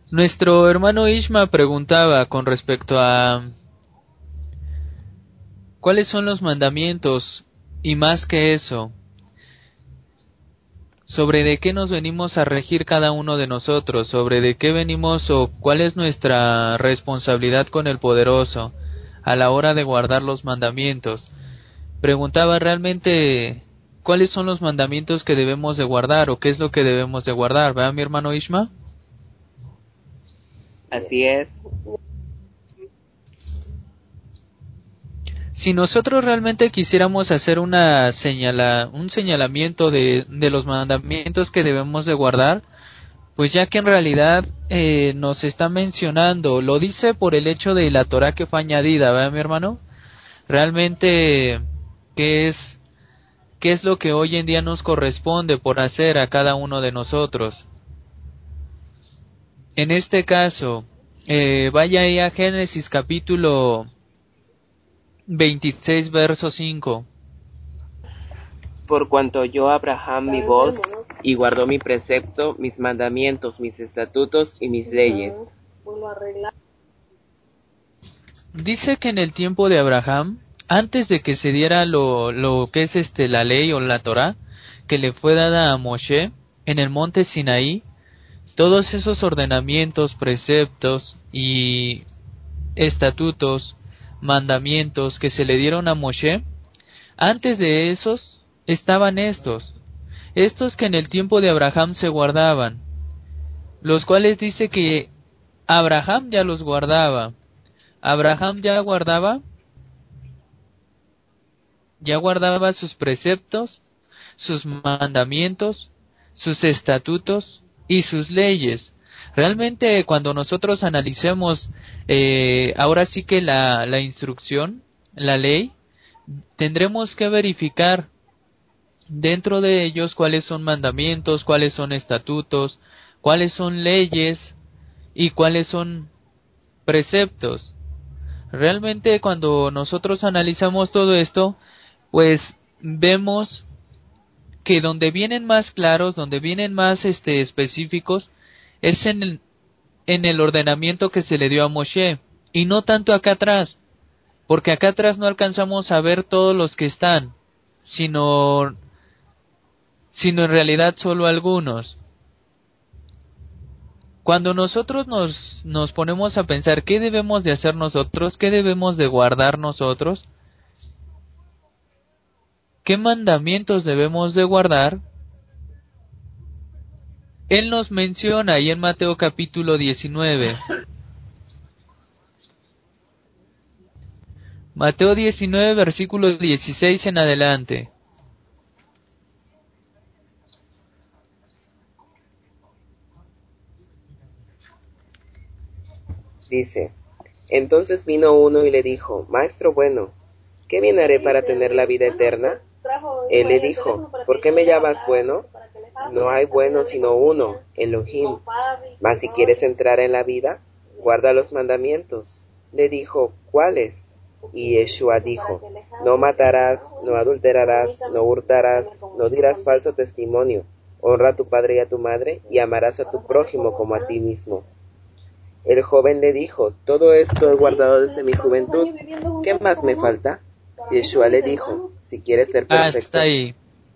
Nuestro hermano Ishma preguntaba con respecto a cuáles son los mandamientos y más que eso, sobre de qué nos venimos a regir cada uno de nosotros, sobre de qué venimos o cuál es nuestra responsabilidad con el Poderoso a la hora de guardar los mandamientos. Preguntaba realmente cuáles son los mandamientos que debemos de guardar o qué es lo que debemos de guardar, ¿verdad, mi hermano Ishma? Así es. Si nosotros realmente quisiéramos hacer un señalamiento de los mandamientos que debemos de guardar, pues ya que en realidad nos está mencionando, lo dice por el hecho de la Torá que fue añadida, ¿verdad, mi hermano? Realmente, ¿qué es lo que hoy en día nos corresponde por hacer a cada uno de nosotros? En este caso, vaya ahí a Génesis capítulo 26, verso 5. Por cuanto oyó Abraham mi voz, y guardó mi precepto, mis mandamientos, mis estatutos y mis leyes. Dice que en el tiempo de Abraham, antes de que se diera lo que es la ley o la Torá, que le fue dada a Moshe, en el monte Sinaí, todos esos ordenamientos, preceptos y estatutos, mandamientos que se le dieron a Moshe, antes de esos estaban estos que en el tiempo de Abraham se guardaban, los cuales dice que Abraham ya los guardaba. Abraham ya guardaba sus preceptos, sus mandamientos, sus estatutos y sus leyes. Realmente cuando nosotros analicemos ahora sí que la instrucción, la ley, tendremos que verificar dentro de ellos cuáles son mandamientos, cuáles son estatutos, cuáles son leyes y cuáles son preceptos. Realmente cuando nosotros analizamos todo esto, pues vemos que donde vienen más claros, donde vienen más específicos, es en el ordenamiento que se le dio a Moshe, y no tanto acá atrás, porque acá atrás no alcanzamos a ver todos los que están, sino en realidad solo algunos. Cuando nosotros nos ponemos a pensar qué debemos de hacer nosotros, qué debemos de guardar nosotros, qué mandamientos debemos de guardar, Él nos menciona ahí en Mateo capítulo 19. Mateo 19, versículo 16 en adelante. Dice, entonces vino uno y le dijo, Maestro bueno, ¿qué bien haré para tener la vida eterna? Él le dijo, ¿por qué me llamas bueno? No hay bueno sino uno, Elohim. Mas si quieres entrar en la vida, guarda los mandamientos. Le dijo, ¿cuáles? Y Yeshua dijo, no matarás, no adulterarás, no hurtarás, no dirás falso testimonio, honra a tu padre y a tu madre, y amarás a tu prójimo como a ti mismo. El joven le dijo, todo esto he guardado desde mi juventud, ¿qué más me falta? Yeshua le dijo, si quieres ser perfecto. Hasta ahí.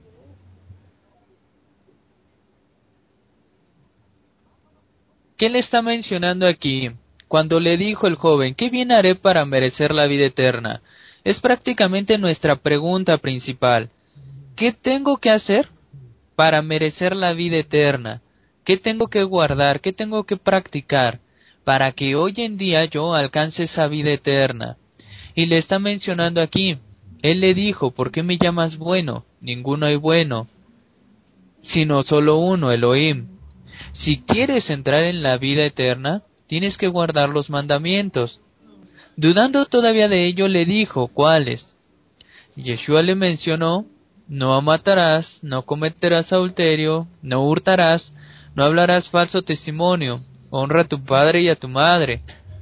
¿Qué le está mencionando aquí? Cuando le dijo el joven, ¿qué bien haré para merecer la vida eterna? Es prácticamente nuestra pregunta principal. ¿Qué tengo que hacer para merecer la vida eterna? ¿Qué tengo que guardar? ¿Qué tengo que practicar para que hoy en día yo alcance esa vida eterna? Y le está mencionando aquí. Él le dijo, ¿por qué me llamas bueno? Ninguno hay bueno, sino solo uno, Elohim. Si quieres entrar en la vida eterna, tienes que guardar los mandamientos. Dudando todavía de ello, le dijo, ¿cuáles? Yeshua le mencionó, no matarás, no cometerás adulterio, no hurtarás, no hablarás falso testimonio, honra a tu padre y a tu madre,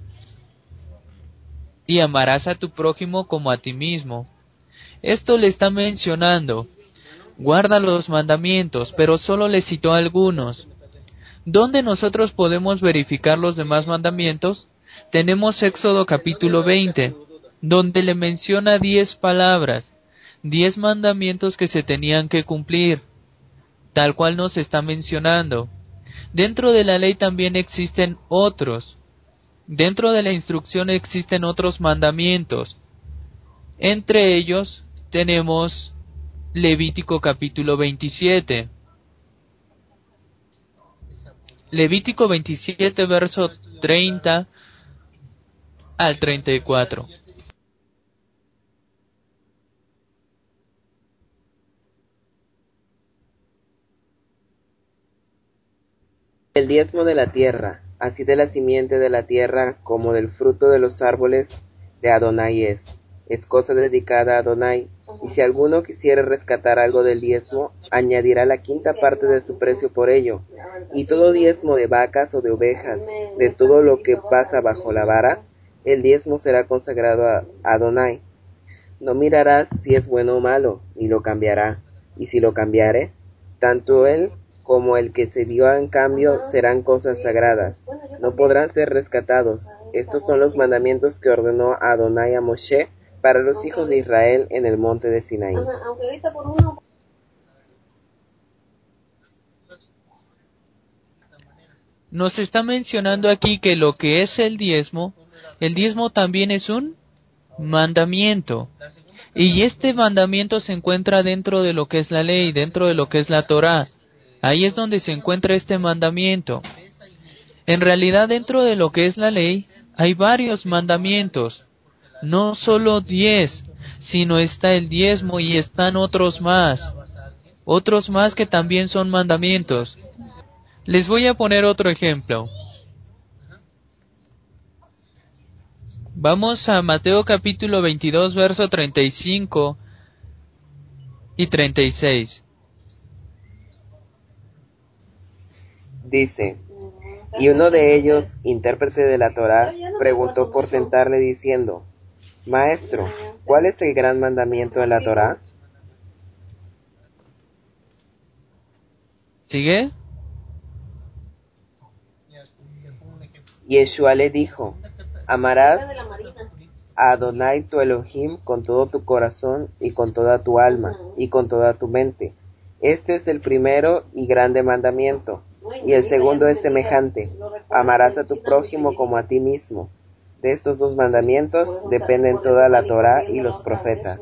y amarás a tu prójimo como a ti mismo. Esto le está mencionando, guarda los mandamientos, pero solo le citó algunos. ¿Dónde nosotros podemos verificar los demás mandamientos? Tenemos Éxodo capítulo 20, donde le menciona 10 palabras, 10 mandamientos que se tenían que cumplir, tal cual nos está mencionando. Dentro de la ley también existen otros. Dentro de la instrucción existen otros mandamientos. Entre ellos tenemos Levítico capítulo 27. Levítico 27, verso 30 al 34. El diezmo de la tierra, así de la simiente de la tierra como del fruto de los árboles de Adonai es cosa dedicada a Adonai, y si alguno quisiere rescatar algo del diezmo, añadirá la quinta parte de su precio por ello, y todo diezmo de vacas o de ovejas, de todo lo que pasa bajo la vara, el diezmo será consagrado a Adonai. No mirarás si es bueno o malo, ni lo cambiará, y si lo cambiare, tanto él como el que se dio en cambio serán cosas sagradas, no podrán ser rescatados. Estos son los mandamientos que ordenó Adonai a Moshe para los hijos de Israel en el monte de Sinaí. Nos está mencionando aquí que lo que es el diezmo también es un mandamiento. Y este mandamiento se encuentra dentro de lo que es la ley, dentro de lo que es la Torá. Ahí es donde se encuentra este mandamiento. En realidad, dentro de lo que es la ley, hay varios mandamientos. No solo 10, sino está el diezmo y están otros más. Otros más que también son mandamientos. Les voy a poner otro ejemplo. Vamos a Mateo capítulo 22, verso 35 y 36. Dice: y uno de ellos, intérprete de la Torá, preguntó por tentarle diciendo: Maestro, ¿cuál es el gran mandamiento en la Torá? ¿Sigue? Yeshua le dijo: amarás a Adonai tu Elohim con todo tu corazón y con toda tu alma y con toda tu mente. Este es el primero y grande mandamiento, y el segundo es semejante: amarás a tu prójimo como a ti mismo. De estos dos mandamientos dependen toda la Torá y los profetas.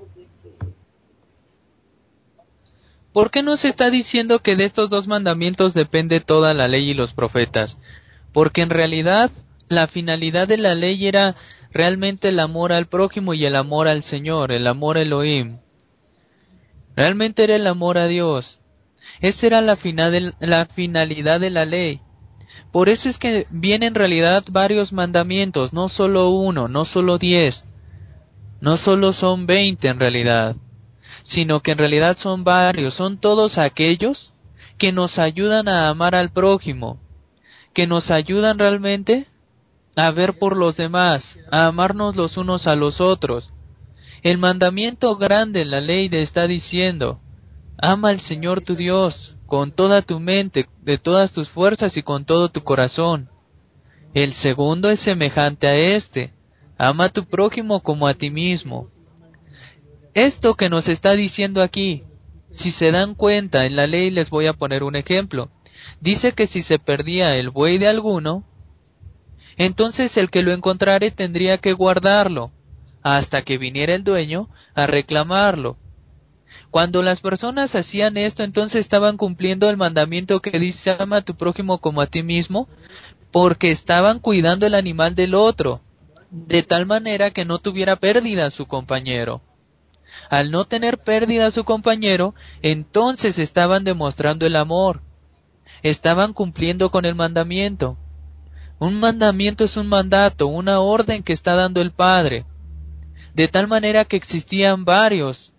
¿Por qué nos está diciendo que de estos dos mandamientos depende toda la ley y los profetas? Porque en realidad la finalidad de la ley era realmente el amor al prójimo y el amor al Señor, el amor a Elohim. Realmente era el amor a Dios. Esa era la finalidad de la ley. Por eso es que vienen en realidad varios mandamientos, no solo uno, no solo 10, no solo son 20 en realidad, sino que en realidad son varios, son todos aquellos que nos ayudan a amar al prójimo, que nos ayudan realmente a ver por los demás, a amarnos los unos a los otros. El mandamiento grande en la ley te está diciendo: ama al Señor tu Dios con toda tu mente, de todas tus fuerzas y con todo tu corazón. El segundo es semejante a este: ama a tu prójimo como a ti mismo. Esto que nos está diciendo aquí, si se dan cuenta, en la ley les voy a poner un ejemplo. Dice que si se perdía el buey de alguno, entonces el que lo encontrare tendría que guardarlo, hasta que viniera el dueño a reclamarlo. Cuando las personas hacían esto, entonces estaban cumpliendo el mandamiento que dice: ama a tu prójimo como a ti mismo, porque estaban cuidando el animal del otro, de tal manera que no tuviera pérdida su compañero. Al no tener pérdida su compañero, entonces estaban demostrando el amor, estaban cumpliendo con el mandamiento. Un mandamiento es un mandato, una orden que está dando el Padre, de tal manera que existían varios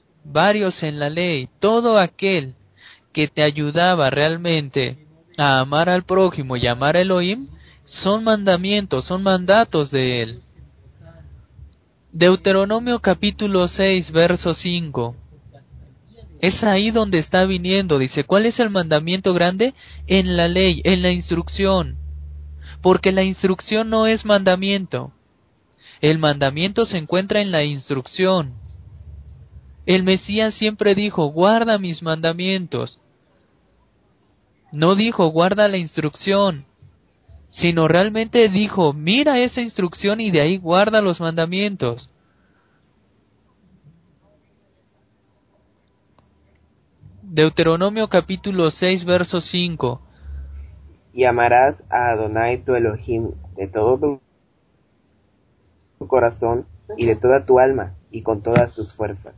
en la ley. Todo aquel que te ayudaba realmente a amar al prójimo y amar a Elohim, son mandamientos, son mandatos de él. Deuteronomio capítulo 6, verso 5. Es ahí donde está viniendo. Dice, ¿cuál es el mandamiento grande? En la ley, en la instrucción. Porque la instrucción no es mandamiento. El mandamiento se encuentra en la instrucción. El Mesías siempre dijo, guarda mis mandamientos. No dijo, guarda la instrucción, sino realmente dijo, mira esa instrucción y de ahí guarda los mandamientos. Deuteronomio capítulo 6, verso 5. Y amarás a Adonai tu Elohim de todo tu corazón y de toda tu alma y con todas tus fuerzas.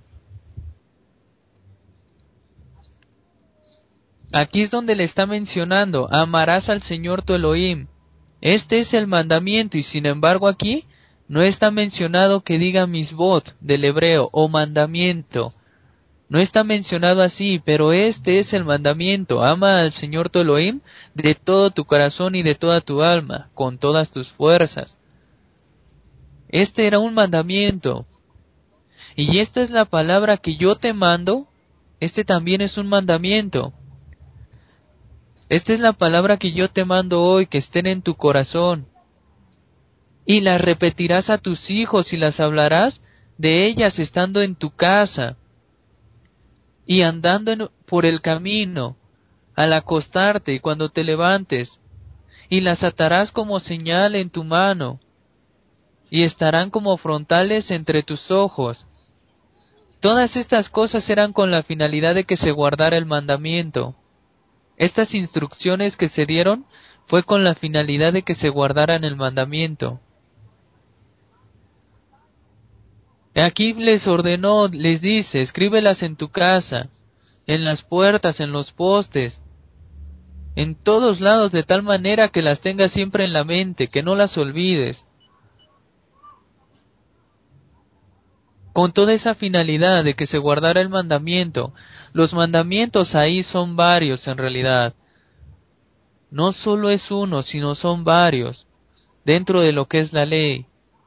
Aquí es donde le está mencionando, amarás al Señor tu Elohim. Este es el mandamiento y sin embargo aquí no está mencionado que diga misbot del hebreo o mandamiento. No está mencionado así, pero este es el mandamiento. Ama al Señor tu Elohim de todo tu corazón y de toda tu alma, con todas tus fuerzas. Este era un mandamiento. Y esta es la palabra que yo te mando. Este también es un mandamiento. Esta es la palabra que yo te mando hoy, que estén en tu corazón. Y las repetirás a tus hijos y las hablarás de ellas estando en tu casa y andando por el camino, al acostarte y cuando te levantes, y las atarás como señal en tu mano, y estarán como frontales entre tus ojos. Todas estas cosas eran con la finalidad de que se guardara el mandamiento. Estas instrucciones que se dieron fue con la finalidad de que se guardaran el mandamiento. Aquí les ordenó, les dice, escríbelas en tu casa, en las puertas, en los postes, en todos lados, de tal manera que las tengas siempre en la mente, que no las olvides. Con toda esa finalidad de que se guardara el mandamiento. Los mandamientos ahí son varios en realidad. No solo es uno, sino son varios, dentro de lo que es la ley.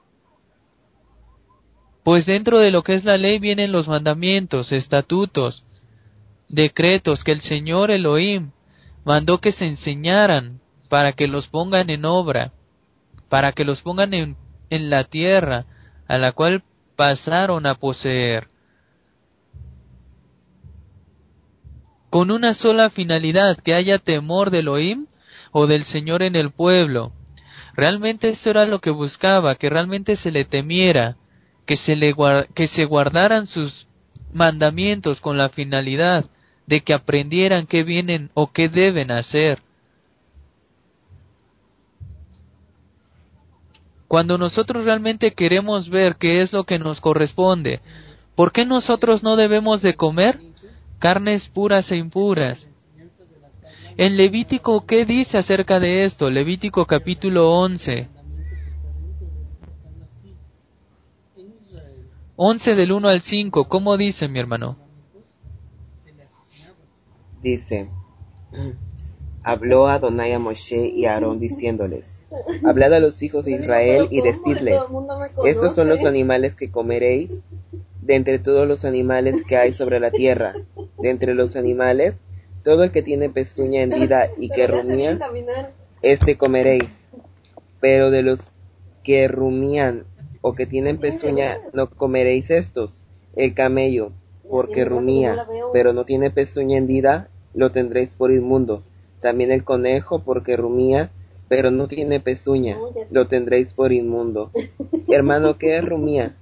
Pues dentro de lo que es la ley vienen los mandamientos, estatutos, decretos que el Señor Elohim mandó que se enseñaran para que los pongan en obra, para que los pongan en la tierra a la cual pasaron a poseer. Con una sola finalidad, que haya temor de Elohim o del Señor en el pueblo. Realmente esto era lo que buscaba, que realmente se le temiera, que se guardaran sus mandamientos con la finalidad de que aprendieran qué vienen o qué deben hacer. Cuando nosotros realmente queremos ver qué es lo que nos corresponde, ¿por qué nosotros no debemos de comer carnes puras e impuras? En Levítico, ¿qué dice acerca de esto? Levítico capítulo 11. 11 del 1 al 5, ¿cómo dice, mi hermano? Dice, habló Adonai a Moshe y a Aarón diciéndoles, hablad a los hijos de Israel y decidles, estos son los animales que comeréis de entre todos los animales que hay sobre la tierra. De entre los animales, todo el que tiene pezuña hendida y que rumía, este comeréis. Pero de los que rumían o que tienen pezuña, no comeréis estos. El camello, porque rumía, pero no tiene pezuña hendida, lo tendréis por inmundo. También el conejo, porque rumía, pero no tiene pezuña, lo tendréis por inmundo. Hermano, ¿qué es rumía?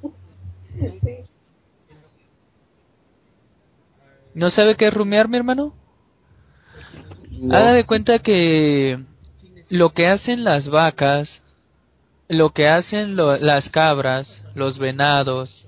¿No sabe qué es rumiar, mi hermano? No. Haga de cuenta que lo que hacen las vacas, lo que hacen las cabras, los venados,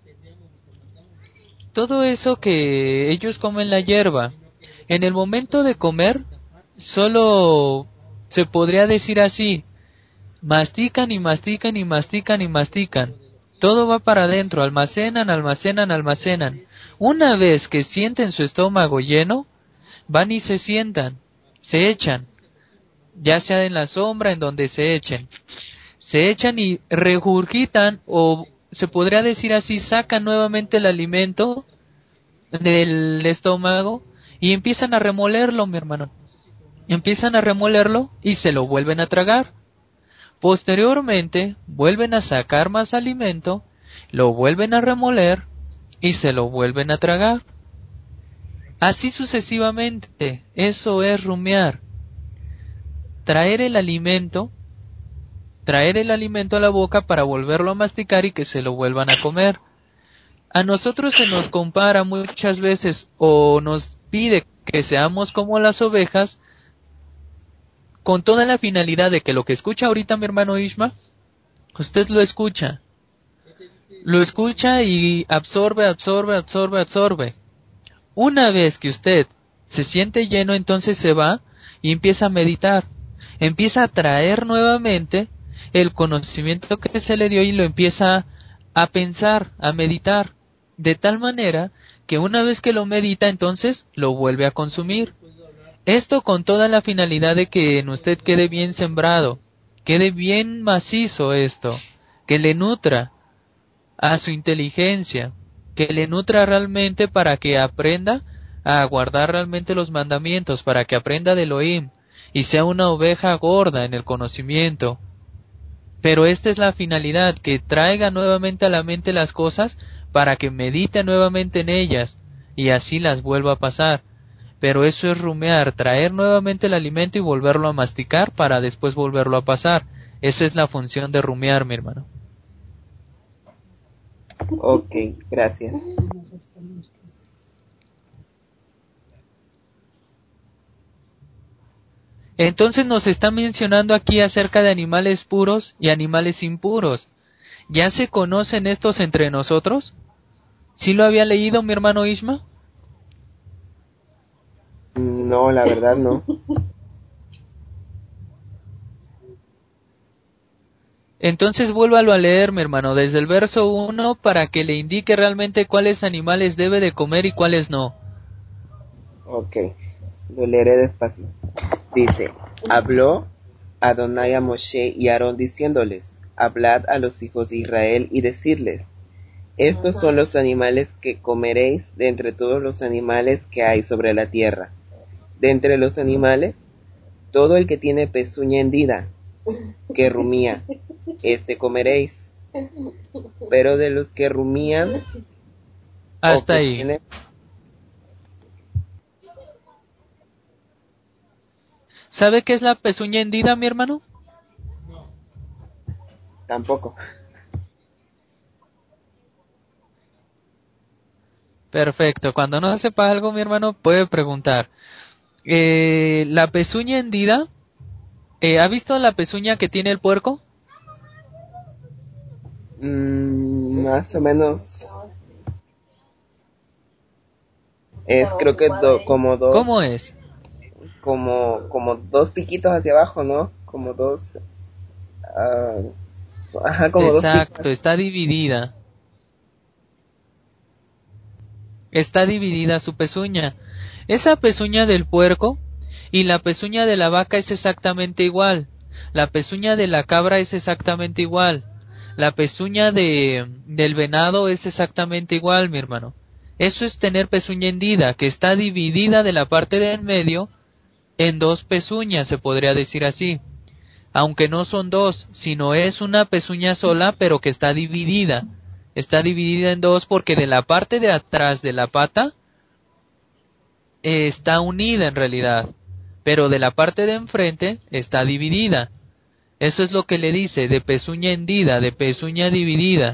todo eso que ellos comen la hierba, en el momento de comer, solo se podría decir así, mastican y mastican y mastican y mastican. Todo va para adentro, almacenan, almacenan, almacenan. Una vez que sienten su estómago lleno, van y se sientan, se echan, ya sea en la sombra en donde se echen. Se echan y regurgitan, o se podría decir así, sacan nuevamente el alimento del estómago y empiezan a remolerlo, mi hermano. Empiezan a remolerlo y se lo vuelven a tragar. Posteriormente, vuelven a sacar más alimento, lo vuelven a remoler y se lo vuelven a tragar. Así sucesivamente. Eso es rumiar. Traer el alimento a la boca para volverlo a masticar y que se lo vuelvan a comer. A nosotros se nos compara muchas veces o nos pide que seamos como las ovejas con toda la finalidad de que lo que escucha ahorita mi hermano Ishma, usted lo escucha y absorbe. Una vez que usted se siente lleno, entonces se va y empieza a meditar, empieza a traer nuevamente el conocimiento que se le dio y lo empieza a pensar, a meditar, de tal manera que una vez que lo medita, entonces lo vuelve a consumir. Esto con toda la finalidad de que en usted quede bien sembrado, quede bien macizo esto, que le nutra a su inteligencia, que le nutra realmente para que aprenda a guardar realmente los mandamientos, para que aprenda de Elohim y sea una oveja gorda en el conocimiento. Pero esta es la finalidad, que traiga nuevamente a la mente las cosas para que medite nuevamente en ellas y así las vuelva a pasar. Pero eso es rumear, traer nuevamente el alimento y volverlo a masticar para después volverlo a pasar. Esa es la función de rumear, mi hermano. Ok, gracias. Entonces nos está mencionando aquí acerca de animales puros y animales impuros. ¿Ya se conocen estos entre nosotros? ¿Sí lo había leído mi hermano Isma? No, la verdad no. Entonces vuélvalo a leer, mi hermano, desde el verso 1 para que le indique realmente cuáles animales debe de comer y cuáles no. Ok, lo leeré despacio. Dice, habló Adonai a Moshe y a Aarón diciéndoles, hablad a los hijos de Israel y decidles, estos son los animales que comeréis de entre todos los animales que hay sobre la tierra. De entre los animales, todo el que tiene pezuña hendida, que rumía, este comeréis. Pero de los que rumían o Hasta que ahí. tienen, ¿Sabe qué es la pezuña hendida, mi hermano? tampoco. Perfecto. Cuando no sepa algo, mi hermano, puede preguntar. La pezuña hendida, ¿ha visto la pezuña que tiene el puerco? Más o menos es creo que ¿Cómo es? como dos piquitos hacia abajo, ¿no? Como dos, ah, ajá, como dos picos. Exacto, está dividida. Está dividida su pezuña. Esa pezuña del puerco y la pezuña de la vaca es exactamente igual. La pezuña de la cabra es exactamente igual. La pezuña del venado es exactamente igual, mi hermano. Eso es tener pezuña hendida, que está dividida de la parte de en medio en dos pezuñas, se podría decir así. Aunque no son dos, sino es una pezuña sola, pero que está dividida. Está dividida en dos porque de la parte de atrás de la pata está unida en realidad, pero de la parte de enfrente está dividida. Eso es lo que le dice, de pezuña hendida, de pezuña dividida.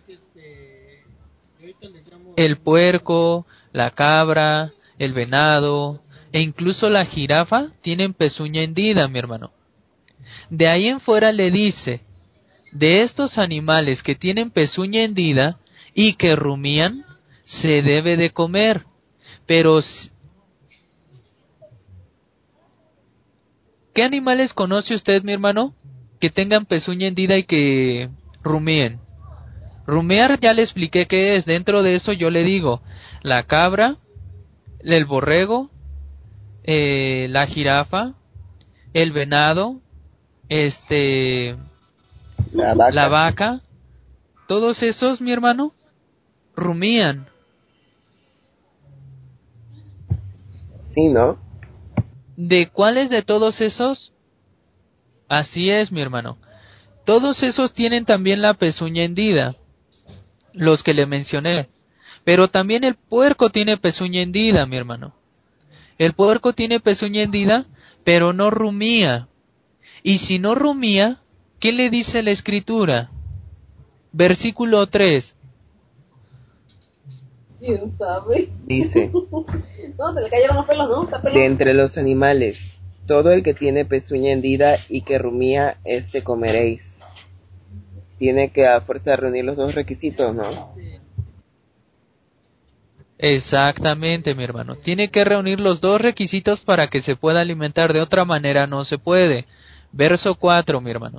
El puerco, la cabra, el venado e incluso la jirafa tienen pezuña hendida, mi hermano. De ahí en fuera le dice, de estos animales que tienen pezuña hendida y que rumían, se debe de comer, pero ¿qué animales conoce usted, mi hermano, que tengan pezuña hendida y que rumíen? Rumear ya le expliqué qué es. Dentro de eso yo le digo la cabra, el borrego, la jirafa, el venado, La la vaca. vaca. Todos esos, mi hermano, rumían. Sí, ¿no? ¿De cuáles de todos esos? Así es, mi hermano. Todos esos tienen también la pezuña hendida, los que le mencioné. Pero también el puerco tiene pezuña hendida, mi hermano. El puerco tiene pezuña hendida, pero no rumía. Y si no rumía, ¿qué le dice la escritura? Versículo 3. ¿Quién sabe? Dice, no, te le cayeron los pelos, ¿no? De entre los animales, todo el que tiene pezuña hendida y que rumía, comeréis. Tiene que a fuerza reunir los dos requisitos, ¿no? Exactamente, mi hermano. Tiene que reunir los dos requisitos para que se pueda alimentar. De otra manera no se puede. Verso 4, mi hermano.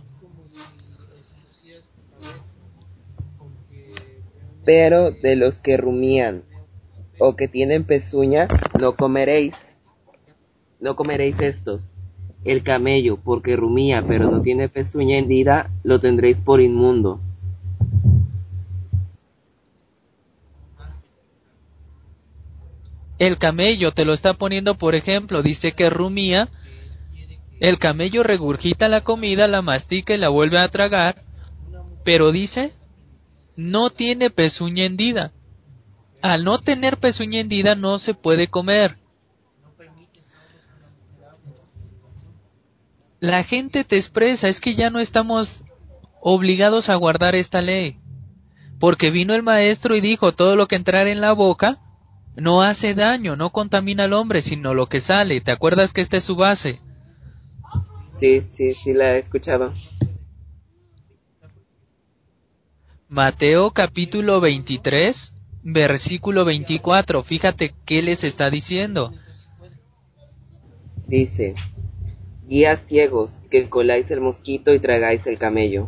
Pero de los que rumían o que tienen pezuña, no comeréis. No comeréis estos. El camello, porque rumía, pero no tiene pezuña hendida, lo tendréis por inmundo. El camello te lo está poniendo, por ejemplo, dice que rumía. El camello regurgita la comida, la mastica y la vuelve a tragar, pero dice, no tiene pezuña hendida. Al no tener pezuña hendida no se puede comer. La gente te expresa, es que ya no estamos obligados a guardar esta ley, porque vino el maestro y dijo, todo lo que entrar en la boca no hace daño, no contamina al hombre, sino lo que sale. ¿Te acuerdas que esta es su base? Sí, la he escuchado. Mateo capítulo 23, versículo 24. Fíjate qué les está diciendo. Dice, guías ciegos, que coláis el mosquito y tragáis el camello.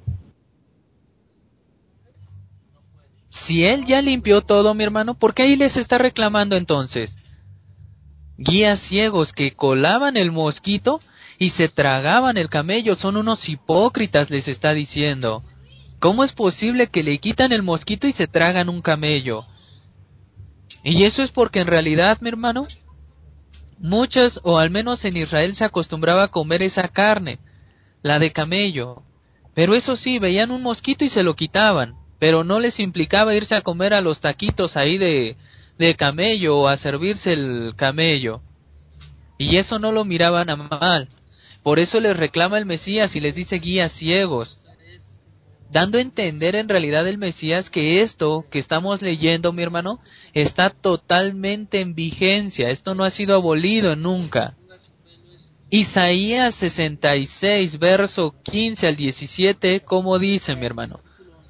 Si él ya limpió todo, mi hermano, ¿por qué ahí les está reclamando entonces? Guías ciegos que colaban el mosquito y se tragaban el camello, son unos hipócritas, les está diciendo. ¿Cómo es posible que le quitan el mosquito y se tragan un camello? Y eso es porque en realidad, mi hermano, muchas, o al menos en Israel se acostumbraba a comer esa carne, la de camello. Pero eso sí, veían un mosquito y se lo quitaban, pero no les implicaba irse a comer a los taquitos ahí de camello o a servirse el camello. Y eso no lo miraban a mal. Por eso les reclama el Mesías y les dice guías ciegos, dando a entender en realidad el Mesías que esto que estamos leyendo, mi hermano, está totalmente en vigencia, esto no ha sido abolido nunca. Isaías 66, verso 15 al 17, ¿cómo dice, mi hermano?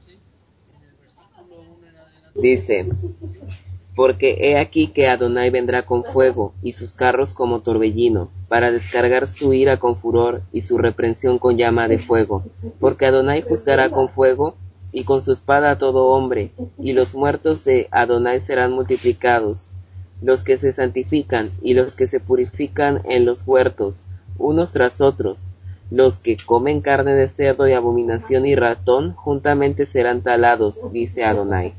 Dice, porque he aquí que Adonai vendrá con fuego, y sus carros como torbellino, para descargar su ira con furor, y su reprensión con llama de fuego. Porque Adonai juzgará con fuego, y con su espada a todo hombre, y los muertos de Adonai serán multiplicados, los que se santifican, y los que se purifican en los huertos, unos tras otros. Los que comen carne de cerdo y abominación y ratón, juntamente serán talados, dice Adonai.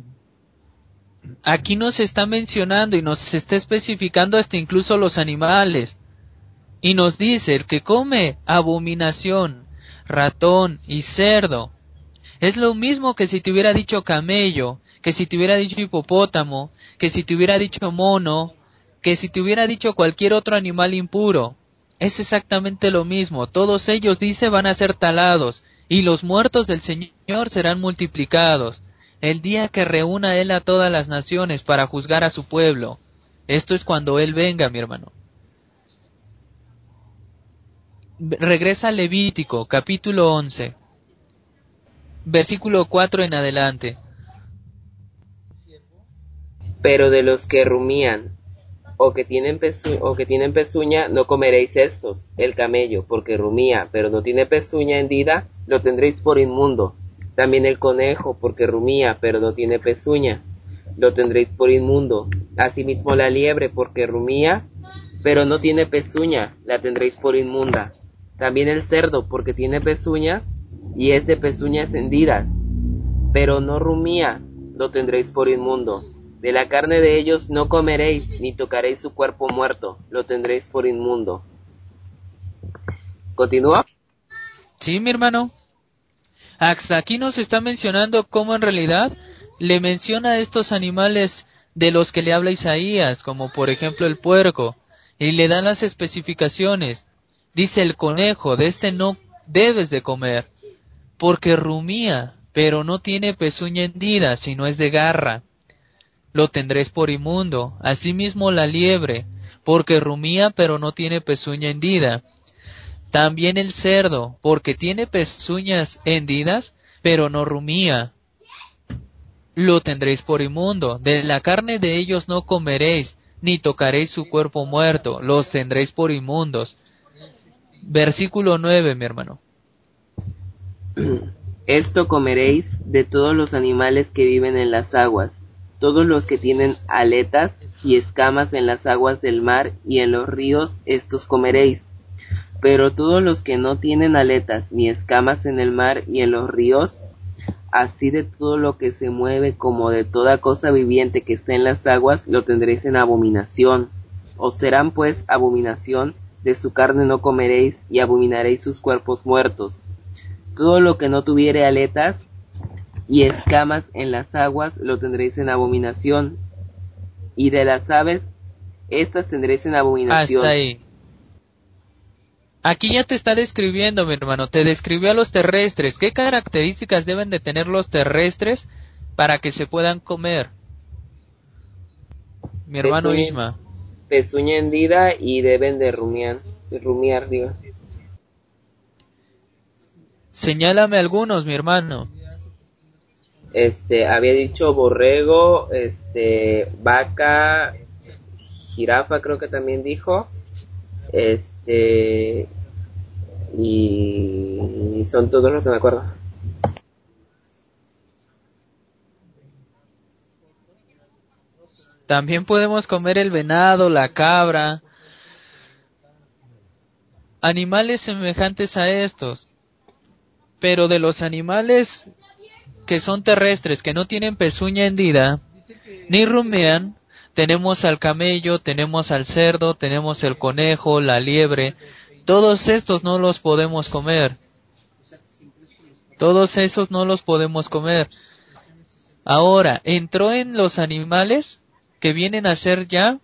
Aquí nos está mencionando y nos está especificando hasta incluso los animales. Y nos dice, el que come abominación, ratón y cerdo, es lo mismo que si te hubiera dicho camello, que si te hubiera dicho hipopótamo, que si te hubiera dicho mono, que si te hubiera dicho cualquier otro animal impuro. Es exactamente lo mismo. Todos ellos, dice, van a ser talados, y los muertos del Señor serán multiplicados, el día que reúna Él a todas las naciones para juzgar a su pueblo. Esto es cuando Él venga, mi hermano. Regresa a Levítico, capítulo 11, versículo 4 en adelante. Pero de los que rumían, o que tienen pezuña, no comeréis estos, el camello, porque rumía, pero no tiene pezuña hendida, lo tendréis por inmundo. También el conejo, porque rumía, pero no tiene pezuña, lo tendréis por inmundo. Asimismo la liebre, porque rumía, pero no tiene pezuña, la tendréis por inmunda. También el cerdo, porque tiene pezuñas, y es de pezuñas hendidas, pero no rumía, lo tendréis por inmundo. De la carne de ellos no comeréis, ni tocaréis su cuerpo muerto, lo tendréis por inmundo. ¿Continúa? Sí, mi hermano. Hasta aquí nos está mencionando cómo en realidad le menciona a estos animales de los que le habla Isaías, como por ejemplo el puerco, y le dan las especificaciones. Dice el conejo, de este no debes de comer, porque rumía, pero no tiene pezuña hendida, sino es de garra. Lo tendréis por inmundo. Asimismo la liebre, porque rumía, pero no tiene pezuña hendida. También el cerdo, porque tiene pezuñas hendidas, pero no rumía. Lo tendréis por inmundo. De la carne de ellos no comeréis, ni tocaréis su cuerpo muerto, los tendréis por inmundos. Versículo 9, mi hermano. Esto comeréis de todos los animales que viven en las aguas, todos los que tienen aletas y escamas en las aguas del mar y en los ríos, estos comeréis. Pero todos los que no tienen aletas ni escamas en el mar y en los ríos, así de todo lo que se mueve como de toda cosa viviente que está en las aguas, lo tendréis en abominación. Os serán pues abominación, de su carne no comeréis, y abominaréis sus cuerpos muertos. Todo lo que no tuviere aletas y escamas en las aguas, lo tendréis en abominación. Y de las aves, estas tendréis en abominación. Hasta ahí. Aquí ya te está describiendo, mi hermano, te describió a los terrestres. ¿Qué características deben de tener los terrestres para que se puedan comer? Mi hermano Isma. Pezuña hendida y deben de rumiar, digo. Señálame algunos, mi hermano. Había dicho borrego, vaca, jirafa creo que también dijo, y son todos los que me acuerdo. También podemos comer el venado, la cabra, animales semejantes a estos. Pero de los animales que son terrestres, que no tienen pezuña hendida, ni rumean, tenemos al camello, tenemos al cerdo, tenemos el conejo, la liebre. Todos estos no los podemos comer. Todos esos no los podemos comer. Ahora, entró en los animales que vienen a ser ya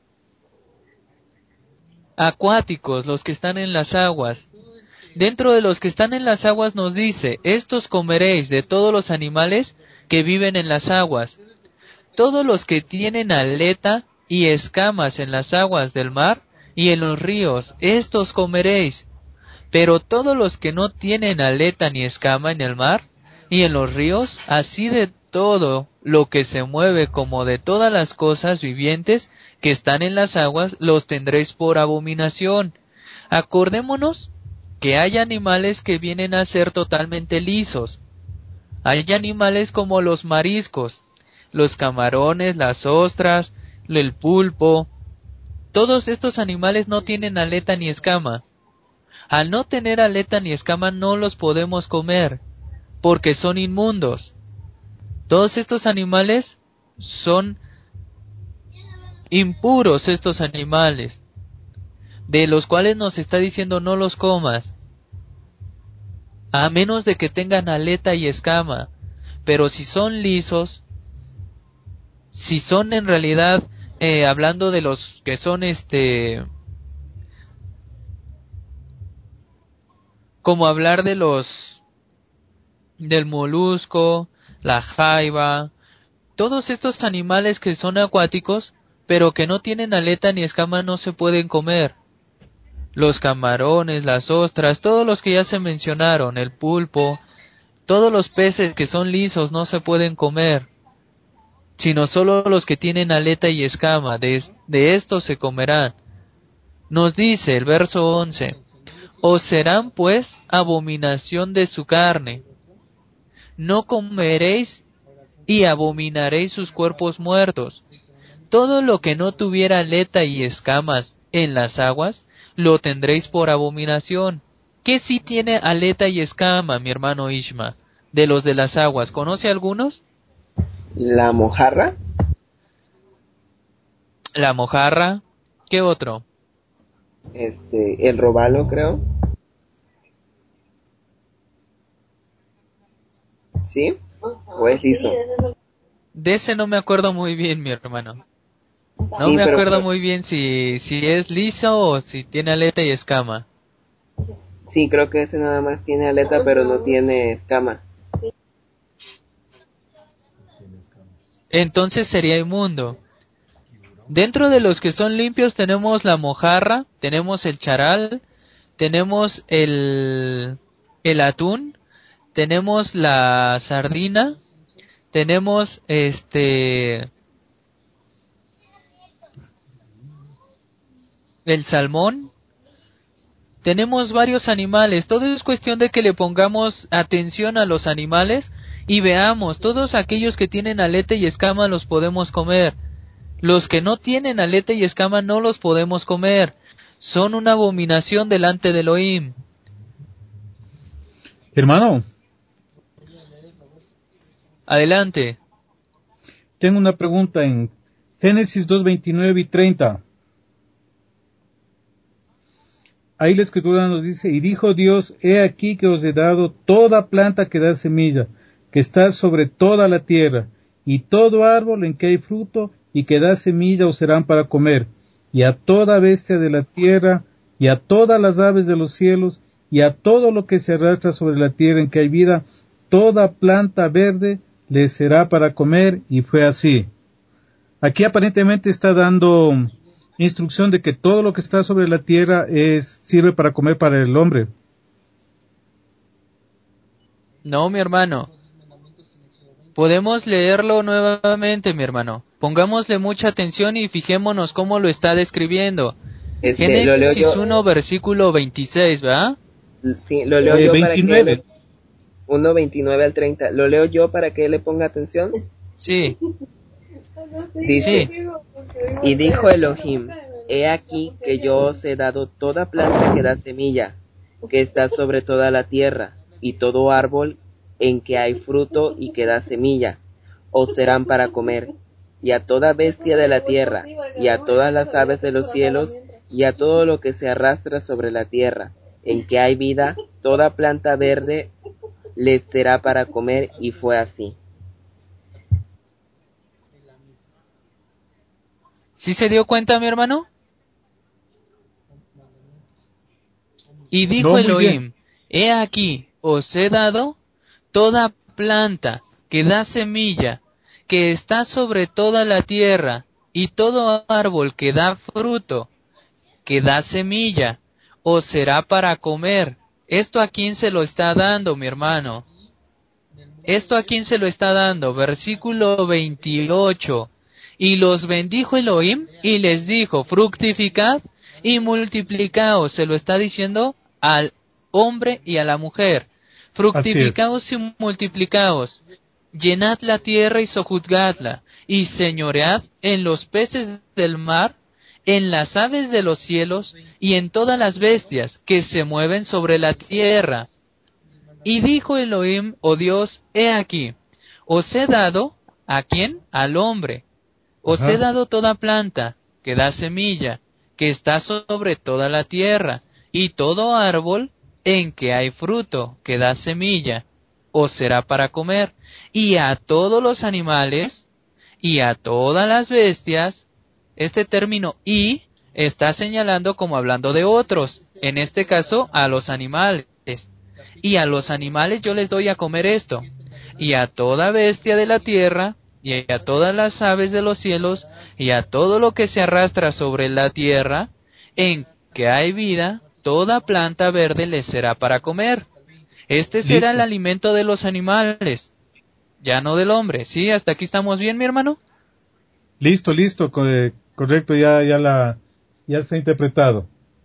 acuáticos, los que están en las aguas. Dentro de los que están en las aguas nos dice, estos comeréis de todos los animales que viven en las aguas. Todos los que tienen aleta y escamas en las aguas del mar y en los ríos, estos comeréis. Pero todos los que no tienen aleta ni escama en el mar y en los ríos, así de todo lo que se mueve como de todas las cosas vivientes que están en las aguas, los tendréis por abominación. Acordémonos que hay animales que vienen a ser totalmente lisos. Hay animales como los mariscos, los camarones, las ostras, el pulpo. Todos estos animales no tienen aleta ni escama. Al no tener aleta ni escama no los podemos comer, porque son inmundos. Todos estos animales son impuros, estos animales, de los cuales nos está diciendo no los comas, a menos de que tengan aleta y escama. Pero si son lisos, si son en realidad, hablando de los que son como hablar de del molusco, la jaiba, todos estos animales que son acuáticos, pero que no tienen aleta ni escama no se pueden comer. Los camarones, las ostras, todos los que ya se mencionaron, el pulpo, todos los peces que son lisos no se pueden comer, sino solo los que tienen aleta y escama, de estos se comerán. Nos dice el verso 11, os serán pues abominación de su carne, no comeréis y abominaréis sus cuerpos muertos. Todo lo que no tuviera aleta y escamas en las aguas, lo tendréis por abominación. ¿Qué sí tiene aleta y escama, mi hermano Ishma, de los de las aguas? ¿Conoce algunos? La mojarra. La mojarra. ¿Qué otro? El robalo, creo. ¿Sí? ¿O es liso? De ese no me acuerdo muy bien, mi hermano. No Sí, me pero acuerdo muy bien si es liso o si tiene aleta y escama. sí, creo que ese nada más tiene aleta, pero no tiene escama. Entonces sería inmundo. Dentro de los que son limpios tenemos la mojarra, tenemos el charal, tenemos el atún, tenemos la sardina, tenemos el salmón, tenemos varios animales. Todo es cuestión de que le pongamos atención a los animales y veamos, todos aquellos que tienen aleta y escama los podemos comer. Los que no tienen aleta y escama no los podemos comer. Son una abominación delante de Elohim. Hermano, Adelante. tengo una pregunta en Génesis 2:29 y 30. Ahí la escritura nos dice, y dijo Dios, he aquí que os he dado toda planta que da semilla, que está sobre toda la tierra, y todo árbol en que hay fruto y que da semilla os serán para comer, y a toda bestia de la tierra, y a todas las aves de los cielos, y a todo lo que se arrastra sobre la tierra en que hay vida, toda planta verde les será para comer, y fue así. Aquí aparentemente está dando instrucción de que todo lo que está sobre la tierra sirve para comer para el hombre. No, mi hermano. Podemos leerlo nuevamente, mi hermano. Pongámosle mucha atención y fijémonos cómo lo está describiendo. Lo leo Génesis yo, 1, versículo 26, ¿verdad? sí, lo leo yo para que 29. 1:29 al 30. Lo leo yo para que le ponga atención. Sí, Dice, sí. y dijo Elohim, he aquí que yo os he dado toda planta que da semilla, que está sobre toda la tierra, y todo árbol en que hay fruto y que da semilla, os serán para comer, y a toda bestia de la tierra, y a todas las aves de los cielos, y a todo lo que se arrastra sobre la tierra, en que hay vida, toda planta verde les será para comer, y fue así. ¿Sí se dio cuenta, mi hermano? Y dijo No, muy bien. Elohim, he aquí, os he dado toda planta que da semilla, que está sobre toda la tierra, y todo árbol que da fruto, que da semilla, os será para comer. ¿Esto a quién se lo está dando, mi hermano? ¿Esto a quién se lo está dando? Versículo 28. Y los bendijo Elohim y les dijo, fructificad y multiplicaos. Se lo está diciendo al hombre y a la mujer. Así es. Fructificaos y multiplicaos. Llenad la tierra y sojuzgadla. Y señoread en los peces del mar, en las aves de los cielos y en todas las bestias que se mueven sobre la tierra. Y dijo Elohim, oh Dios, he aquí, os he dado, ¿a quién? Al hombre. Os he Ajá. dado toda planta que da semilla, que está sobre toda la tierra, y todo árbol en que hay fruto, que da semilla, os será para comer, y a todos los animales, y a todas las bestias. Este término y está señalando como hablando de otros, en este caso a los animales. Y a los animales yo les doy a comer esto, y a toda bestia de la tierra, y a todas las aves de los cielos, y a todo lo que se arrastra sobre la tierra, en que hay vida, toda planta verde les será para comer. Este será el Listo. alimento de los animales, ya no del hombre. ¿Sí? ¿Hasta aquí estamos bien, mi hermano? Listo. Correcto, ya está interpretado.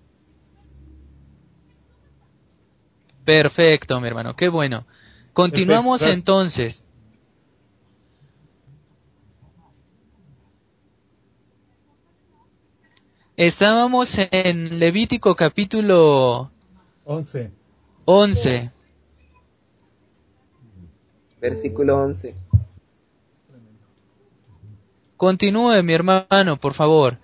Perfecto, mi hermano, qué bueno. Perfecto, Continuamos gracias. entonces. Estábamos en Levítico capítulo 11. 11. Versículo 11. Continúe, mi hermano, por favor.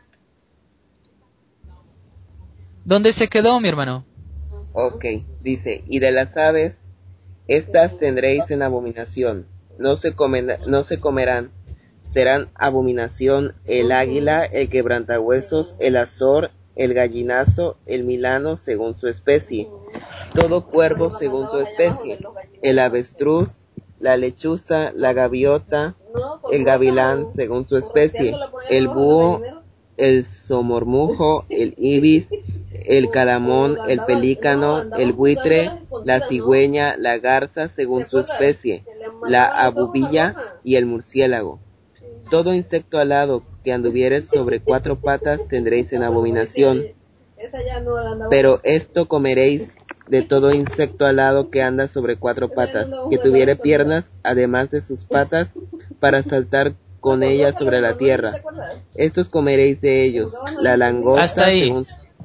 ¿Dónde se quedó, mi hermano? Ok, dice, y de las aves, estas tendréis en abominación, no se comerán, serán abominación el águila, el quebrantahuesos, el azor, el gallinazo, el milano según su especie, todo cuervo según su especie, el avestruz, la lechuza, la gaviota, el gavilán según su especie, el búho, el somormujo, el ibis, el calamón, el pelícano, el buitre, la cigüeña, la garza según su especie, la abubilla y el murciélago. Todo insecto alado que anduviere sobre 4 patas tendréis en abominación. Pero esto comeréis de todo insecto alado que anda sobre 4 patas, que tuviere piernas, además de sus patas, para saltar con ellas sobre la tierra. Estos comeréis de ellos, la langosta Hasta ahí. según...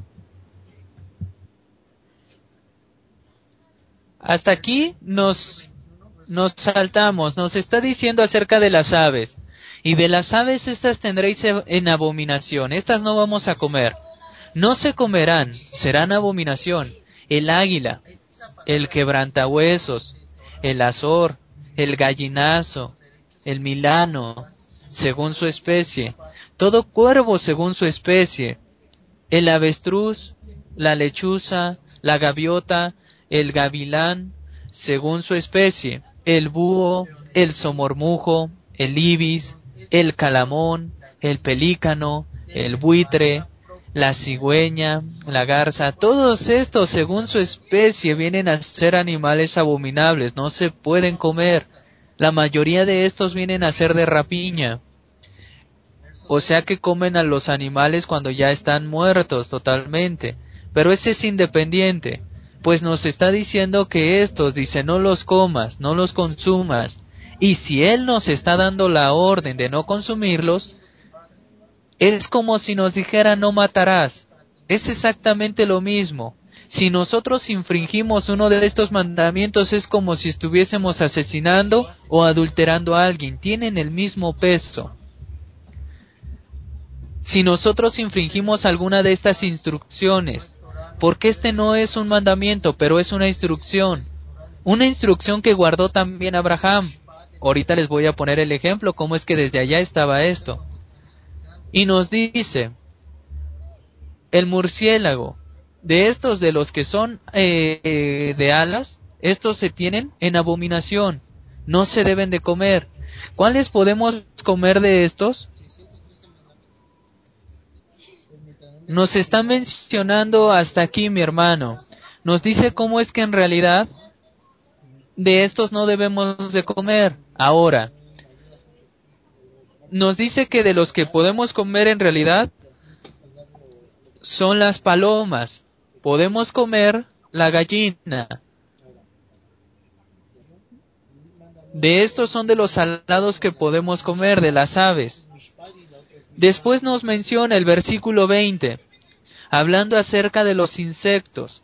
Hasta aquí nos saltamos. Nos está diciendo acerca de las aves. Y de las aves estas tendréis en abominación. Estas no vamos a comer. No se comerán, serán abominación. El águila, el quebrantahuesos, el azor, el gallinazo, el milano, según su especie. Todo cuervo según su especie. El avestruz, la lechuza, la gaviota, el gavilán, según su especie, el búho, el somormujo, el ibis, el calamón, el pelícano, el buitre, la cigüeña, la garza, todos estos según su especie vienen a ser animales abominables, no se pueden comer. La mayoría de estos vienen a ser de rapiña. O sea que comen a los animales cuando ya están muertos totalmente. Pero ese es independiente, pues nos está diciendo que estos, dice, no los comas, no los consumas. Y si Él nos está dando la orden de no consumirlos, es como si nos dijera no matarás. Es exactamente lo mismo. Si nosotros infringimos uno de estos mandamientos es como si estuviésemos asesinando o adulterando a alguien. Tienen el mismo peso. Si nosotros infringimos alguna de estas instrucciones, porque este no es un mandamiento, pero es una instrucción que guardó también Abraham. Ahorita les voy a poner el ejemplo, cómo es que desde allá estaba esto. Y nos dice, el murciélago, de estos de los que son de alas, estos se tienen en abominación, no se deben de comer. ¿Cuáles podemos comer de estos? Nos está mencionando hasta aquí, mi hermano. Nos dice cómo es que en realidad de estos no debemos de comer. Ahora, nos dice que de los que podemos comer en realidad son las palomas. Podemos comer la gallina. De estos son de los alados que podemos comer, de las aves. Después nos menciona el versículo 20, hablando acerca de los insectos.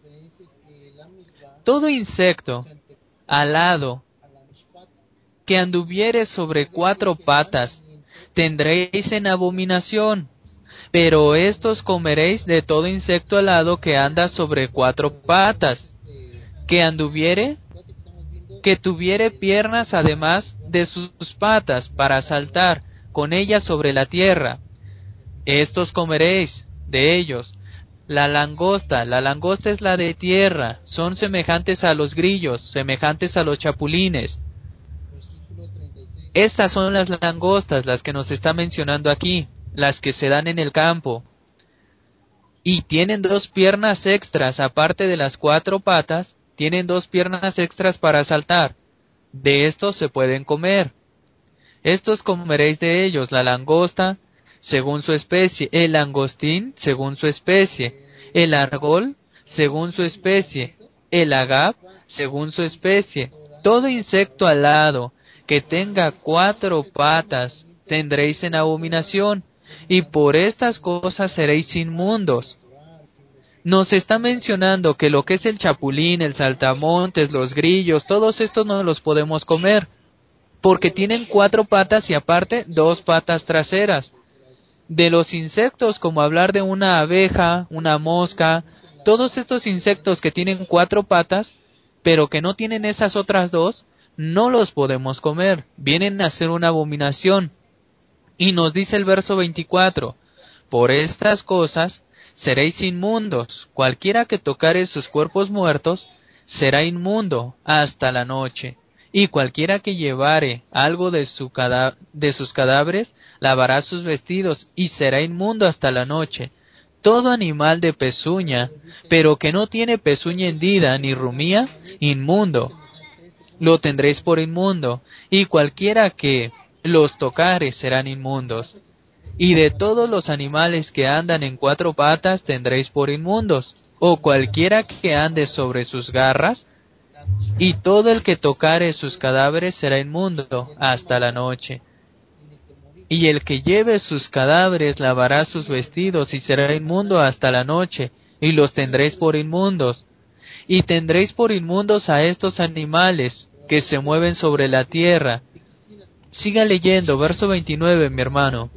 Todo insecto alado que anduviere sobre 4 patas tendréis en abominación, pero estos comeréis de todo insecto alado que anda sobre 4 patas, que tuviere piernas además de sus patas para saltar con ellas sobre la tierra. Estos comeréis de ellos. La langosta es la de tierra, son semejantes a los grillos, semejantes a los chapulines. Estas son las langostas, las que nos está mencionando aquí, las que se dan en el campo. Y tienen 2 piernas extras, aparte de las 4 patas, tienen 2 piernas extras para saltar. De estos se pueden comer. Estos comeréis de ellos, la langosta, según su especie, el langostín, según su especie, el argol, según su especie, el agap, según su especie. Todo insecto alado que tenga 4 patas tendréis en abominación, y por estas cosas seréis inmundos. Nos está mencionando que lo que es el chapulín, el saltamontes, los grillos, todos estos no los podemos comer, porque tienen 4 patas y aparte 2 patas traseras. De los insectos, como hablar de una abeja, una mosca, todos estos insectos que tienen 4 patas, pero que no tienen esas otras 2, no los podemos comer, vienen a ser una abominación. Y nos dice el verso 24, por estas cosas seréis inmundos, cualquiera que tocare sus cuerpos muertos, será inmundo hasta la noche. Y cualquiera que llevare algo de sus cadáveres, lavará sus vestidos, y será inmundo hasta la noche. Todo animal de pezuña, pero que no tiene pezuña hendida ni rumía, inmundo. Lo tendréis por inmundo, y cualquiera que los tocare serán inmundos. Y de todos los animales que andan en 4 patas tendréis por inmundos, o cualquiera que ande sobre sus garras, y todo el que tocare sus cadáveres será inmundo hasta la noche. Y el que lleve sus cadáveres lavará sus vestidos y será inmundo hasta la noche, y los tendréis por inmundos. Y tendréis por inmundos a estos animales que se mueven sobre la tierra. Siga leyendo, verso 29, mi hermano.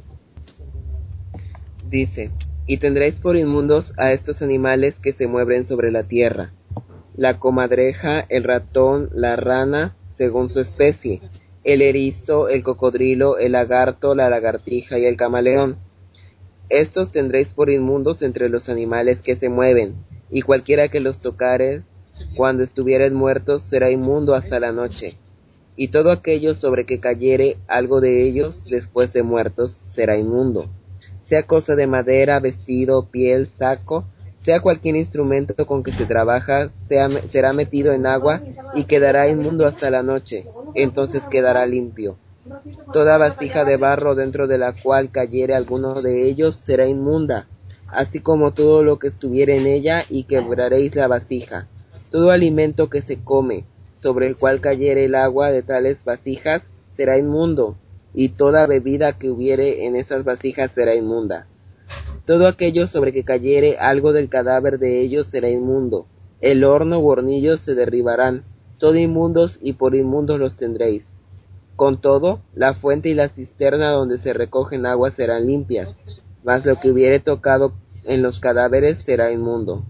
Dice, y tendréis por inmundos a estos animales que se mueven sobre la tierra, la comadreja, el ratón, la rana, según su especie, el erizo, el cocodrilo, el lagarto, la lagartija y el camaleón. Estos tendréis por inmundos entre los animales que se mueven, y cualquiera que los tocare, cuando estuvieren muertos, será inmundo hasta la noche. Y todo aquello sobre que cayere algo de ellos después de muertos, será inmundo. Sea cosa de madera, vestido, piel, saco, sea cualquier instrumento con que se trabaja, será metido en agua y quedará inmundo hasta la noche, entonces quedará limpio. Toda vasija de barro dentro de la cual cayere alguno de ellos será inmunda, así como todo lo que estuviere en ella, y quebraréis la vasija. Todo alimento que se come, sobre el cual cayere el agua de tales vasijas, será inmundo, y toda bebida que hubiere en esas vasijas será inmunda. Todo aquello sobre que cayere algo del cadáver de ellos será inmundo. El horno u hornillos se derribarán, son inmundos y por inmundos los tendréis. Con todo, la fuente y la cisterna donde se recogen aguas serán limpias, mas lo que hubiere tocado en los cadáveres será inmundo.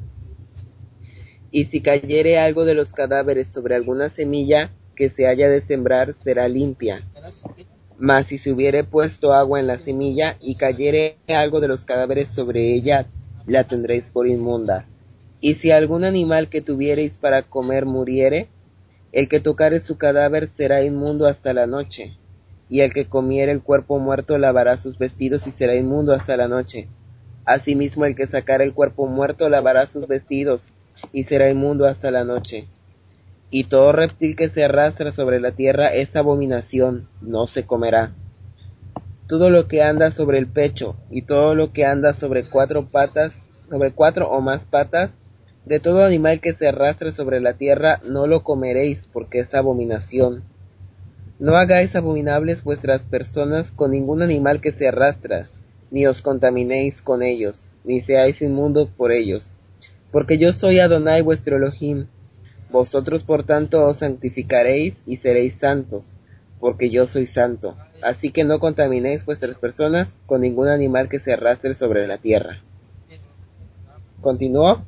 Y si cayere algo de los cadáveres sobre alguna semilla que se haya de sembrar, será limpia. Mas si se hubiere puesto agua en la semilla, y cayere algo de los cadáveres sobre ella, la tendréis por inmunda. Y si algún animal que tuviereis para comer muriere, el que tocare su cadáver será inmundo hasta la noche. Y el que comiere el cuerpo muerto lavará sus vestidos y será inmundo hasta la noche. Asimismo el que sacare el cuerpo muerto lavará sus vestidos y será inmundo hasta la noche. Y todo reptil que se arrastra sobre la tierra es abominación, no se comerá. Todo lo que anda sobre el pecho, y todo lo que anda sobre 4 patas, sobre 4 o más patas, de todo animal que se arrastre sobre la tierra, no lo comeréis, porque es abominación. No hagáis abominables vuestras personas con ningún animal que se arrastra, ni os contaminéis con ellos, ni seáis inmundos por ellos. Porque yo soy Adonai vuestro Elohim. Vosotros por tanto os santificaréis y seréis santos, porque yo soy santo. Así que no contaminéis vuestras personas con ningún animal que se arrastre sobre la tierra. ¿Continuó?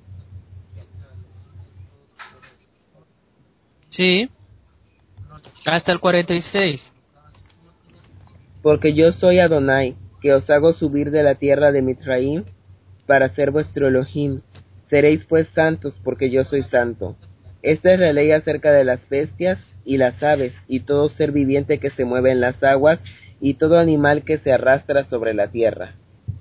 Sí, hasta el 46. Porque yo soy Adonai, que os hago subir de la tierra de Mitzraim, para ser vuestro Elohim. Seréis pues santos, porque yo soy santo. Esta es la ley acerca de las bestias y las aves, y todo ser viviente que se mueve en las aguas, y todo animal que se arrastra sobre la tierra.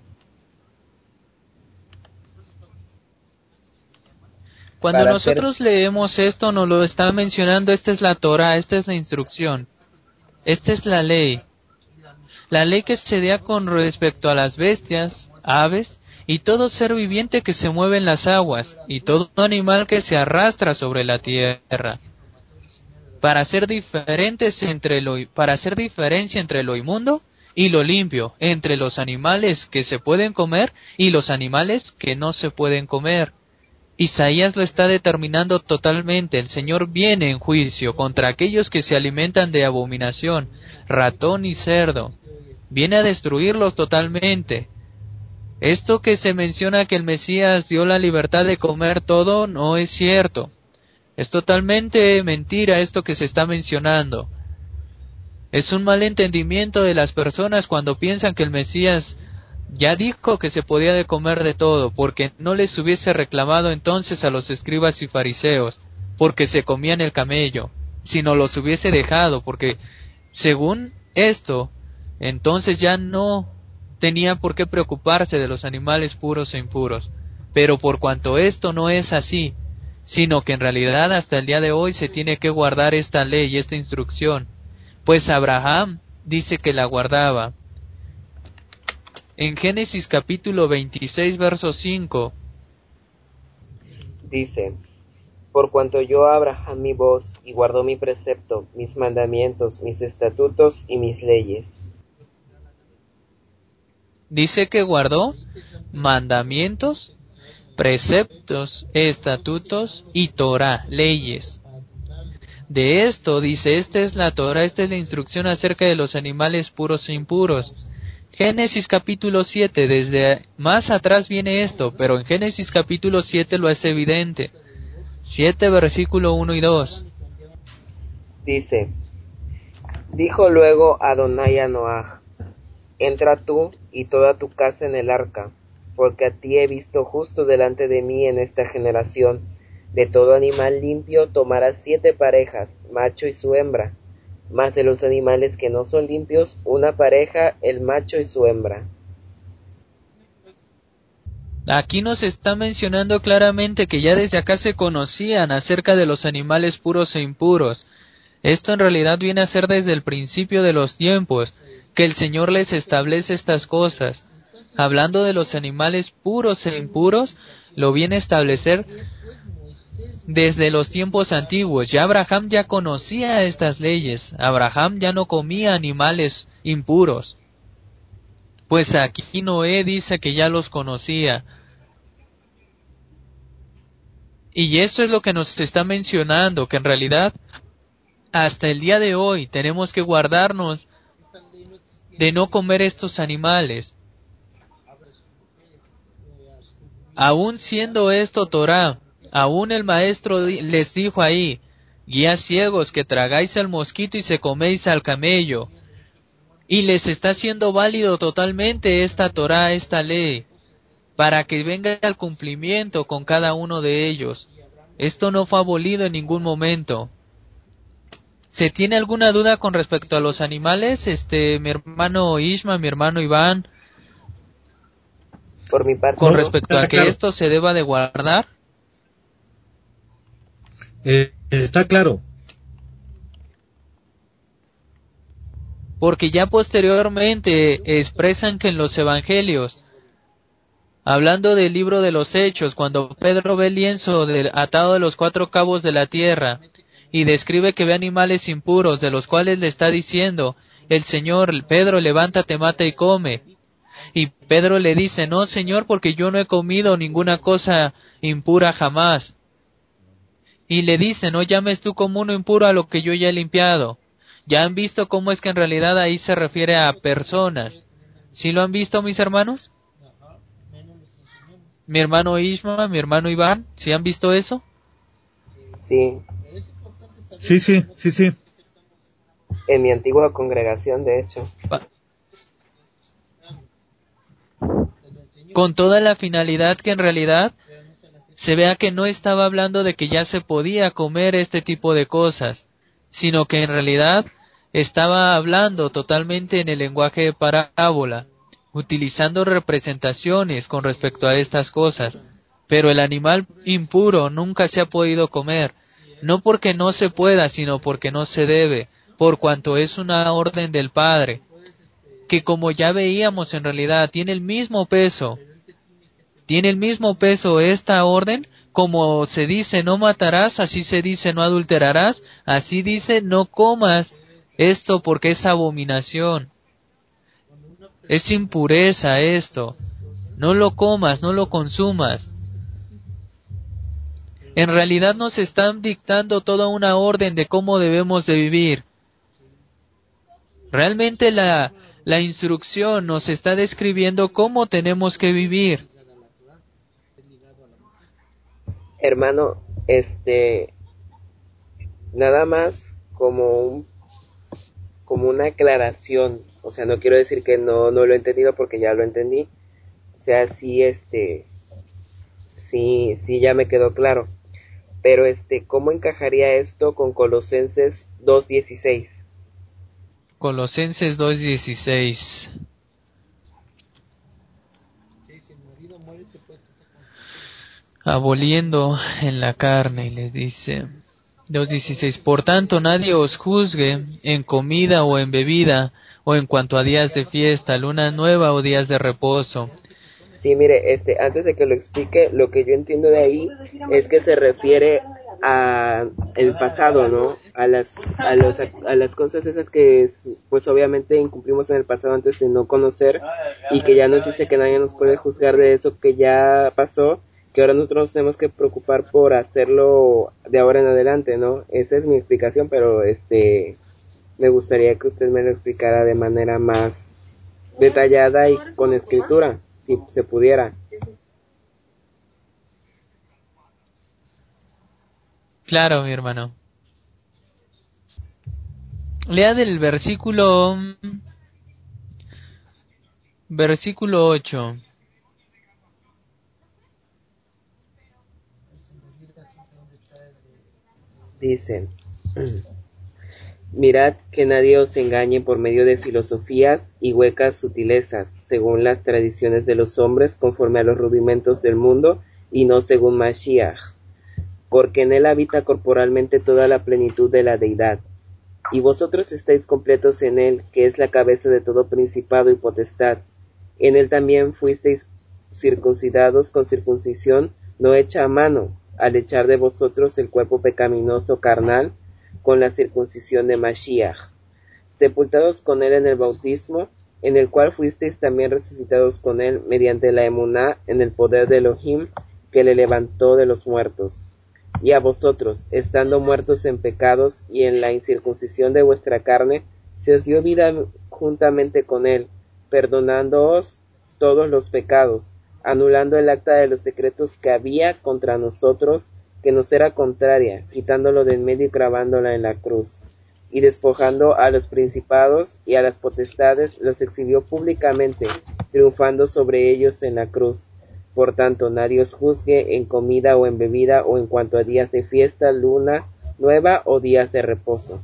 Cuando nosotros leemos esto, nos lo está mencionando, esta es la Torah, esta es la instrucción, esta es la ley que se da con respecto a las bestias, aves, y todo ser viviente que se mueve en las aguas, y todo animal que se arrastra sobre la tierra, para hacer diferencia entre lo inmundo y lo limpio, entre los animales que se pueden comer y los animales que no se pueden comer. Isaías lo está determinando totalmente. El Señor viene en juicio contra aquellos que se alimentan de abominación, ratón y cerdo. Viene a destruirlos totalmente. Esto que se menciona que el Mesías dio la libertad de comer todo no es cierto. Es totalmente mentira esto que se está mencionando. Es un mal entendimiento de las personas cuando piensan que el Mesías ya dijo que se podía de comer de todo, porque no les hubiese reclamado entonces a los escribas y fariseos, porque se comían el camello, sino los hubiese dejado, porque según esto, entonces ya no tenía por qué preocuparse de los animales puros e impuros. Pero por cuanto esto no es así, sino que en realidad hasta el día de hoy se tiene que guardar esta ley y esta instrucción, pues Abraham dice que la guardaba. En Génesis capítulo 26, verso 5, dice: Por cuanto oyó a Abraham mi voz, y guardó mi precepto, mis mandamientos, mis estatutos y mis leyes. dice que guardó mandamientos, preceptos, estatutos y Torah, leyes. De esto dice, esta es la Torah, esta es la instrucción acerca de los animales puros e impuros. Génesis capítulo 7, desde más atrás viene esto, pero en Génesis capítulo 7 lo es evidente. 7 versículo 1 y 2. Dice: Dijo luego Adonai a Noaj: Entra tú y toda tu casa en el arca, porque a ti he visto justo delante de mí en esta generación. De todo animal limpio tomarás 7 parejas, macho y su hembra, mas de los animales que no son limpios, una pareja, el macho y su hembra. Aquí nos está mencionando claramente que ya desde acá se conocían acerca de los animales puros e impuros. Esto en realidad viene a ser desde el principio de los tiempos, que el Señor les establece estas cosas. Hablando de los animales puros e impuros, lo viene a establecer desde los tiempos antiguos. Ya Abraham ya conocía estas leyes. Abraham ya no comía animales impuros. Pues aquí Noé dice que ya los conocía. Y eso es lo que nos está mencionando, que en realidad hasta el día de hoy tenemos que guardarnos de no comer estos animales. Aún siendo esto Torah, aún el maestro les dijo ahí: guías ciegos, que tragáis al mosquito y se coméis al camello. Y les está haciendo válido totalmente esta Torah, esta ley, para que venga al cumplimiento con cada uno de ellos. Esto no fue abolido en ningún momento. ¿Se tiene alguna duda con respecto a los animales? Mi hermano Ishma, mi hermano Iván, Por mi parte, con no. respecto a que claro. esto se deba de guardar. Está claro. Porque ya posteriormente expresan que en los evangelios, hablando del libro de los Hechos, cuando Pedro ve el lienzo atado de los 4 cabos de la tierra, y describe que ve animales impuros, de los cuales le está diciendo el Señor: Pedro, levántate, mata y come. Y Pedro le dice: no, Señor, porque yo no he comido ninguna cosa impura jamás. Y le dice: no llames tú como uno impuro a lo que yo ya he limpiado. Ya han visto cómo es que en realidad ahí se refiere a personas. ¿Sí lo han visto, mis hermanos? Mi hermano Ishma, mi hermano Iván, ¿sí han visto eso? Sí, Sí. en mi antigua congregación, de hecho. Con toda la finalidad que en realidad se vea que no estaba hablando de que ya se podía comer este tipo de cosas, sino que en realidad estaba hablando totalmente en el lenguaje de parábola, utilizando representaciones con respecto a estas cosas. Pero el animal impuro nunca se ha podido comer, no porque no se pueda, sino porque no se debe, por cuanto es una orden del Padre, que como ya veíamos en realidad tiene el mismo peso esta orden, como se dice no matarás, así se dice no adulterarás, así dice no comas esto porque es abominación, es impureza esto, no lo comas, no lo consumas. En realidad nos están dictando toda una orden de cómo debemos de vivir. Realmente la instrucción nos está describiendo cómo tenemos que vivir. Hermano, nada más como una aclaración, o sea, no quiero decir que no lo he entendido porque ya lo entendí, o sea, sí, sí ya me quedó claro, pero ¿cómo encajaría esto con Colosenses 2:16? Colosenses 2:16. Aboliendo en la carne, y les dice 2:16, por tanto nadie os juzgue en comida o en bebida, o en cuanto a días de fiesta, luna nueva o días de reposo. Sí, mire, antes de que lo explique, lo que yo entiendo de ahí es que se refiere a el pasado, ¿no? A las cosas esas que, pues obviamente incumplimos en el pasado antes de no conocer, y que ya nos dice que nadie nos puede juzgar de eso que ya pasó, que ahora nosotros nos tenemos que preocupar por hacerlo de ahora en adelante, ¿no? Esa es mi explicación, pero me gustaría que usted me lo explicara de manera más detallada y con escritura, si se pudiera. Claro, mi hermano. Lea del versículo 8. Dicen, mirad que nadie os engañe por medio de filosofías y huecas sutilezas, según las tradiciones de los hombres, conforme a los rudimentos del mundo, y no según Mashiach, porque en él habita corporalmente toda la plenitud de la deidad. Y vosotros estáis completos en él, que es la cabeza de todo principado y potestad. En él también fuisteis circuncidados con circuncisión no hecha a mano, al echar de vosotros el cuerpo pecaminoso carnal, con la circuncisión de Mashiach, sepultados con él en el bautismo, en el cual fuisteis también resucitados con él mediante la emuná en el poder de Elohim, que le levantó de los muertos. Y a vosotros, estando muertos en pecados y en la incircuncisión de vuestra carne, se os dio vida juntamente con él, perdonándoos todos los pecados, anulando el acta de los decretos que había contra nosotros, que nos era contraria, quitándolo de en medio y clavándola en la cruz. Y despojando a los principados y a las potestades, los exhibió públicamente, triunfando sobre ellos en la cruz. Por tanto, nadie os juzgue en comida o en bebida, o en cuanto a días de fiesta, luna nueva o días de reposo.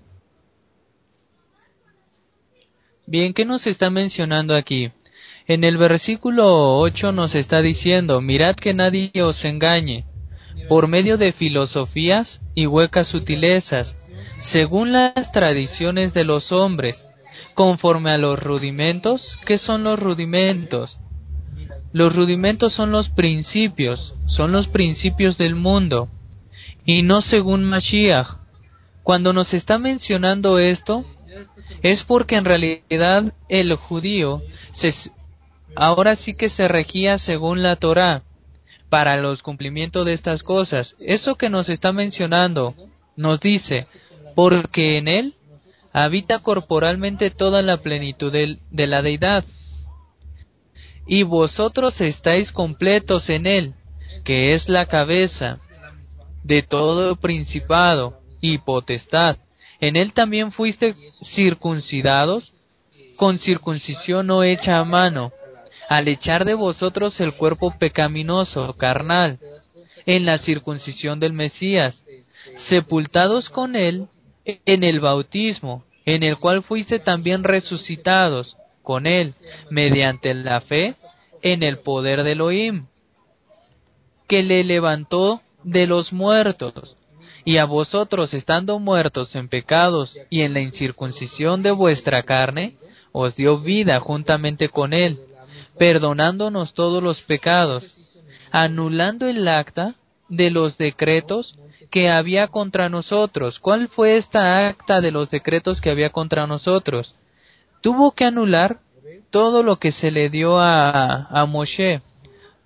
Bien, ¿qué nos está mencionando aquí? En el versículo 8 nos está diciendo, mirad que nadie os engañe, por medio de filosofías y huecas sutilezas, según las tradiciones de los hombres, conforme a los rudimentos. ¿Qué son los rudimentos? Los rudimentos son los principios del mundo, y no según Mashiach. Cuando nos está mencionando esto, es porque en realidad el judío ahora sí que se regía según la Torá para los cumplimientos de estas cosas. Eso que nos está mencionando nos dice, porque en él habita corporalmente toda la plenitud de la deidad. Y vosotros estáis completos en él, que es la cabeza de todo principado y potestad. En él también fuiste circuncidados con circuncisión no hecha a mano, al echar de vosotros el cuerpo pecaminoso, carnal, en la circuncisión del Mesías, sepultados con él en el bautismo, en el cual fuiste también resucitados con él, mediante la fe en el poder de Elohim, que le levantó de los muertos, y a vosotros, estando muertos en pecados y en la incircuncisión de vuestra carne, os dio vida juntamente con él, perdonándonos todos los pecados, anulando el acta de los decretos que había contra nosotros. ¿Cuál fue esta acta de los decretos que había contra nosotros? Tuvo que anular todo lo que se le dio a Moshe,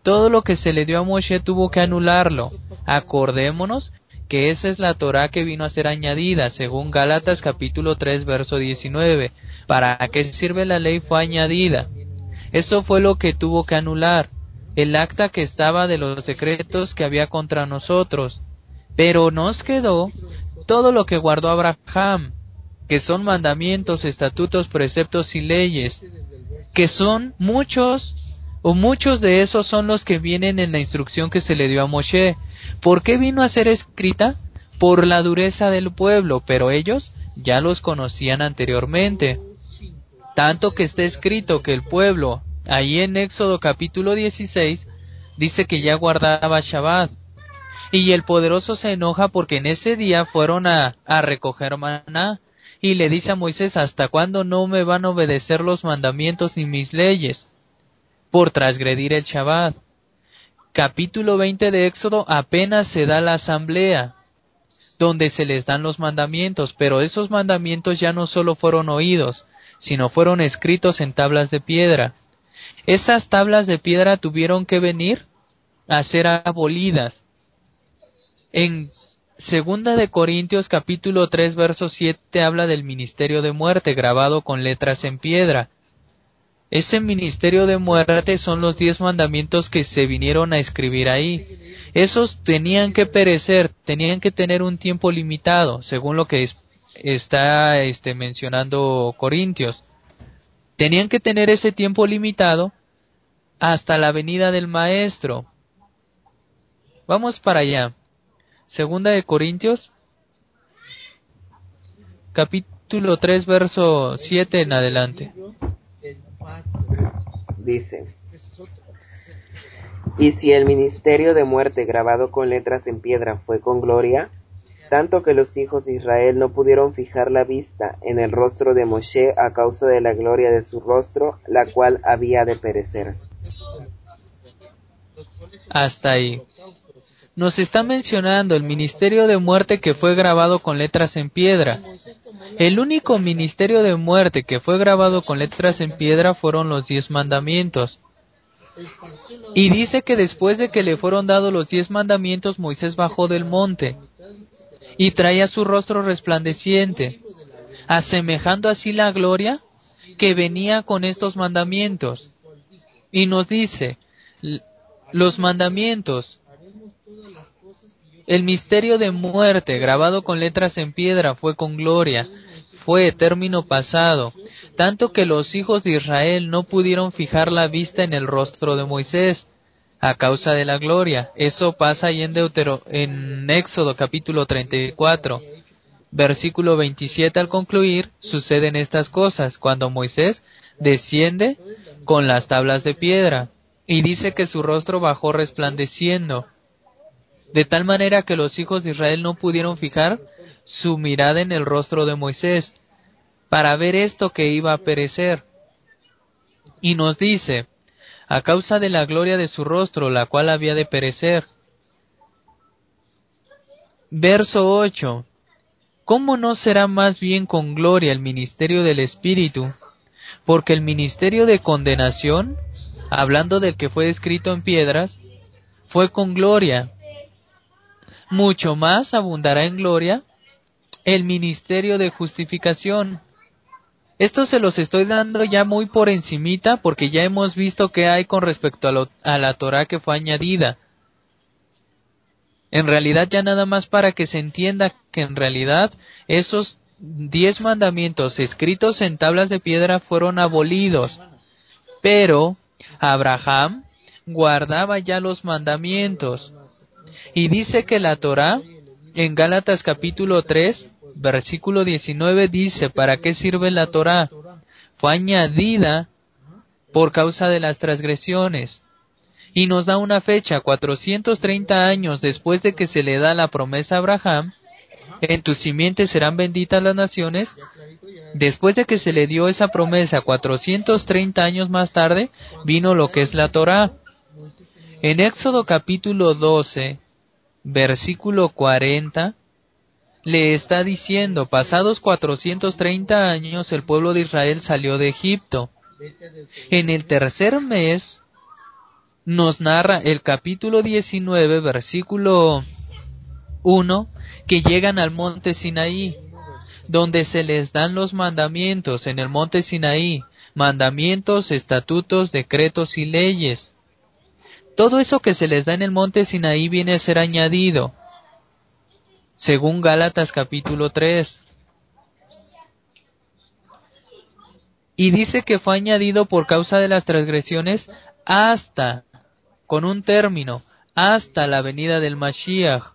todo lo que se le dio a Moshe tuvo que anularlo. Acordémonos que esa es la Torá que vino a ser añadida, según Gálatas capítulo 3, verso 19. ¿Para qué sirve la ley? Fue añadida. Eso fue lo que tuvo que anular, el acta que estaba de los decretos que había contra nosotros. Pero nos quedó todo lo que guardó Abraham, que son mandamientos, estatutos, preceptos y leyes, que son muchos, o muchos de esos son los que vienen en la instrucción que se le dio a Moshe. ¿Por qué vino a ser escrita? Por la dureza del pueblo, pero ellos ya los conocían anteriormente. Tanto que está escrito que el pueblo, ahí en Éxodo capítulo 16, dice que ya guardaba Shabbat. Y el poderoso se enoja porque en ese día fueron a recoger maná, y le dice a Moisés: ¿hasta cuándo no me van a obedecer los mandamientos ni mis leyes? Por transgredir el Shabbat. Capítulo 20 de Éxodo apenas se da la asamblea, donde se les dan los mandamientos, pero esos mandamientos ya no solo fueron oídos, sino fueron escritos en tablas de piedra. Esas tablas de piedra tuvieron que venir a ser abolidas. En Segunda de Corintios capítulo 3 verso 7 habla del ministerio de muerte grabado con letras en piedra. Ese ministerio de muerte son los 10 mandamientos que se vinieron a escribir ahí. Esos tenían que perecer, tenían que tener un tiempo limitado, según lo que está mencionando Corintios. Tenían que tener ese tiempo limitado hasta la venida del Maestro. Vamos para allá. Segunda de Corintios, capítulo 3, verso 7 en adelante. Dice: y si el ministerio de muerte grabado con letras en piedra fue con gloria, tanto que los hijos de Israel no pudieron fijar la vista en el rostro de Moshe a causa de la gloria de su rostro, la cual había de perecer. Hasta ahí. Nos está mencionando el ministerio de muerte que fue grabado con letras en piedra. El único ministerio de muerte que fue grabado con letras en piedra fueron los 10 mandamientos. Y dice que después de que le fueron dados los 10 mandamientos, Moisés bajó del monte y traía su rostro resplandeciente, asemejando así la gloria que venía con estos mandamientos. Y nos dice, los mandamientos, el misterio de muerte grabado con letras en piedra fue con gloria, fue término pasado, tanto que los hijos de Israel no pudieron fijar la vista en el rostro de Moisés a causa de la gloria. Eso pasa ahí en Éxodo capítulo 34, versículo 27. Al concluir, suceden estas cosas cuando Moisés desciende con las tablas de piedra y dice que su rostro bajó resplandeciendo, de tal manera que los hijos de Israel no pudieron fijar su mirada en el rostro de Moisés para ver esto que iba a perecer. Y nos dice, a causa de la gloria de su rostro, la cual había de perecer. Verso 8. ¿Cómo no será más bien con gloria el ministerio del Espíritu? Porque el ministerio de condenación, hablando del que fue escrito en piedras, fue con gloria. Mucho más abundará en gloria el ministerio de justificación. Esto se los estoy dando ya muy por encimita porque ya hemos visto qué hay con respecto a la Torá que fue añadida. En realidad ya nada más para que se entienda que en realidad esos 10 mandamientos escritos en tablas de piedra fueron abolidos. Pero Abraham guardaba ya los mandamientos. Y dice que la Torá, en Gálatas capítulo 3, versículo 19, dice, ¿para qué sirve la Torá? Fue añadida por causa de las transgresiones. Y nos da una fecha, 430 años después de que se le da la promesa a Abraham, en tu simiente serán benditas las naciones. Después de que se le dio esa promesa, 430 años más tarde, vino lo que es la Torá. En Éxodo capítulo 12, versículo 40, le está diciendo, pasados 430 años, el pueblo de Israel salió de Egipto. En el tercer mes nos narra el capítulo 19, versículo 1, que llegan al monte Sinaí, donde se les dan los mandamientos en el monte Sinaí, mandamientos, estatutos, decretos y leyes. Todo eso que se les da en el monte Sinaí viene a ser añadido, según Gálatas capítulo 3. Y dice que fue añadido por causa de las transgresiones hasta, con un término, hasta la venida del Mashiach.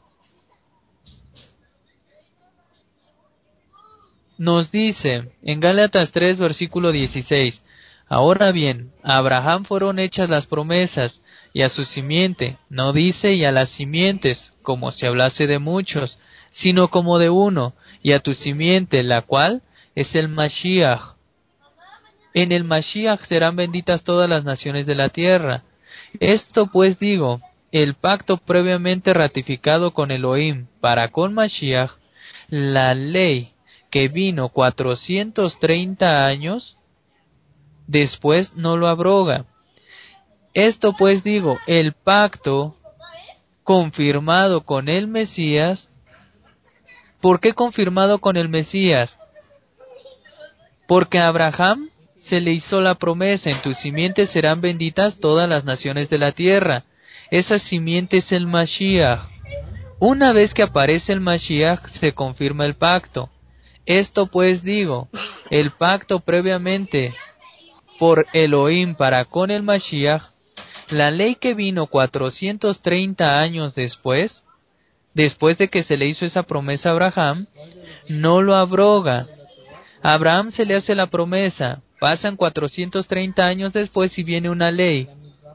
Nos dice en Gálatas 3, versículo 16, ahora bien, a Abraham fueron hechas las promesas, y a su simiente, no dice y a las simientes, como si hablase de muchos, sino como de uno, y a tu simiente, la cual es el Mashiach. En el Mashiach serán benditas todas las naciones de la tierra. Esto pues digo, el pacto previamente ratificado con Elohim para con Mashiach, la ley que vino 430 años después no lo abroga. Esto pues digo, el pacto confirmado con el Mesías. ¿Por qué confirmado con el Mesías? Porque a Abraham se le hizo la promesa, en tu simiente serán benditas todas las naciones de la tierra. Esa simiente es el Mashiach. Una vez que aparece el Mashiach, se confirma el pacto. Esto pues digo, el pacto previamente por Elohim para con el Mashiach, la ley que vino 430 años después de que se le hizo esa promesa a Abraham, no lo abroga. A Abraham se le hace la promesa, pasan 430 años después y viene una ley.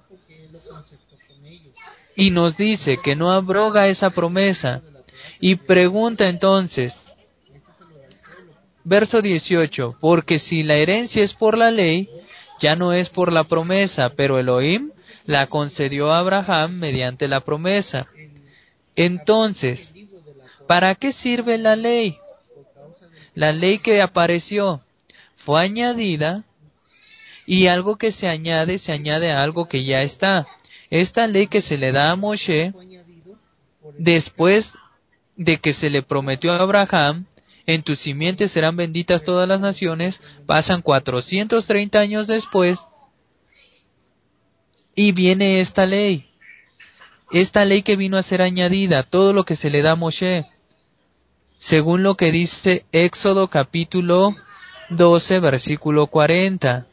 Y nos dice que no abroga esa promesa. Y pregunta entonces, verso 18, porque si la herencia es por la ley, ya no es por la promesa, pero Elohim la concedió a Abraham mediante la promesa. Entonces, ¿para qué sirve la ley? La ley que apareció fue añadida, y algo que se añade a algo que ya está. Esta ley que se le da a Moshe, después de que se le prometió a Abraham, en tu simiente serán benditas todas las naciones, pasan 430 años después, y viene esta ley que vino a ser añadida, todo lo que se le da a Moshe, según lo que dice Éxodo capítulo 12, versículo 40.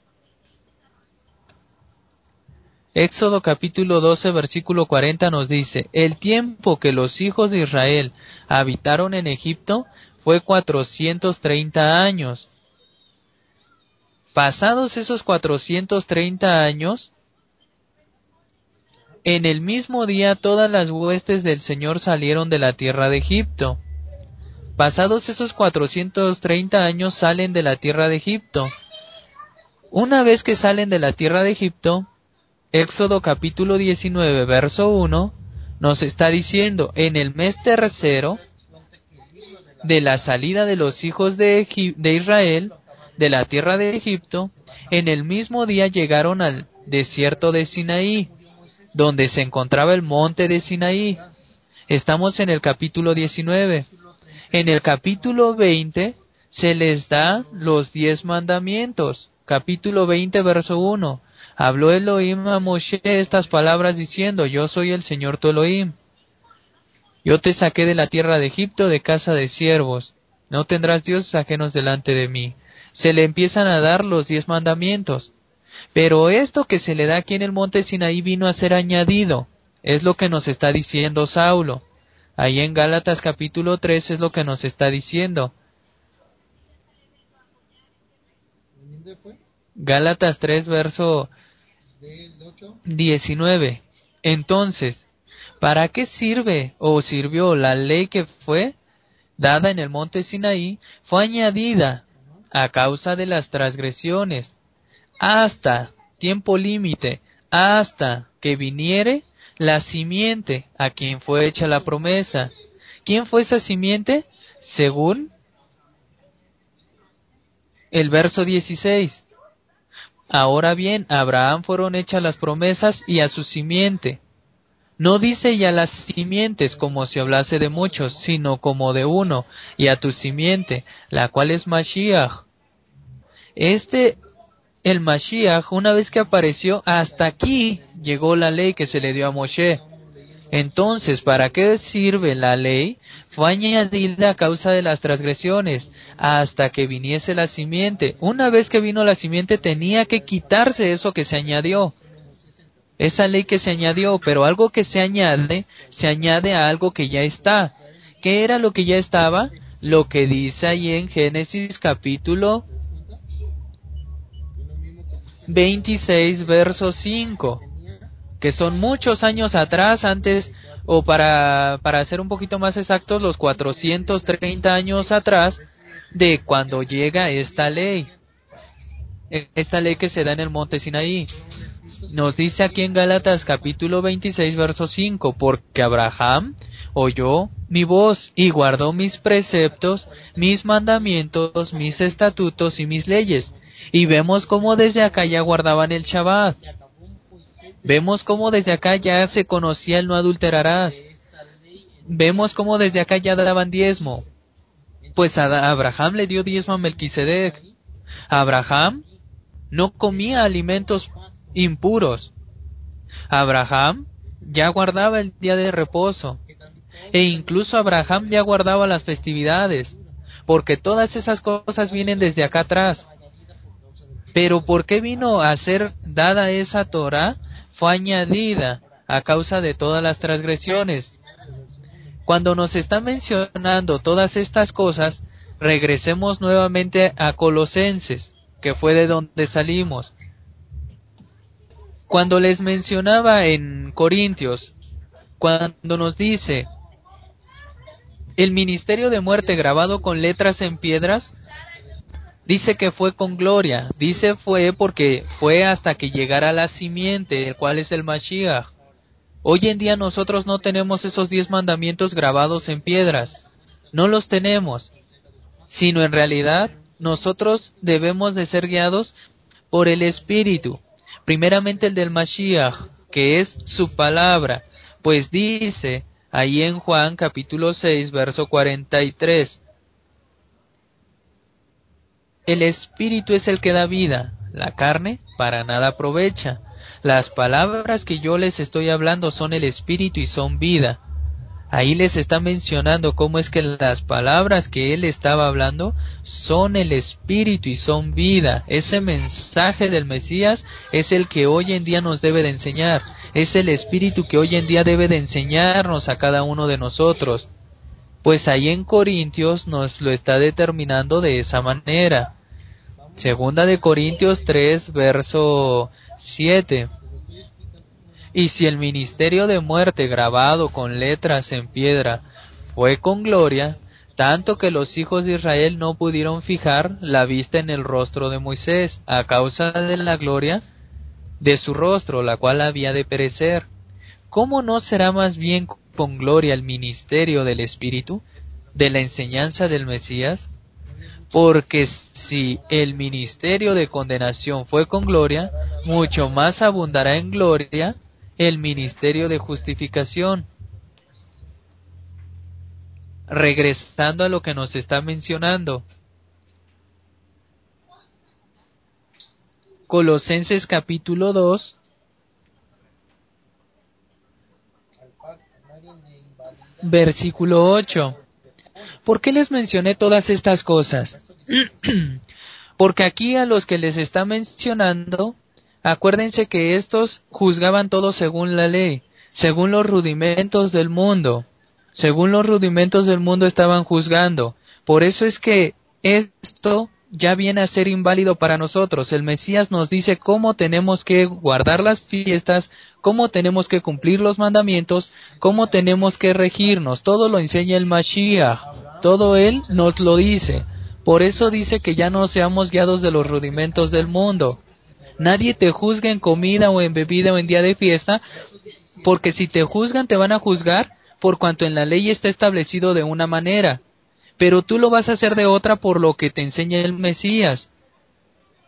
Éxodo capítulo 12, versículo 40 nos dice, el tiempo que los hijos de Israel habitaron en Egipto fue 430 años. Pasados esos 430 años, en el mismo día todas las huestes del Señor salieron de la tierra de Egipto. Pasados esos 430 años salen de la tierra de Egipto. Una vez que salen de la tierra de Egipto, Éxodo capítulo 19, verso 1, nos está diciendo, en el mes tercero de la salida de los hijos de Israel, de la tierra de Egipto, en el mismo día llegaron al desierto de Sinaí, donde se encontraba el monte de Sinaí. Estamos en el capítulo 19. En el capítulo 20 se les da los 10 mandamientos. Capítulo 20, verso 1. Habló Elohim a Moshe estas palabras diciendo, yo soy el Señor tu Elohim. Yo te saqué de la tierra de Egipto de casa de siervos. No tendrás dioses ajenos delante de mí. Se le empiezan a dar los 10 mandamientos. Pero esto que se le da aquí en el monte Sinaí vino a ser añadido. Es lo que nos está diciendo Saulo. Ahí en Gálatas capítulo 3 es lo que nos está diciendo. Gálatas 3, verso 19. Entonces, ¿para qué sirve o sirvió la ley que fue dada en el monte Sinaí? Fue añadida a causa de las transgresiones, hasta tiempo límite, hasta que viniere la simiente a quien fue hecha la promesa. ¿Quién fue esa simiente? Según el verso 16. Ahora bien, a Abraham fueron hechas las promesas y a su simiente. No dice y a las simientes como si hablase de muchos, sino como de uno, y a tu simiente, la cual es Mashiach. El Mashiach, una vez que apareció, hasta aquí llegó la ley que se le dio a Moshe. Entonces, ¿para qué sirve la ley? Fue añadida a causa de las transgresiones, hasta que viniese la simiente. Una vez que vino la simiente, tenía que quitarse eso que se añadió. Esa ley que se añadió, pero algo que se añade a algo que ya está. ¿Qué era lo que ya estaba? Lo que dice ahí en Génesis capítulo 26, verso 5, que son muchos años atrás, antes, o para ser un poquito más exactos, los 430 años atrás de cuando llega esta ley que se da en el monte Sinaí. Nos dice aquí en Gálatas capítulo 26, verso 5, porque Abraham oyó mi voz y guardó mis preceptos, mis mandamientos, mis estatutos y mis leyes. Y vemos cómo desde acá ya guardaban el Shabbat. Vemos cómo desde acá ya se conocía el no adulterarás. Vemos cómo desde acá ya daban diezmo. Pues Abraham le dio diezmo a Melquisedec. Abraham no comía alimentos impuros. Abraham ya guardaba el día de reposo. E incluso Abraham ya guardaba las festividades. Porque todas esas cosas vienen desde acá atrás. Pero ¿por qué vino a ser dada esa Torah? Fue añadida a causa de todas las transgresiones. Cuando nos está mencionando todas estas cosas, regresemos nuevamente a Colosenses, que fue de donde salimos. Cuando les mencionaba en Corintios, cuando nos dice el ministerio de muerte grabado con letras en piedras, dice que fue con gloria, dice fue porque fue hasta que llegara la simiente, el cual es el Mashiach. Hoy en día nosotros no tenemos esos 10 mandamientos grabados en piedras, no los tenemos, sino en realidad nosotros debemos de ser guiados por el Espíritu, primeramente el del Mashiach, que es su palabra, pues dice ahí en Juan capítulo 6, verso 43, el Espíritu es el que da vida, la carne para nada aprovecha. Las palabras que yo les estoy hablando son el Espíritu y son vida. Ahí les está mencionando cómo es que las palabras que él estaba hablando son el Espíritu y son vida. Ese mensaje del Mesías es el que hoy en día nos debe de enseñar. Es el Espíritu que hoy en día debe de enseñarnos a cada uno de nosotros. Pues ahí en Corintios nos lo está determinando de esa manera. Segunda de Corintios 3, verso 7. Y si el ministerio de muerte grabado con letras en piedra fue con gloria, tanto que los hijos de Israel no pudieron fijar la vista en el rostro de Moisés, a causa de la gloria de su rostro, la cual había de perecer. ¿Cómo no será más bien con gloria el ministerio del Espíritu, de la enseñanza del Mesías? Porque si el ministerio de condenación fue con gloria, mucho más abundará en gloria el ministerio de justificación. Regresando a lo que nos está mencionando, Colosenses capítulo 2, versículo 8. ¿Por qué les mencioné todas estas cosas? Porque aquí a los que les está mencionando, acuérdense que estos juzgaban todo según la ley, según los rudimentos del mundo. Según los rudimentos del mundo estaban juzgando. Por eso es que esto ya viene a ser inválido para nosotros. El Mesías nos dice cómo tenemos que guardar las fiestas, cómo tenemos que cumplir los mandamientos, cómo tenemos que regirnos. Todo lo enseña el Mashiach. Todo él nos lo dice. Por eso dice que ya no seamos guiados de los rudimentos del mundo. Nadie te juzga en comida o en bebida o en día de fiesta, porque si te juzgan te van a juzgar por cuanto en la ley está establecido de una manera, pero tú lo vas a hacer de otra por lo que te enseña el Mesías.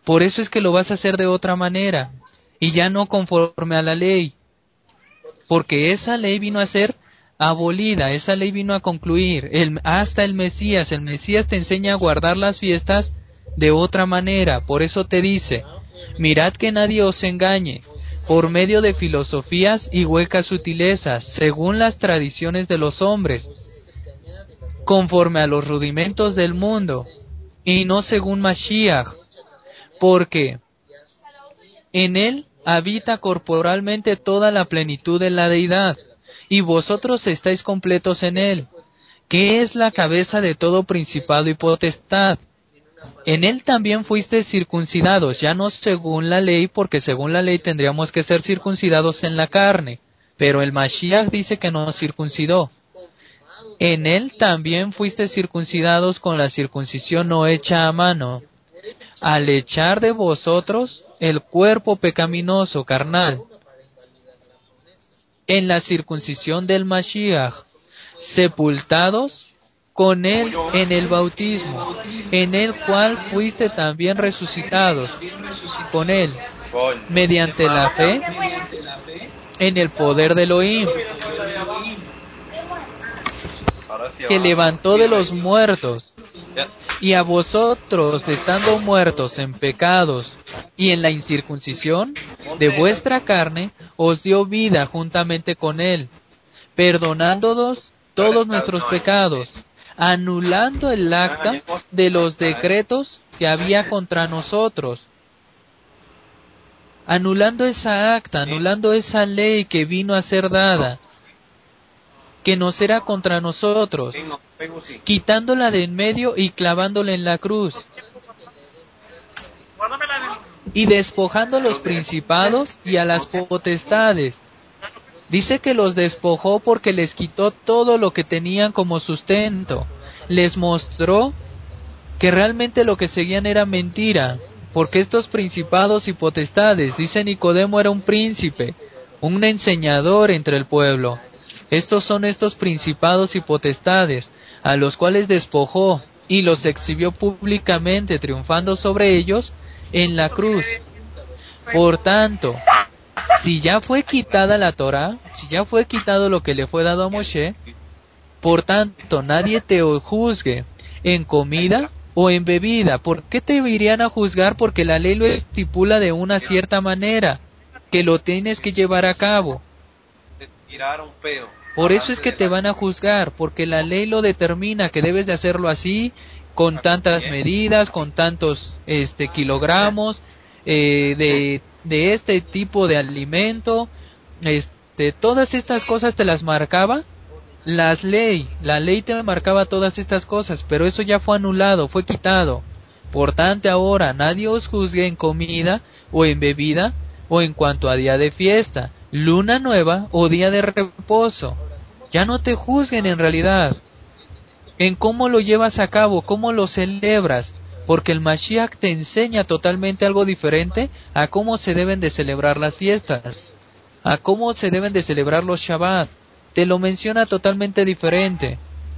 Por eso es que lo vas a hacer de otra manera, y ya no conforme a la ley, porque esa ley vino a ser abolida, esa ley vino a concluir, hasta el Mesías te enseña a guardar las fiestas de otra manera, por eso te dice, mirad que nadie os engañe, por medio de filosofías y huecas sutilezas, según las tradiciones de los hombres, conforme a los rudimentos del mundo, y no según Mashiach, porque en él habita corporalmente toda la plenitud de la deidad, y vosotros estáis completos en él, que es la cabeza de todo principado y potestad. En él también fuisteis circuncidados, ya no según la ley, porque según la ley tendríamos que ser circuncidados en la carne, pero el Mashiach dice que nos circuncidó. En él también fuisteis circuncidados con la circuncisión no hecha a mano, al echar de vosotros el cuerpo pecaminoso carnal, en la circuncisión del Mashiach, sepultados con él en el bautismo, en el cual fuiste también resucitados con él, mediante la fe en el poder de Elohim, que levantó de los muertos, y a vosotros, estando muertos en pecados y en la incircuncisión de vuestra carne, os dio vida juntamente con él, perdonándonos todos nuestros pecados, anulando el acta de los decretos que había contra nosotros, anulando esa acta, anulando esa ley que vino a ser dada, que nos era contra nosotros, quitándola de en medio y clavándola en la cruz, y despojando a los principados y a las potestades. Dice que los despojó porque les quitó todo lo que tenían como sustento. Les mostró que realmente lo que seguían era mentira, porque estos principados y potestades, dice Nicodemo, era un príncipe, un enseñador entre el pueblo. Estos son estos principados y potestades, a los cuales despojó y los exhibió públicamente, triunfando sobre ellos en la cruz. Por tanto, si ya fue quitada la Torá, si ya fue quitado lo que le fue dado a Moshe, por tanto, nadie te juzgue en comida o en bebida. ¿Por qué te irían a juzgar? Porque la ley lo estipula de una cierta manera, que lo tienes que llevar a cabo. Por eso es que te van a juzgar, porque la ley lo determina, que debes de hacerlo así, con tantas medidas, con tantos kilogramos de este tipo de alimento, todas estas cosas te las marcaba la ley te marcaba todas estas cosas, pero eso ya fue anulado, fue quitado. Por tanto ahora nadie os juzgue en comida o en bebida o en cuanto a día de fiesta, luna nueva o día de reposo. Ya no te juzguen en realidad en cómo lo llevas a cabo, cómo lo celebras, porque el Mashiach te enseña totalmente algo diferente a cómo se deben de celebrar las fiestas, a cómo se deben de celebrar los Shabbat. Te lo menciona totalmente diferente.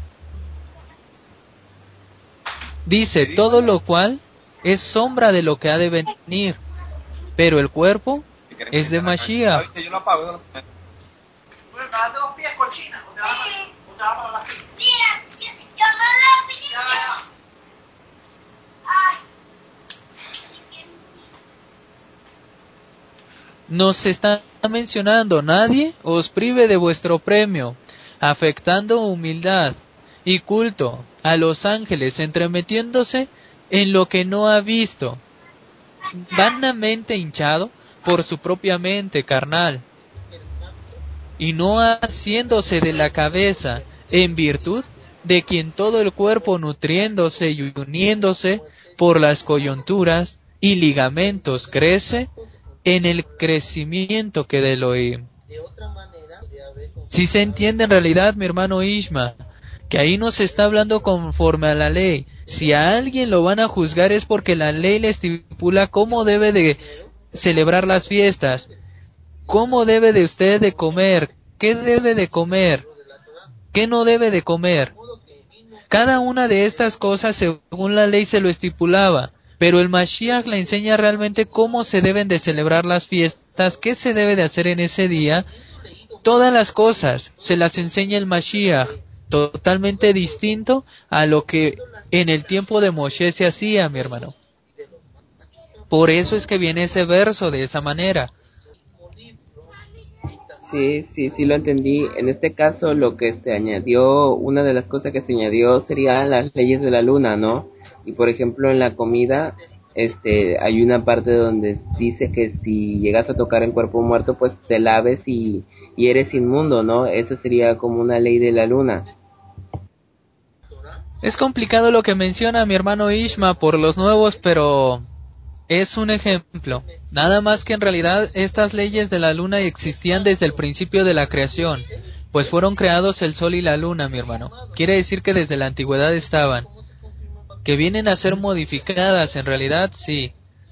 Dice, todo lo cual es sombra de lo que ha de venir, pero el cuerpo es de Mashiach. Nos está mencionando, nadie os prive de vuestro premio, afectando humildad y culto a los ángeles, entremetiéndose en lo que no ha visto, vanamente hinchado por su propia mente carnal, y no haciéndose de la cabeza, en virtud de quien todo el cuerpo nutriéndose y uniéndose por las coyunturas y ligamentos crece en el crecimiento que de Elohim. Si se entiende en realidad, mi hermano Ishma, que ahí no se está hablando conforme a la ley. Si a alguien lo van a juzgar es porque la ley le estipula cómo debe de celebrar las fiestas, cómo debe de usted de comer, qué debe de comer, qué no debe de comer. Cada una de estas cosas según la ley se lo estipulaba. Pero el Mashiach le enseña realmente cómo se deben de celebrar las fiestas, qué se debe de hacer en ese día. Todas las cosas se las enseña el Mashiach, totalmente distinto a lo que en el tiempo de Moshe se hacía, mi hermano. Por eso es que viene ese verso de esa manera. Sí, lo entendí. En este caso lo que se añadió, una de las cosas que se añadió serían las leyes de la luna, ¿no? Y por ejemplo en la comida, hay una parte donde dice que si llegas a tocar el cuerpo muerto, pues te laves y eres inmundo, ¿no? Esa sería como una ley de la luna. Es complicado lo que menciona mi hermano Ishma por los nuevos, pero es un ejemplo. Nada más que en realidad estas leyes de la luna existían desde el principio de la creación, pues fueron creados el sol y la luna, mi hermano. Quiere decir que desde la antigüedad estaban. Que vienen a ser modificadas, en realidad sí.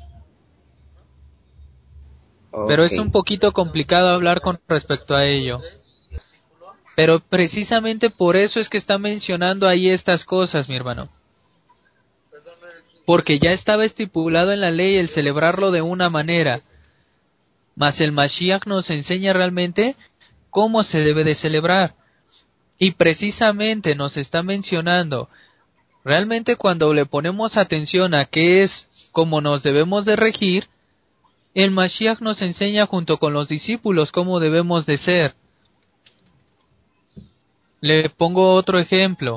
Pero es un Okay. poquito complicado hablar con respecto a ello. Pero precisamente por eso es que está mencionando ahí estas cosas, mi hermano. Porque ya estaba estipulado en la ley el celebrarlo de una manera. Mas el Mashiach nos enseña realmente cómo se debe de celebrar. Y precisamente nos está mencionando, realmente cuando le ponemos atención a qué es cómo nos debemos de regir, el Mashiach nos enseña junto con los discípulos cómo debemos de ser. Le pongo otro ejemplo.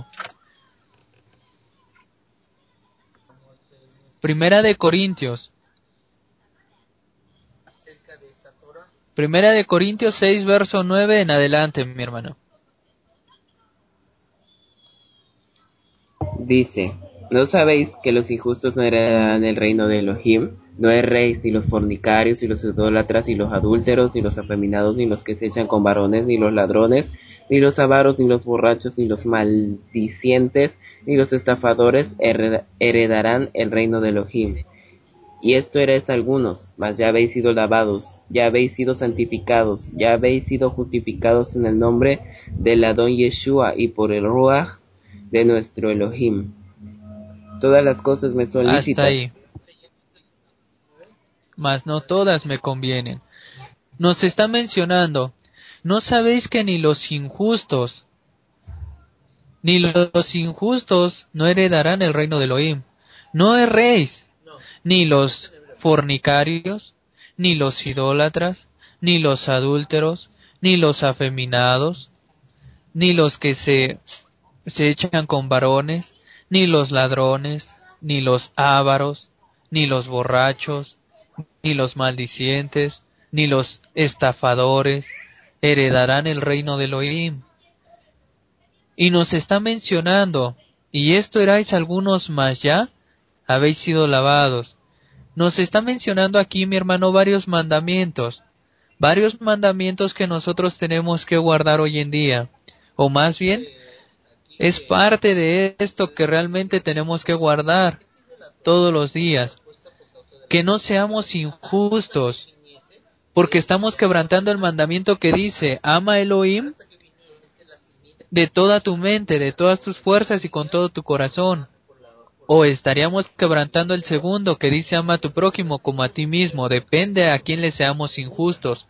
Primera de Corintios. Primera de Corintios 6, verso 9 en adelante, mi hermano. Dice, ¿no sabéis que los injustos no heredarán el reino de Elohim? No erréis, ni los fornicarios, ni los idólatras, ni los adúlteros, ni los afeminados, ni los que se echan con varones, ni los ladrones, ni los avaros, ni los borrachos, ni los maldicientes, ni los estafadores heredarán el reino de Elohim. Y esto erais algunos, mas ya habéis sido lavados, ya habéis sido santificados, ya habéis sido justificados en el nombre del Adón Yeshua y por el Ruach de nuestro Elohim. Todas las cosas me son Hasta lícitas. ahí. Mas no todas me convienen. Nos está mencionando, ¿no sabéis que ni los injustos no heredarán el reino de Elohim? No erréis, ni los fornicarios, ni los idólatras, ni los adúlteros, ni los afeminados, ni los que se echan con varones, ni los ladrones, ni los ávaros, ni los borrachos, ni los maldicientes, ni los estafadores heredarán el reino de Elohim. Y nos está mencionando, y esto erais algunos, más ya habéis sido lavados. Nos está mencionando aquí, mi hermano, varios mandamientos que nosotros tenemos que guardar hoy en día, o más bien, es parte de esto que realmente tenemos que guardar todos los días, que no seamos injustos, porque estamos quebrantando el mandamiento que dice, ama a Elohim de toda tu mente, de todas tus fuerzas y con todo tu corazón. O estaríamos quebrantando el segundo que dice, ama a tu prójimo como a ti mismo, depende a quién le seamos injustos.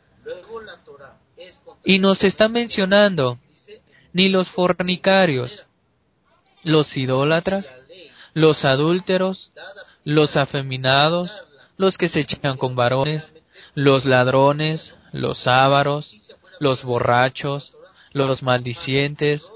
Y nos está mencionando, ni los fornicarios, los idólatras, los adúlteros, los afeminados, los que se echan con varones, los ladrones, los ávaros, los borrachos, los maldicientes,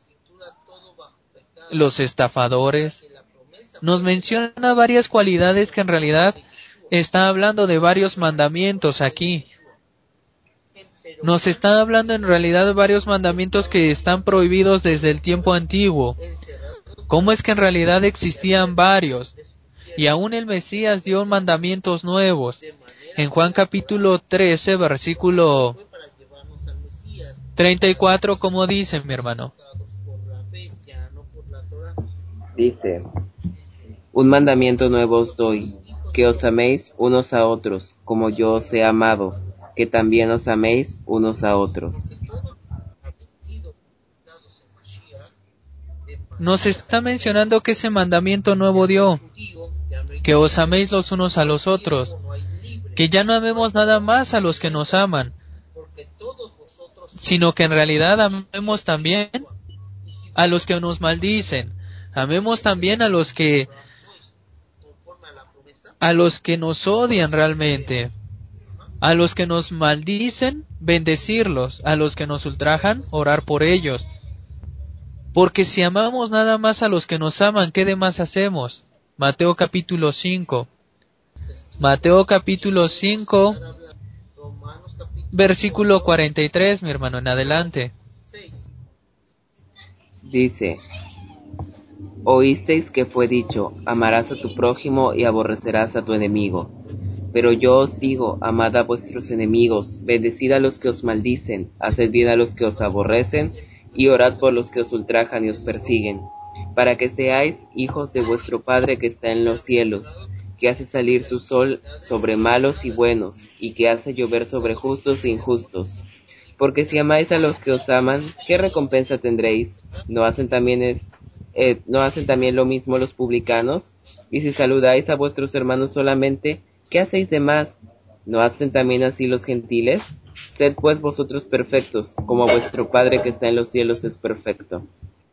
los estafadores. Nos menciona varias cualidades que en realidad está hablando de varios mandamientos aquí. Nos está hablando en realidad de varios mandamientos que están prohibidos desde el tiempo antiguo. ¿Cómo es que en realidad existían varios? Y aún el Mesías dio mandamientos nuevos. En Juan capítulo 13, versículo 34, ¿cómo dice, mi hermano? Dice, un mandamiento nuevo os doy, que os améis unos a otros, como yo os he amado, que también os améis unos a otros. Nos está mencionando que ese mandamiento nuevo dio. que os améis los unos a los otros, que ya no amemos nada más a los que nos aman, sino que en realidad amemos también a los que nos maldicen, amemos también a los que nos odian realmente, a los que nos maldicen, bendecirlos, a los que nos ultrajan, orar por ellos. Porque si amamos nada más a los que nos aman, ¿qué demás hacemos? Mateo capítulo 5. Mateo capítulo 5, versículo 43, mi hermano, en adelante. Dice: Oísteis que fue dicho, amarás a tu prójimo y aborrecerás a tu enemigo. Pero yo os digo, amad a vuestros enemigos, bendecid a los que os maldicen, haced bien a los que os aborrecen, y orad por los que os ultrajan y os persiguen, para que seáis hijos de vuestro Padre que está en los cielos, que hace salir su sol sobre malos y buenos, y que hace llover sobre justos e injustos. Porque si amáis a los que os aman, ¿qué recompensa tendréis? ¿No hacen también lo mismo los publicanos? Y si saludáis a vuestros hermanos solamente, ¿qué hacéis de más? ¿No hacen también así los gentiles? Sed pues vosotros perfectos, como vuestro Padre que está en los cielos es perfecto.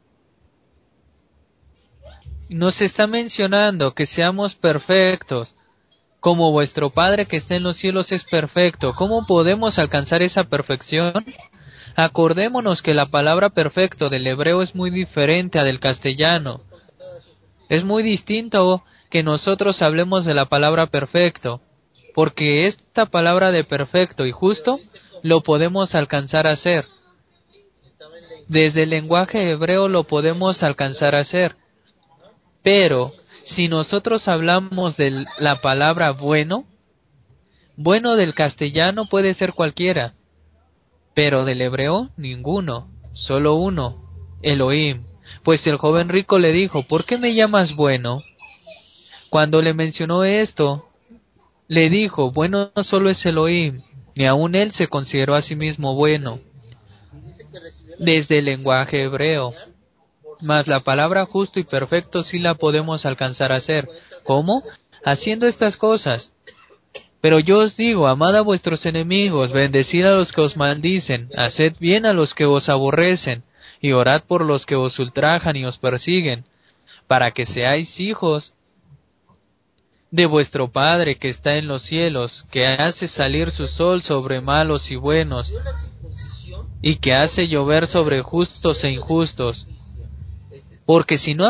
Nos está mencionando que seamos perfectos, como vuestro Padre que está en los cielos es perfecto. ¿Cómo podemos alcanzar esa perfección? Acordémonos que la palabra perfecto del hebreo es muy diferente a del castellano. Es muy distinto que nosotros hablemos de la palabra perfecto, porque esta palabra de perfecto y justo lo podemos alcanzar a hacer. Desde el lenguaje hebreo lo podemos alcanzar a hacer. Pero si nosotros hablamos de la palabra bueno del castellano puede ser cualquiera, pero del hebreo ninguno, solo uno, Elohim. Pues el joven rico le dijo, ¿por qué me llamas bueno? Cuando le mencionó esto, le dijo, bueno no solo es Elohim, ni aun él se consideró a sí mismo bueno, desde el lenguaje hebreo. Mas la palabra justo y perfecto sí la podemos alcanzar a hacer. ¿Cómo? Haciendo estas cosas. Pero yo os digo, amad a vuestros enemigos, bendecid a los que os maldicen, haced bien a los que os aborrecen, y orad por los que os ultrajan y os persiguen, para que seáis hijos de vuestro Padre que está en los cielos, que hace salir su sol sobre malos y buenos, y que hace llover sobre justos e injustos. Porque si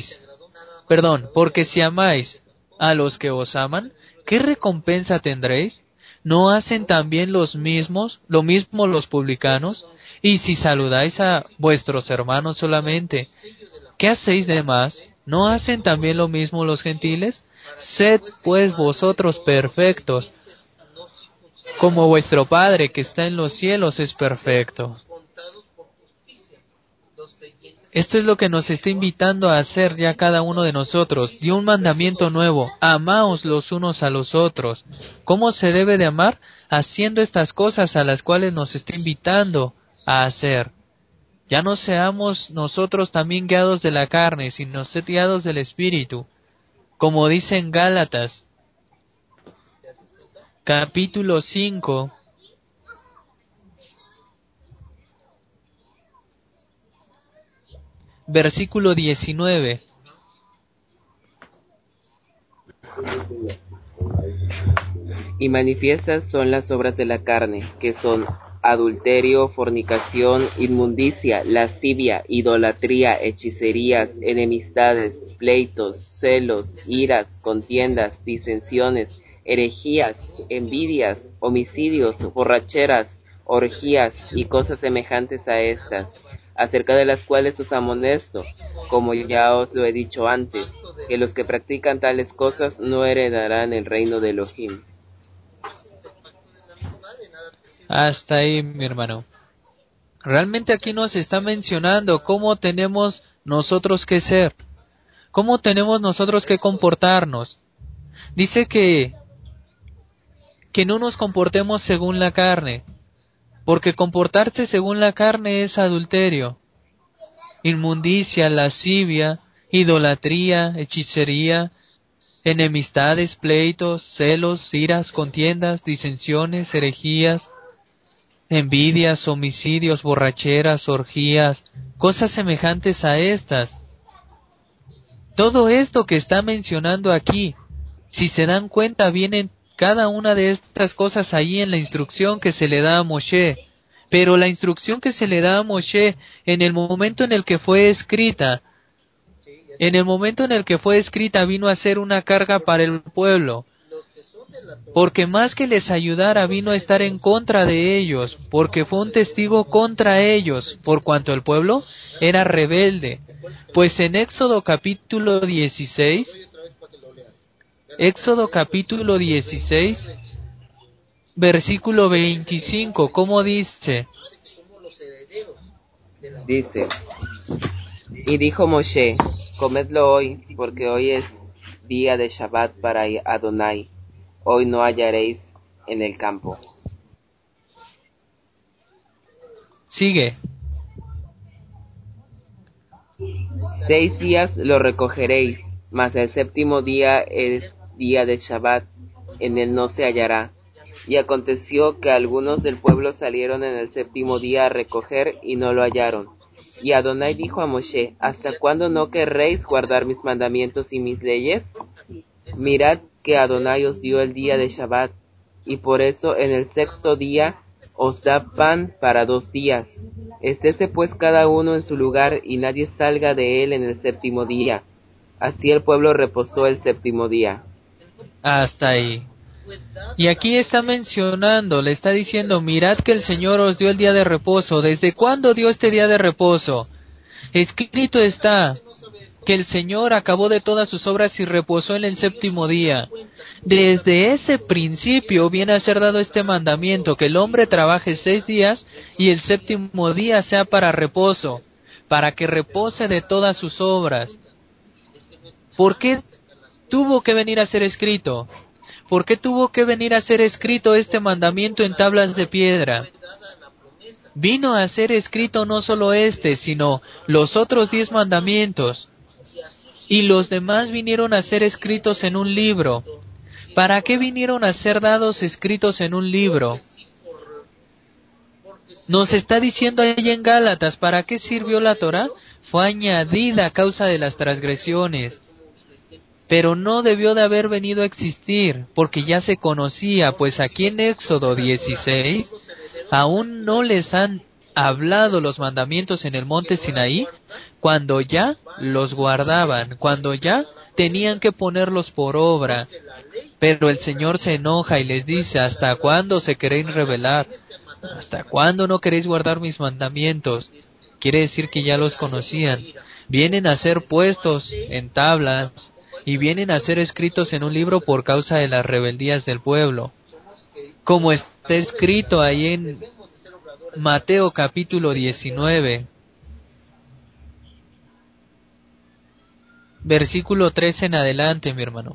amáis a los que os aman, ¿qué recompensa tendréis? ¿No hacen también lo mismo los publicanos? Y si saludáis a vuestros hermanos solamente, ¿qué hacéis de más? ¿No hacen también lo mismo los gentiles? Sed pues vosotros perfectos, como vuestro Padre que está en los cielos es perfecto. Esto es lo que nos está invitando a hacer ya cada uno de nosotros. Dio un mandamiento nuevo. Amaos los unos a los otros. ¿Cómo se debe de amar? Haciendo estas cosas a las cuales nos está invitando a hacer. Ya no seamos nosotros también guiados de la carne, sino sed guiados del Espíritu. Como dice en Gálatas, capítulo 5, versículo 19. Y manifiestas son las obras de la carne, que son adulterio, fornicación, inmundicia, lascivia, idolatría, hechicerías, enemistades, pleitos, celos, iras, contiendas, disensiones, herejías, envidias, homicidios, borracheras, orgías y cosas semejantes a estas, acerca de las cuales os amonesto, como ya os lo he dicho antes, que los que practican tales cosas no heredarán el reino de Elohim. Hasta ahí, mi hermano. Realmente aquí nos está mencionando cómo tenemos nosotros que ser, cómo tenemos nosotros que comportarnos. Dice que no nos comportemos según la carne, porque comportarse según la carne es adulterio, inmundicia, lascivia, idolatría, hechicería, enemistades, pleitos, celos, iras, contiendas, disensiones, herejías, envidias, homicidios, borracheras, orgías, cosas semejantes a estas. Todo esto que está mencionando aquí, si se dan cuenta, vienen cada una de estas cosas ahí en la instrucción que se le da a Moshe. Pero la instrucción que se le da a Moshe en el momento en el que fue escrita, vino a ser una carga para el pueblo. Porque más que les ayudara, vino a estar en contra de ellos, porque fue un testigo contra ellos, por cuanto el pueblo era rebelde. Pues en Éxodo capítulo 16, versículo 25, ¿cómo dice? Dice, y dijo Moshe, comedlo hoy, porque hoy es día de Shabbat para Adonai. Hoy no hallaréis en el campo. Sigue. 6 días lo recogeréis, mas el séptimo día es día de Shabbat, en él no se hallará. Y aconteció que algunos del pueblo salieron en el séptimo día a recoger y no lo hallaron. Y Adonai dijo a Moshe, ¿hasta cuándo no querréis guardar mis mandamientos y mis leyes? Mirad que Adonai os dio el día de Shabbat, y por eso en el sexto día os da pan para 2 días. Estése pues cada uno en su lugar, y nadie salga de él en el séptimo día. Así el pueblo reposó el séptimo día. Hasta ahí. Y aquí está mencionando, le está diciendo, mirad que el Señor os dio el día de reposo. ¿Desde cuándo dio este día de reposo? Escrito está que el Señor acabó de todas sus obras y reposó en el séptimo día. Desde ese principio viene a ser dado este mandamiento, que el hombre trabaje 6 días y el séptimo día sea para reposo, para que repose de todas sus obras. ¿Por qué tuvo que venir a ser escrito? ¿Por qué tuvo que venir a ser escrito este mandamiento en tablas de piedra? Vino a ser escrito no solo este, sino los otros 10 mandamientos. Y los demás vinieron a ser escritos en un libro. ¿Para qué vinieron a ser dados escritos en un libro? Nos está diciendo ahí en Gálatas, ¿para qué sirvió la Torá? Fue añadida a causa de las transgresiones. Pero no debió de haber venido a existir, porque ya se conocía, pues aquí en Éxodo 16, aún no les han hablado los mandamientos en el monte Sinaí, cuando ya los guardaban, cuando ya tenían que ponerlos por obra. Pero el Señor se enoja y les dice, ¿hasta cuándo se queréis rebelar? ¿Hasta cuándo no queréis guardar mis mandamientos? Quiere decir que ya los conocían. Vienen a ser puestos en tablas y vienen a ser escritos en un libro por causa de las rebeldías del pueblo. Como está escrito ahí en Mateo capítulo 19, versículo 13 en adelante, mi hermano.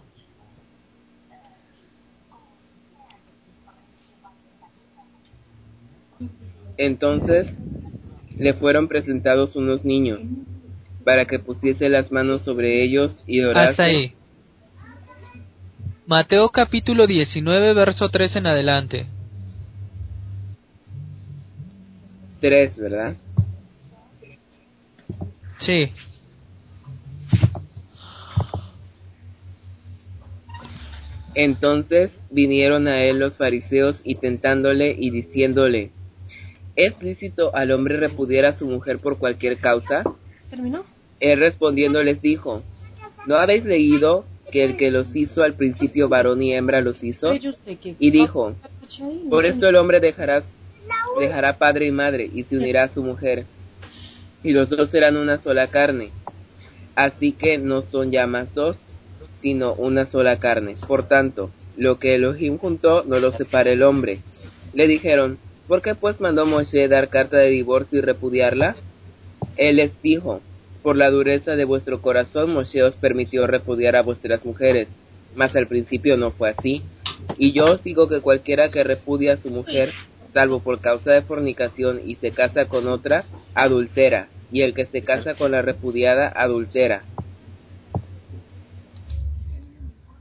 Entonces le fueron presentados unos niños, para que pusiese las manos sobre ellos y orase. Hasta ahí. Mateo capítulo 19, verso 3 en adelante. 3, ¿verdad? Sí. Entonces vinieron a él los fariseos y tentándole y diciéndole, ¿es lícito al hombre repudiar a su mujer por cualquier causa? ¿Terminó? Él respondiendo les dijo, ¿no habéis leído que el que los hizo al principio varón y hembra los hizo? Y dijo, por esto el hombre dejará padre y madre y se unirá a su mujer, y los dos serán una sola carne. Así que no son ya más dos, sino una sola carne. Por tanto, lo que Elohim juntó no lo separa el hombre. Le dijeron, ¿por qué pues mandó Moshe dar carta de divorcio y repudiarla? Él les dijo, por la dureza de vuestro corazón Moshe os permitió repudiar a vuestras mujeres, mas al principio no fue así. Y yo os digo que cualquiera que repudia a su mujer, salvo por causa de fornicación, y se casa con otra, adultera, y el que se casa con la repudiada, adultera.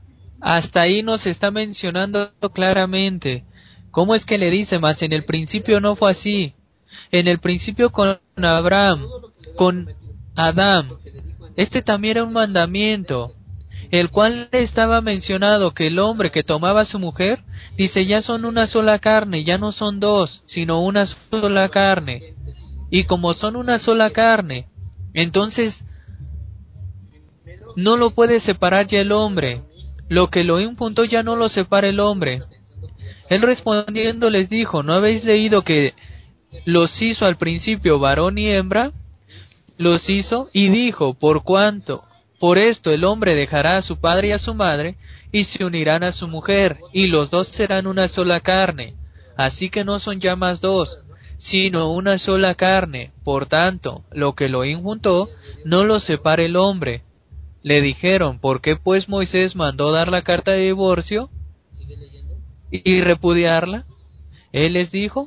Hasta ahí nos está mencionando claramente cómo es que le dice, mas en el principio no fue así. En el principio con Abraham, con Adán, este también era un mandamiento, el cual estaba mencionado que el hombre que tomaba a su mujer, dice, ya son una sola carne, ya no son dos, sino una sola carne. Y como son una sola carne, entonces no lo puede separar ya el hombre. Lo que Elohim juntó ya no lo separa el hombre. Él respondiendo les dijo, ¿no habéis leído que los hizo al principio varón y hembra? Los hizo y dijo, por esto el hombre dejará a su padre y a su madre y se unirán a su mujer y los dos serán una sola carne. Así que no son ya más dos, sino una sola carne. Por tanto, lo que Elohim juntó no lo separa el hombre. Le dijeron, ¿por qué pues Moisés mandó dar la carta de divorcio y repudiarla? Él les dijo,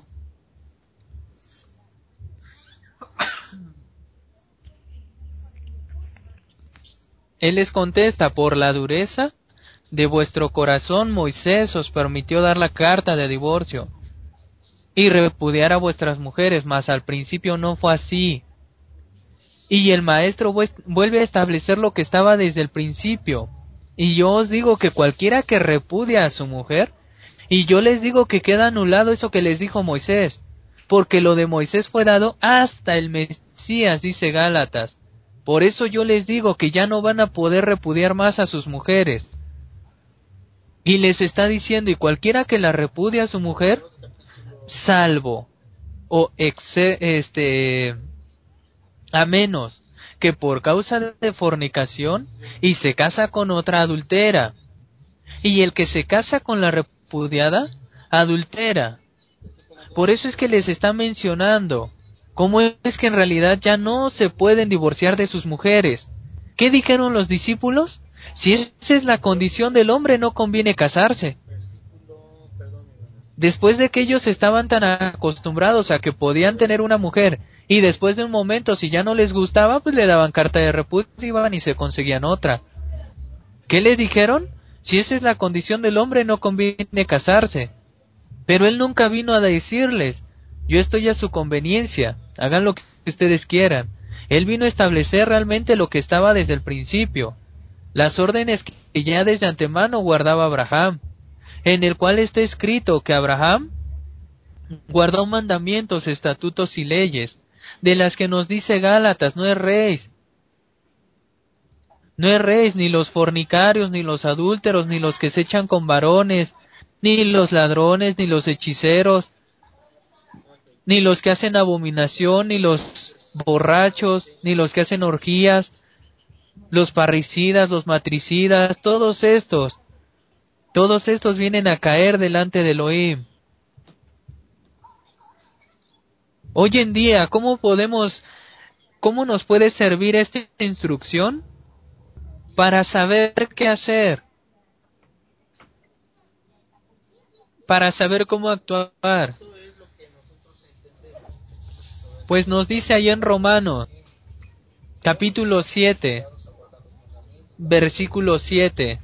él les contesta, por la dureza de vuestro corazón Moisés os permitió dar la carta de divorcio y repudiar a vuestras mujeres, mas al principio no fue así. Y el maestro vuelve a establecer lo que estaba desde el principio. Y yo os digo que cualquiera que repudia a su mujer, y yo les digo que queda anulado eso que les dijo Moisés, porque lo de Moisés fue dado hasta el Mesías, dice Gálatas. Por eso yo les digo que ya no van a poder repudiar más a sus mujeres. Y les está diciendo, y cualquiera que la repudia a su mujer, salvo, a menos que por causa de fornicación, y se casa con otra adultera. Y el que se casa con la repudiada, adultera. Por eso es que les está mencionando cómo es que en realidad ya no se pueden divorciar de sus mujeres. ¿Qué dijeron los discípulos? Si esa es la condición del hombre, no conviene casarse. Después de que ellos estaban tan acostumbrados a que podían tener una mujer, y después de un momento, si ya no les gustaba, pues le daban carta de repudio y se conseguían otra. ¿Qué le dijeron? Si esa es la condición del hombre, no conviene casarse. Pero él nunca vino a decirles, yo estoy a su conveniencia, hagan lo que ustedes quieran. Él vino a establecer realmente lo que estaba desde el principio, las órdenes que ya desde antemano guardaba Abraham, en el cual está escrito que Abraham guardó mandamientos, estatutos y leyes, de las que nos dice Gálatas, no erréis, ni los fornicarios, ni los adúlteros, ni los que se echan con varones, ni los ladrones, ni los hechiceros, ni los que hacen abominación, ni los borrachos, ni los que hacen orgías, los parricidas, los matricidas, todos estos vienen a caer delante de Elohim. Hoy en día, ¿cómo nos puede servir esta instrucción? Para saber qué hacer, para saber cómo actuar. Pues nos dice ahí en Romanos, capítulo 7, versículo 7.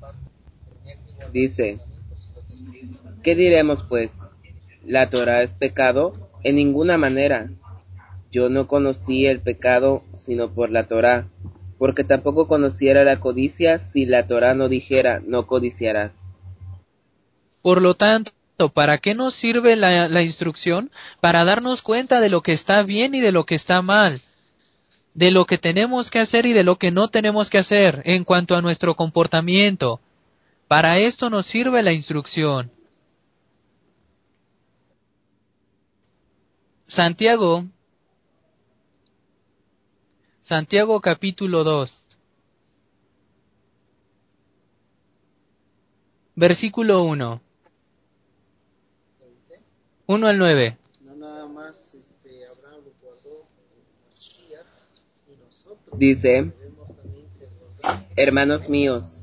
Dice, ¿qué diremos pues? ¿La Torá es pecado? En ninguna manera. Yo no conocí el pecado sino por la Torá, porque tampoco conociera la codicia si la Torá no dijera, no codiciarás. Por lo tanto, ¿para qué nos sirve la instrucción? Para darnos cuenta de lo que está bien y de lo que está mal, de lo que tenemos que hacer y de lo que no tenemos que hacer en cuanto a nuestro comportamiento. Para esto nos sirve la instrucción. Santiago capítulo 2, versículo 1. 1 al 9. Dice, hermanos míos,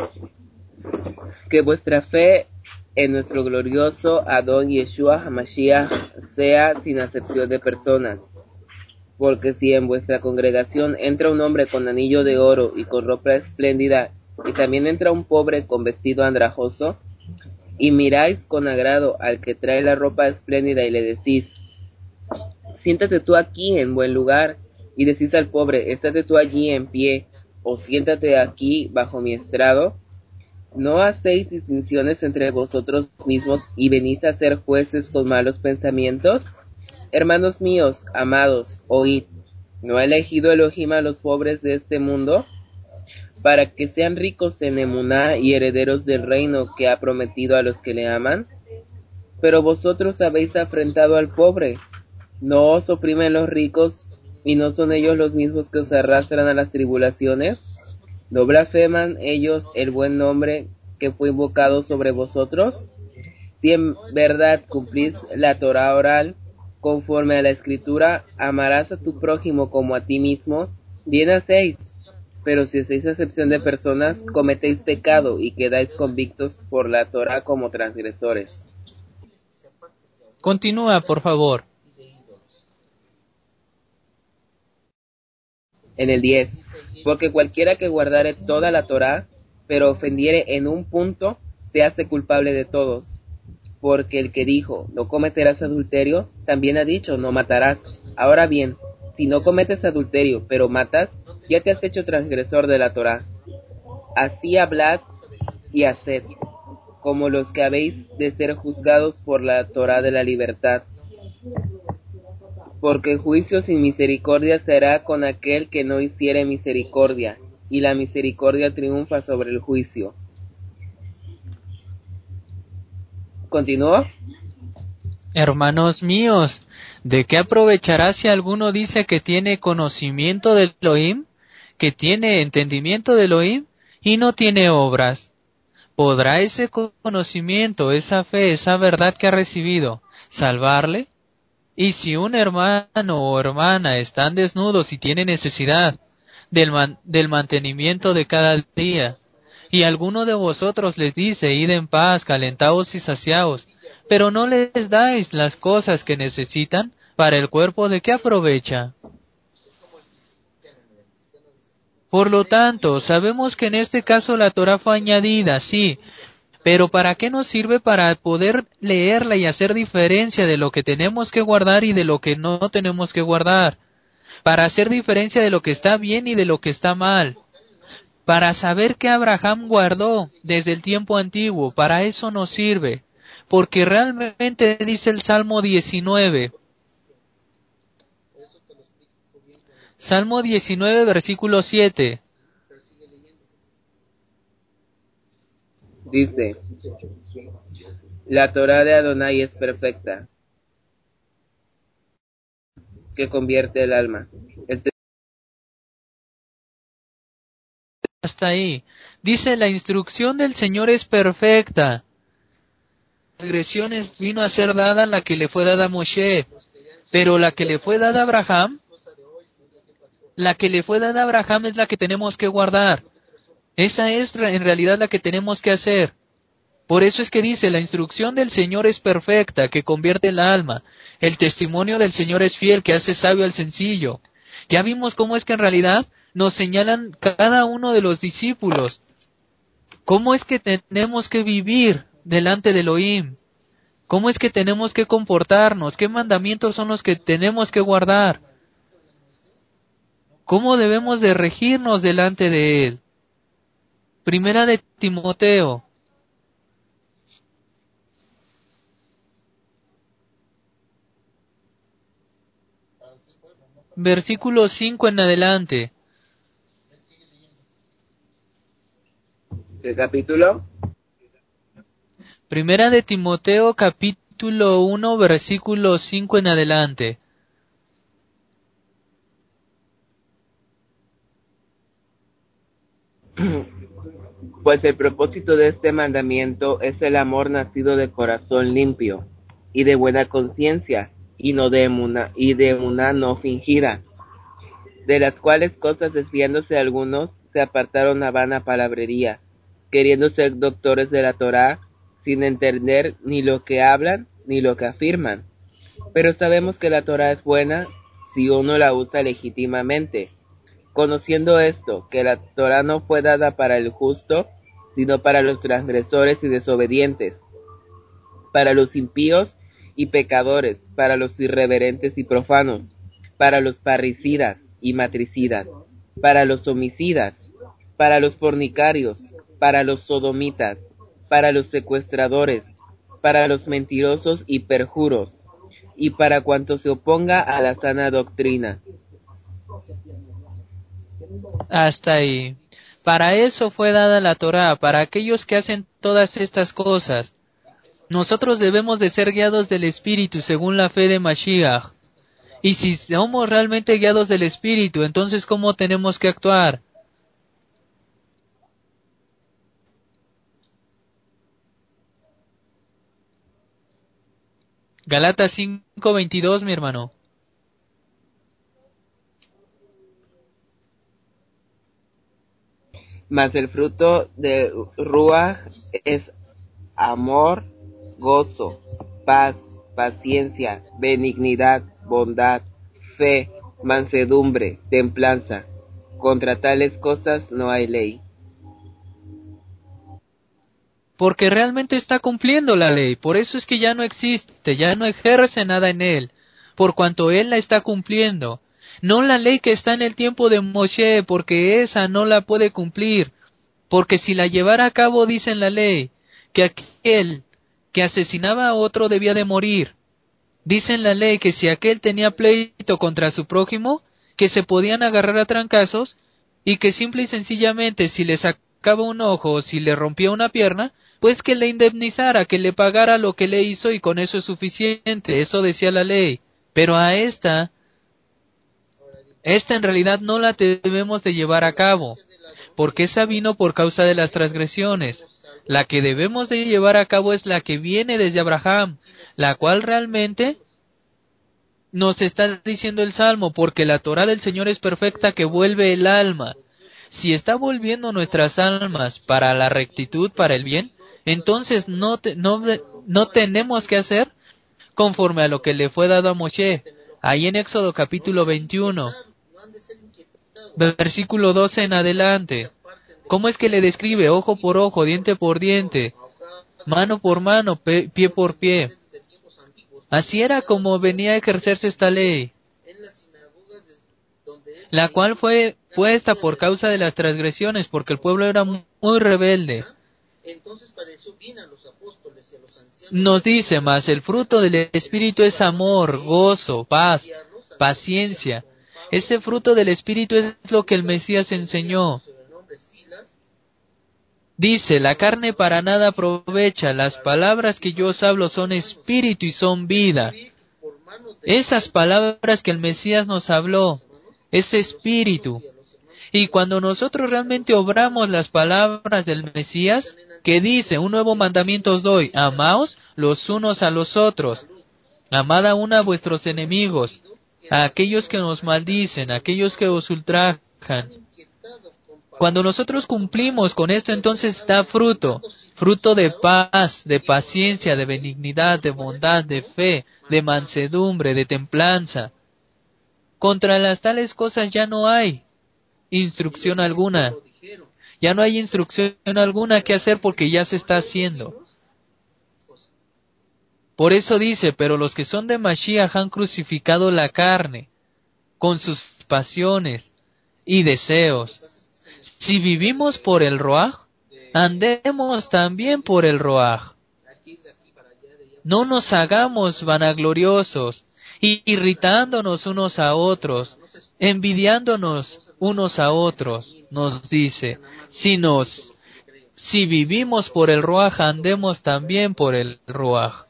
que vuestra fe en nuestro glorioso Adón Yeshua HaMashiach sea sin acepción de personas. Porque si en vuestra congregación entra un hombre con anillo de oro y con ropa espléndida y también entra un pobre con vestido andrajoso, y miráis con agrado al que trae la ropa espléndida y le decís, siéntate tú aquí en buen lugar, y decís al pobre, estate tú allí en pie, o siéntate aquí bajo mi estrado. ¿No hacéis distinciones entre vosotros mismos y venís a ser jueces con malos pensamientos? Hermanos míos, amados, oíd, ¿no ha elegido Elohim a los pobres de este mundo, para que sean ricos en emuná y herederos del reino que ha prometido a los que le aman? Pero vosotros habéis afrentado al pobre. ¿No os oprimen los ricos, y no son ellos los mismos que os arrastran a las tribulaciones? ¿No blasfeman ellos el buen nombre que fue invocado sobre vosotros? Si en verdad cumplís la Torá oral, conforme a la Escritura, amarás a tu prójimo como a ti mismo, bien hacéis. Pero si hacéis acepción de personas, cometéis pecado y quedáis convictos por la Torá como transgresores. Continúa, por favor. En el 10, porque cualquiera que guardare toda la Torá, pero ofendiere en un punto, se hace culpable de todos. Porque el que dijo, no cometerás adulterio, también ha dicho, no matarás. Ahora bien, si no cometes adulterio, pero matas, ya te has hecho transgresor de la Torá. Así hablad y haced, como los que habéis de ser juzgados por la Torá de la libertad. Porque juicio sin misericordia será con aquel que no hiciere misericordia, y la misericordia triunfa sobre el juicio. ¿Continúo? Hermanos míos, ¿de qué aprovechará si alguno dice que tiene conocimiento del Elohim, que tiene entendimiento del Elohim, y no tiene obras? ¿Podrá ese conocimiento, esa fe, esa verdad que ha recibido, salvarle? Y si un hermano o hermana están desnudos y tienen necesidad del mantenimiento de cada día, y alguno de vosotros les dice, id en paz, calentaos y saciaos, pero no les dais las cosas que necesitan para el cuerpo, ¿de qué aprovecha? Por lo tanto, sabemos que en este caso la Torá fue añadida, sí, pero ¿para qué nos sirve? Para poder leerla y hacer diferencia de lo que tenemos que guardar y de lo que no tenemos que guardar. Para hacer diferencia de lo que está bien y de lo que está mal. Para saber que Abraham guardó desde el tiempo antiguo. Para eso nos sirve. Porque realmente dice el Salmo 19. Salmo 19, versículo 7. Dice, la Torá de Adonai es perfecta, que convierte el alma. Hasta ahí. Dice, la instrucción del Señor es perfecta. Transgresiones vino a ser dada la que le fue dada a Moshe, pero la que le fue dada a Abraham, es la que tenemos que guardar. Esa es en realidad la que tenemos que hacer. Por eso es que dice, la instrucción del Señor es perfecta, que convierte el alma. El testimonio del Señor es fiel, que hace sabio al sencillo. Ya vimos cómo es que en realidad nos señalan cada uno de los discípulos. ¿Cómo es que tenemos que vivir delante del Elohim? ¿Cómo es que tenemos que comportarnos? ¿Qué mandamientos son los que tenemos que guardar? ¿Cómo debemos de regirnos delante de Él? Primera de Timoteo. Versículo 5 en adelante. ¿El capítulo? Primera de Timoteo capítulo 1 versículo 5 en adelante. Pues el propósito de este mandamiento es el amor nacido de corazón limpio y de buena conciencia y de emuná no fingida, de las cuales cosas desviándose algunos se apartaron a vana palabrería, queriendo ser doctores de la Torá, sin entender ni lo que hablan ni lo que afirman. Pero sabemos que la Torá es buena si uno la usa legítimamente, conociendo esto, que la Torá no fue dada para el justo, sino para los transgresores y desobedientes, para los impíos y pecadores, para los irreverentes y profanos, para los parricidas y matricidas, para los homicidas, para los fornicarios, para los sodomitas, para los secuestradores, para los mentirosos y perjuros, y para cuanto se oponga a la sana doctrina. Hasta ahí. Para eso fue dada la Torá, para aquellos que hacen todas estas cosas. Nosotros debemos de ser guiados del Espíritu según la fe de Mashiach. Y si somos realmente guiados del Espíritu, entonces ¿cómo tenemos que actuar? Galatas 5:22, mi hermano. Mas el fruto de Ruach es amor, gozo, paz, paciencia, benignidad, bondad, fe, mansedumbre, templanza. Contra tales cosas no hay ley. Porque realmente está cumpliendo la ley, por eso es que ya no existe, ya no ejerce nada en él, por cuanto él la está cumpliendo. No la ley que está en el tiempo de Moshe, porque esa no la puede cumplir, porque si la llevara a cabo dice en la ley, que aquel que asesinaba a otro debía de morir. Dice en la ley que si aquel tenía pleito contra su prójimo, que se podían agarrar a trancazos, y que simple y sencillamente si le sacaba un ojo o si le rompía una pierna, pues que le indemnizara, que le pagara lo que le hizo y con eso es suficiente, eso decía la ley. Pero a esta en realidad no la debemos de llevar a cabo, porque esa vino por causa de las transgresiones. La que debemos de llevar a cabo es la que viene desde Abraham, la cual realmente nos está diciendo el Salmo, porque la Torá del Señor es perfecta que vuelve el alma. Si está volviendo nuestras almas para la rectitud, para el bien, entonces no tenemos que hacer conforme a lo que le fue dado a Moshe. Ahí en Éxodo capítulo 21, versículo 12 en adelante. ¿Cómo es que le describe? Ojo por ojo, diente por diente, mano por mano, pie por pie. Así era como venía a ejercerse esta ley, la cual fue puesta por causa de las transgresiones, porque el pueblo era muy rebelde. Nos dice más, el fruto del Espíritu es amor, gozo, paz, paciencia. Ese fruto del Espíritu es lo que el Mesías enseñó. Dice, la carne para nada aprovecha, las palabras que yo os hablo son espíritu y son vida. Esas palabras que el Mesías nos habló, es espíritu. Y cuando nosotros realmente obramos las palabras del Mesías, que dice, un nuevo mandamiento os doy, amaos los unos a los otros, amad aún a vuestros enemigos, a aquellos que nos maldicen, a aquellos que os ultrajan. Cuando nosotros cumplimos con esto, entonces da fruto, fruto de paz, de paciencia, de benignidad, de bondad, de fe, de mansedumbre, de templanza. Contra las tales cosas ya no hay instrucción alguna. Ya no hay instrucción alguna que hacer porque ya se está haciendo. Por eso dice, pero los que son de Mashiach han crucificado la carne con sus pasiones y deseos. Si vivimos por el Ruach, andemos también por el Ruach. No nos hagamos vanagloriosos, irritándonos unos a otros, envidiándonos unos a otros, nos dice, si vivimos por el Ruach, andemos también por el Ruach.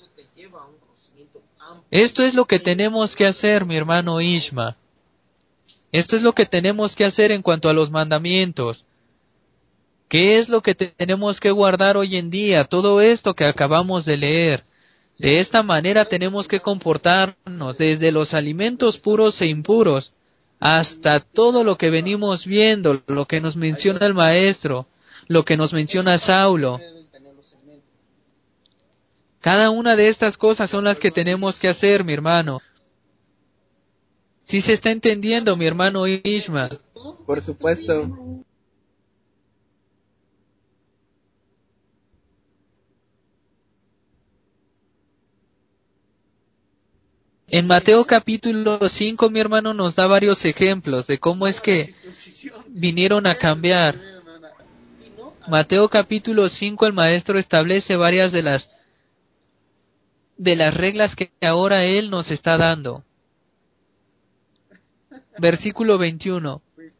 Esto es lo que tenemos que hacer, mi hermano Ishma. Esto es lo que tenemos que hacer en cuanto a los mandamientos. ¿Qué es lo que tenemos que guardar hoy en día? Todo esto que acabamos de leer. De esta manera tenemos que comportarnos desde los alimentos puros e impuros hasta todo lo que venimos viendo, lo que nos menciona el maestro, lo que nos menciona Saulo. Cada una de estas cosas son las que tenemos que hacer, mi hermano. Sí se está entendiendo, mi hermano Ishmael. Por supuesto. En Mateo capítulo 5, mi hermano, nos da varios ejemplos de cómo es que vinieron a cambiar. Mateo capítulo 5, el maestro establece varias de las reglas que ahora él nos está dando. Versículo 21.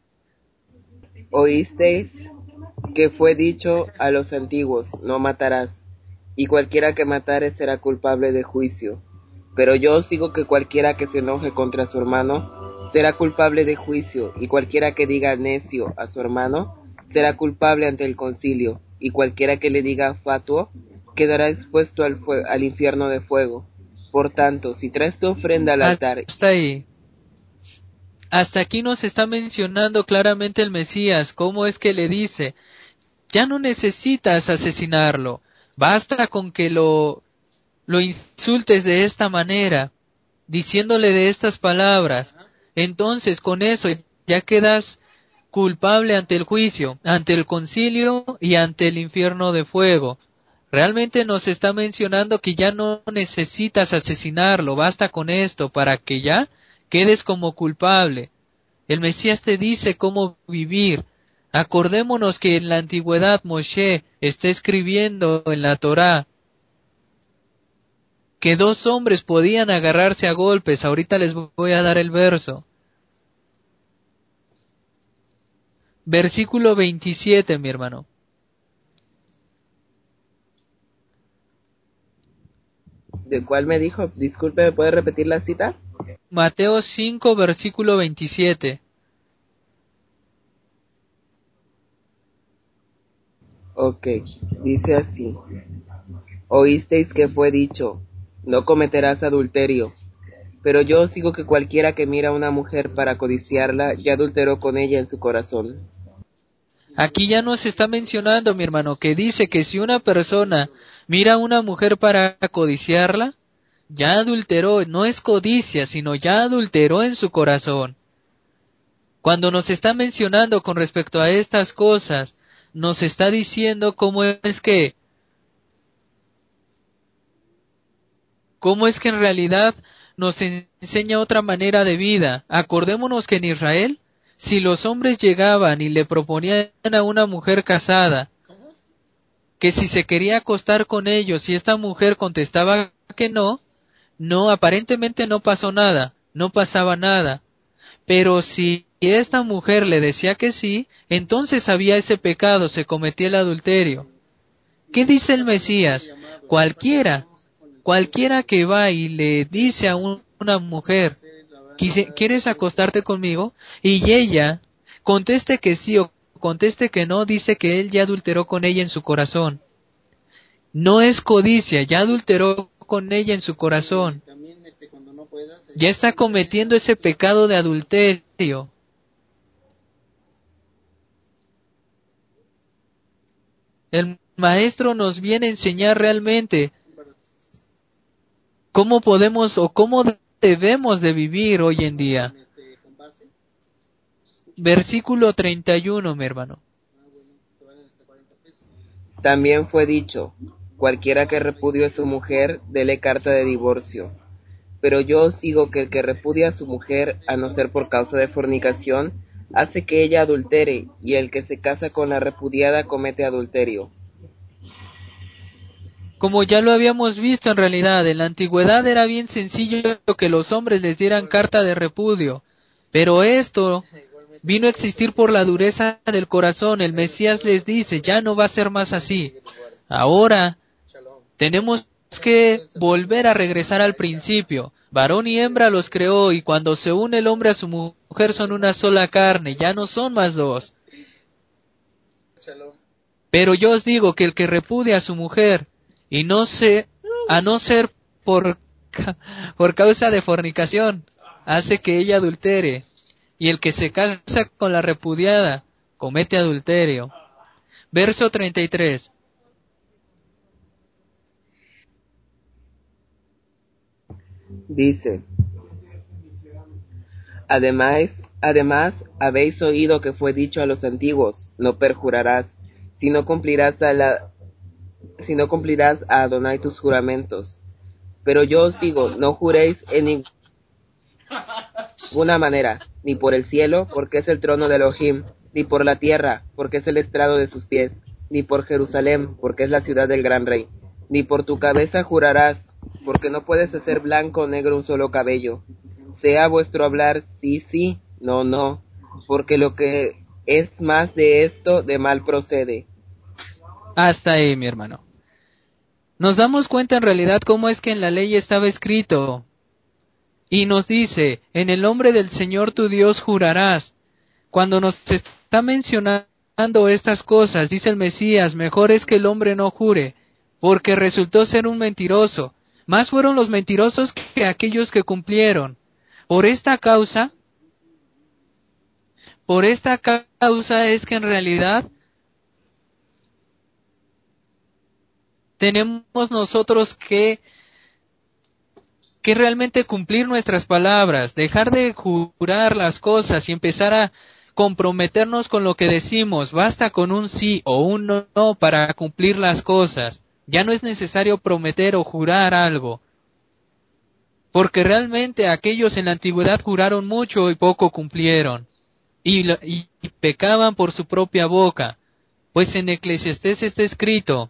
Oísteis que fue dicho a los antiguos, no matarás, y cualquiera que matare será culpable de juicio. Pero yo os digo que cualquiera que se enoje contra su hermano será culpable de juicio, y cualquiera que diga necio a su hermano será culpable ante el concilio, y cualquiera que le diga fatuo quedará expuesto al infierno de fuego. Por tanto, si traes tu ofrenda al altar... Hasta ahí. Hasta aquí nos está mencionando claramente el Mesías, cómo es que le dice, ya no necesitas asesinarlo, basta con que lo insultes de esta manera, diciéndole de estas palabras, entonces con eso ya quedas culpable ante el juicio, ante el concilio y ante el infierno de fuego. Realmente nos está mencionando que ya no necesitas asesinarlo, basta con esto para que ya quedes como culpable. El Mesías te dice cómo vivir. Acordémonos que en la antigüedad Moshe está escribiendo en la Torá que dos hombres podían agarrarse a golpes. Ahorita les voy a dar el verso. Versículo 27, mi hermano. ¿De cuál me dijo? Disculpe, ¿me puede repetir la cita? Mateo 5, versículo 27. Ok, dice así. Oísteis que fue dicho, no cometerás adulterio. Pero yo os digo que cualquiera que mira a una mujer para codiciarla, ya adulteró con ella en su corazón. Aquí ya nos está mencionando, mi hermano, que dice que si una persona mira a una mujer para codiciarla, ya adulteró, no es codicia, sino ya adulteró en su corazón. Cuando nos está mencionando con respecto a estas cosas, nos está diciendo cómo es que en realidad nos enseña otra manera de vida. Acordémonos que en Israel, si los hombres llegaban y le proponían a una mujer casada, que si se quería acostar con ellos y esta mujer contestaba que no, aparentemente no pasó nada, no pasaba nada. Pero si esta mujer le decía que sí, entonces había ese pecado, se cometía el adulterio. ¿Qué dice el Mesías? Cualquiera que va y le dice a una mujer, ¿quieres acostarte conmigo? Y ella conteste que sí o conteste que no, dice que él ya adulteró con ella en su corazón. No es codicia, ya adulteró con ella en su corazón. Ya está cometiendo ese pecado de adulterio. El maestro nos viene a enseñar realmente cómo podemos o cómo debemos de vivir hoy en día. Versículo 31, mi hermano. También fue dicho, cualquiera que repudie a su mujer, dele carta de divorcio. Pero yo os digo que el que repudia a su mujer, a no ser por causa de fornicación, hace que ella adultere, y el que se casa con la repudiada comete adulterio. Como ya lo habíamos visto en realidad, en la antigüedad era bien sencillo que los hombres les dieran carta de repudio, pero esto vino a existir por la dureza del corazón. El Mesías les dice, ya no va a ser más así. Ahora tenemos que volver a regresar al principio. Varón y hembra los creó, y cuando se une el hombre a su mujer son una sola carne, ya no son más dos. Pero yo os digo que el que repudia a su mujer, a no ser por causa de fornicación, hace que ella adultere, y el que se casa con la repudiada, comete adulterio. Verso 33. Dice, Además, habéis oído que fue dicho a los antiguos, no perjurarás, si no cumplirás a Adonai tus juramentos. Pero yo os digo, no juréis en ninguna manera, ni por el cielo, porque es el trono de Elohim, ni por la tierra, porque es el estrado de sus pies, ni por Jerusalén, porque es la ciudad del gran rey, ni por tu cabeza jurarás, porque no puedes hacer blanco o negro un solo cabello. Sea vuestro hablar sí, sí, no, no, porque lo que es más de esto, de mal procede. Hasta ahí, mi hermano. Nos damos cuenta en realidad cómo es que en la ley estaba escrito. Y nos dice, en el nombre del Señor tu Dios jurarás. Cuando nos está mencionando estas cosas, dice el Mesías, mejor es que el hombre no jure, porque resultó ser un mentiroso. Más fueron los mentirosos que aquellos que cumplieron. Por esta causa es que en realidad tenemos nosotros que realmente cumplir nuestras palabras, dejar de jurar las cosas y empezar a comprometernos con lo que decimos. Basta con un sí o un no para cumplir las cosas. Ya no es necesario prometer o jurar algo. Porque realmente aquellos en la antigüedad juraron mucho y poco cumplieron. Y pecaban por su propia boca. Pues en Eclesiastés está escrito.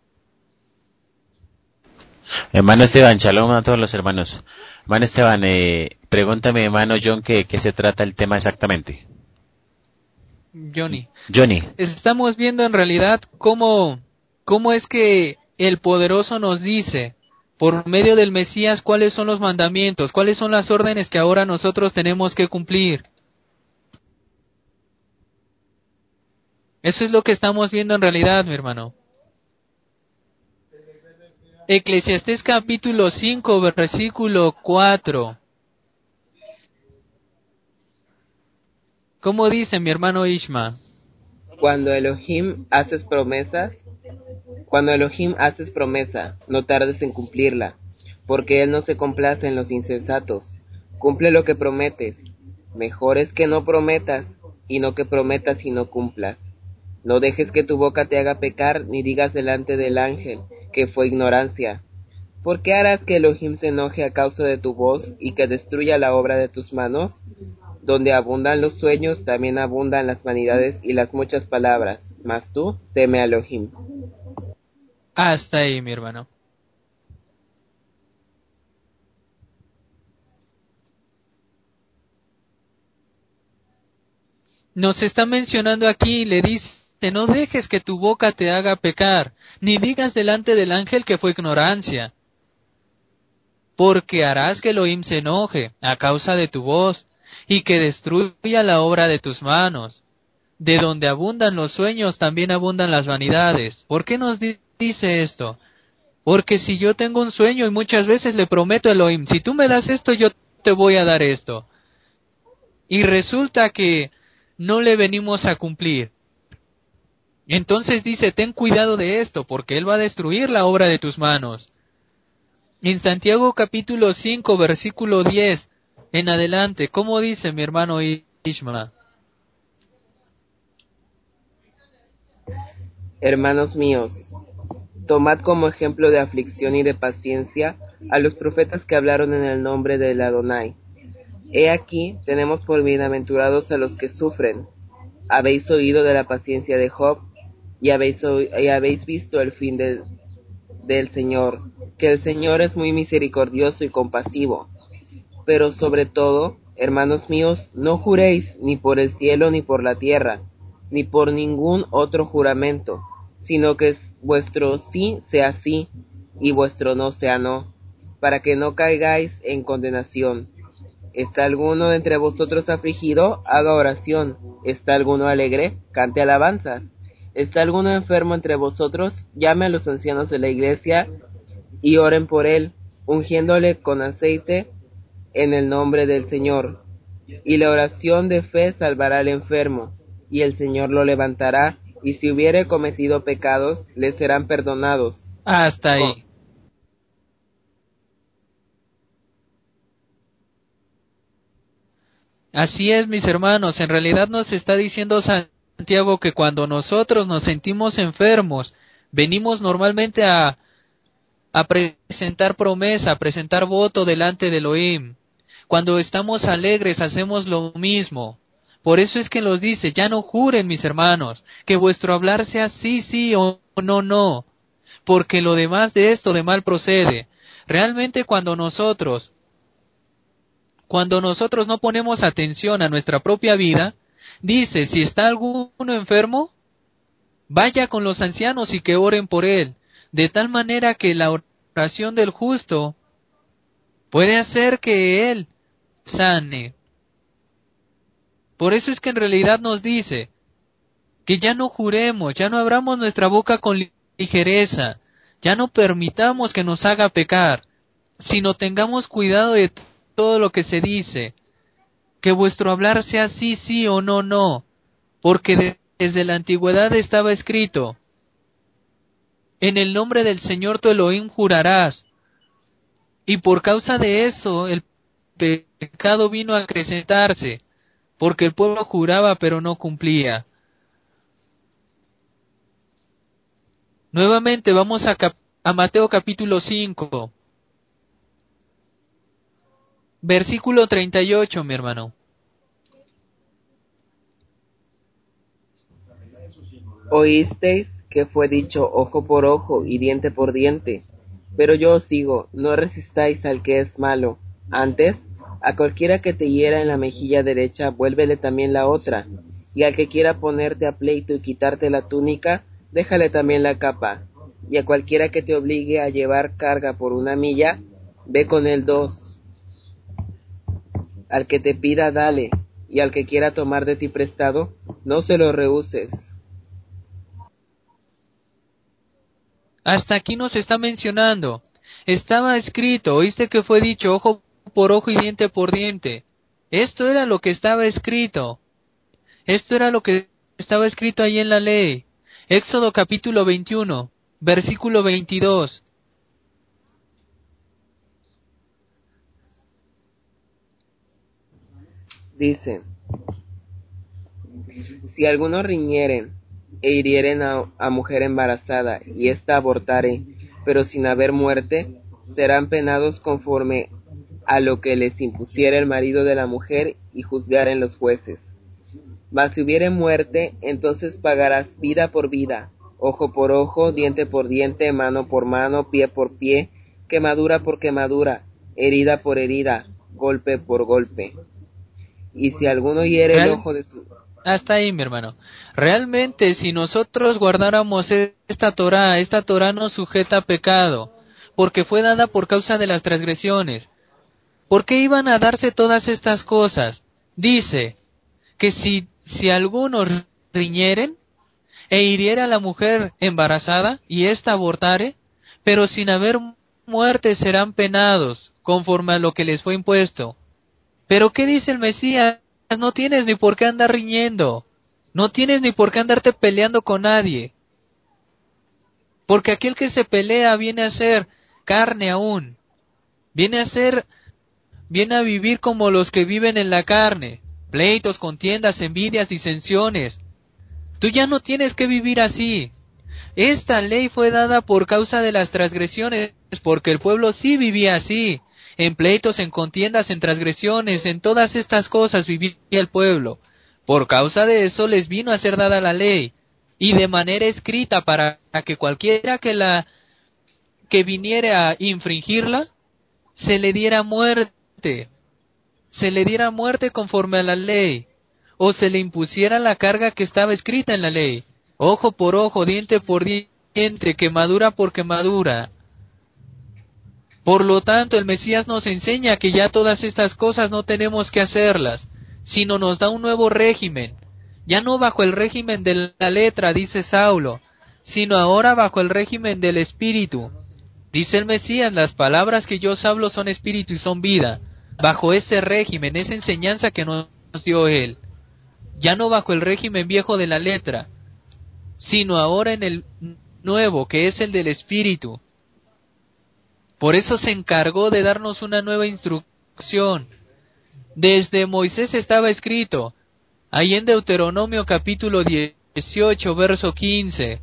Hermano Esteban, shalom a todos los hermanos. Hermano Esteban, pregúntame, hermano John, ¿qué se trata el tema exactamente? Johnny. Estamos viendo en realidad cómo es que el poderoso nos dice, por medio del Mesías, cuáles son los mandamientos, cuáles son las órdenes que ahora nosotros tenemos que cumplir. Eso es lo que estamos viendo en realidad, mi hermano. Eclesiastés capítulo 5, versículo 4. ¿Cómo dice mi hermano Ishma? Cuando Elohim haces promesa, no tardes en cumplirla, porque Él no se complace en los insensatos. Cumple lo que prometes. Mejor es que no prometas, y no que prometas y no cumplas. No dejes que tu boca te haga pecar, ni digas delante del ángel, que fue ignorancia. ¿Por qué harás que Elohim se enoje a causa de tu voz, y que destruya la obra de tus manos? Donde abundan los sueños, también abundan las vanidades y las muchas palabras. Mas tú, teme a Elohim. Hasta ahí, mi hermano. Nos está mencionando aquí y le dice, no dejes que tu boca te haga pecar, ni digas delante del ángel que fue ignorancia, porque harás que Elohim se enoje a causa de tu voz, y que destruya la obra de tus manos. De donde abundan los sueños, también abundan las vanidades. ¿Por qué nos dice esto? Porque si yo tengo un sueño y muchas veces le prometo a Elohim, si tú me das esto, yo te voy a dar esto. Y resulta que no le venimos a cumplir. Entonces dice, ten cuidado de esto, porque Él va a destruir la obra de tus manos. En Santiago capítulo 5, versículo 10, en adelante, ¿cómo dice mi hermano Ishma? Hermanos míos, tomad como ejemplo de aflicción y de paciencia a los profetas que hablaron en el nombre del Adonai. He aquí, tenemos por bienaventurados a los que sufren. Habéis oído de la paciencia de Job, y habéis visto el fin del Señor, que el Señor es muy misericordioso y compasivo. Pero sobre todo, hermanos míos, no juréis ni por el cielo ni por la tierra, ni por ningún otro juramento, sino que vuestro sí sea sí, y vuestro no sea no, para que no caigáis en condenación. ¿Está alguno entre vosotros afligido? Haga oración. ¿Está alguno alegre? Cante alabanzas. ¿Está alguno enfermo entre vosotros? Llame a los ancianos de la iglesia y oren por él, ungiéndole con aceite en el nombre del Señor. Y la oración de fe salvará al enfermo, y el Señor lo levantará, y si hubiere cometido pecados, le serán perdonados. Hasta ahí. Así es, mis hermanos, en realidad nos está diciendo Santiago que cuando nosotros nos sentimos enfermos, venimos normalmente a presentar promesa, a presentar voto delante de Elohim. Cuando estamos alegres hacemos lo mismo. Por eso es que nos dice, ya no juren, mis hermanos, que vuestro hablar sea sí, sí o no, no, porque lo demás de esto de mal procede. Realmente cuando nosotros no ponemos atención a nuestra propia vida, dice, si está alguno enfermo, vaya con los ancianos y que oren por él, de tal manera que la oración del justo puede hacer que él sane. Por eso es que en realidad nos dice que ya no juremos, ya no abramos nuestra boca con ligereza, ya no permitamos que nos haga pecar, sino tengamos cuidado de todo lo que se dice, que vuestro hablar sea sí, sí o no, no, porque desde la antigüedad estaba escrito, en el nombre del Señor tu Elohim jurarás, y por causa de eso el pecado vino a acrecentarse, porque el pueblo juraba pero no cumplía. Nuevamente vamos a Mateo capítulo 5, versículo 38, mi hermano. Oísteis que fue dicho ojo por ojo y diente por diente, pero yo os digo, no resistáis al que es malo, antes, a cualquiera que te hiera en la mejilla derecha, vuélvele también la otra, y al que quiera ponerte a pleito y quitarte la túnica, déjale también la capa, y a cualquiera que te obligue a llevar carga por 1 milla, ve con él 2. Al que te pida, dale, y al que quiera tomar de ti prestado, no se lo rehuses. Hasta aquí nos está mencionando. Estaba escrito, oíste que fue dicho ojo por ojo y diente por diente. Esto era lo que estaba escrito. Esto era lo que estaba escrito ahí en la ley. Éxodo capítulo 21, versículo 22. Dice, si algunos riñeren e hirieren a mujer embarazada y ésta abortare, pero sin haber muerte, serán penados conforme a lo que les impusiere el marido de la mujer y juzgaren los jueces. Mas si hubiere muerte, entonces pagarás vida por vida, ojo por ojo, diente por diente, mano por mano, pie por pie, quemadura por quemadura, herida por herida, golpe por golpe. Y si alguno hiere el ojo de su... Hasta ahí, mi hermano. Realmente, si nosotros guardáramos esta Torá nos sujeta a pecado, porque fue dada por causa de las transgresiones. ¿Por qué iban a darse todas estas cosas? Dice que si algunos riñeren e hiriera a la mujer embarazada y ésta abortare, pero sin haber muerte serán penados, conforme a lo que les fue impuesto. Pero ¿qué dice el Mesías? No tienes ni por qué andar riñendo. No tienes ni por qué andarte peleando con nadie. Porque aquel que se pelea viene a ser carne aún. Viene a vivir como los que viven en la carne. Pleitos, contiendas, envidias, disensiones. Tú ya no tienes que vivir así. Esta ley fue dada por causa de las transgresiones, porque el pueblo sí vivía así. En pleitos, en contiendas, en transgresiones, en todas estas cosas vivía el pueblo. Por causa de eso les vino a ser dada la ley, y de manera escrita para que cualquiera que viniere a infringirla, se le diera muerte conforme a la ley, o se le impusiera la carga que estaba escrita en la ley, ojo por ojo, diente por diente, quemadura por quemadura. Por lo tanto, el Mesías nos enseña que ya todas estas cosas no tenemos que hacerlas, sino nos da un nuevo régimen, ya no bajo el régimen de la letra, dice Saulo, sino ahora bajo el régimen del Espíritu. Dice el Mesías, las palabras que yo os hablo son espíritu y son vida, bajo ese régimen, esa enseñanza que nos dio Él, ya no bajo el régimen viejo de la letra, sino ahora en el nuevo, que es el del Espíritu. Por eso se encargó de darnos una nueva instrucción, Desde Moisés estaba escrito, ahí en Deuteronomio capítulo 18, verso 15.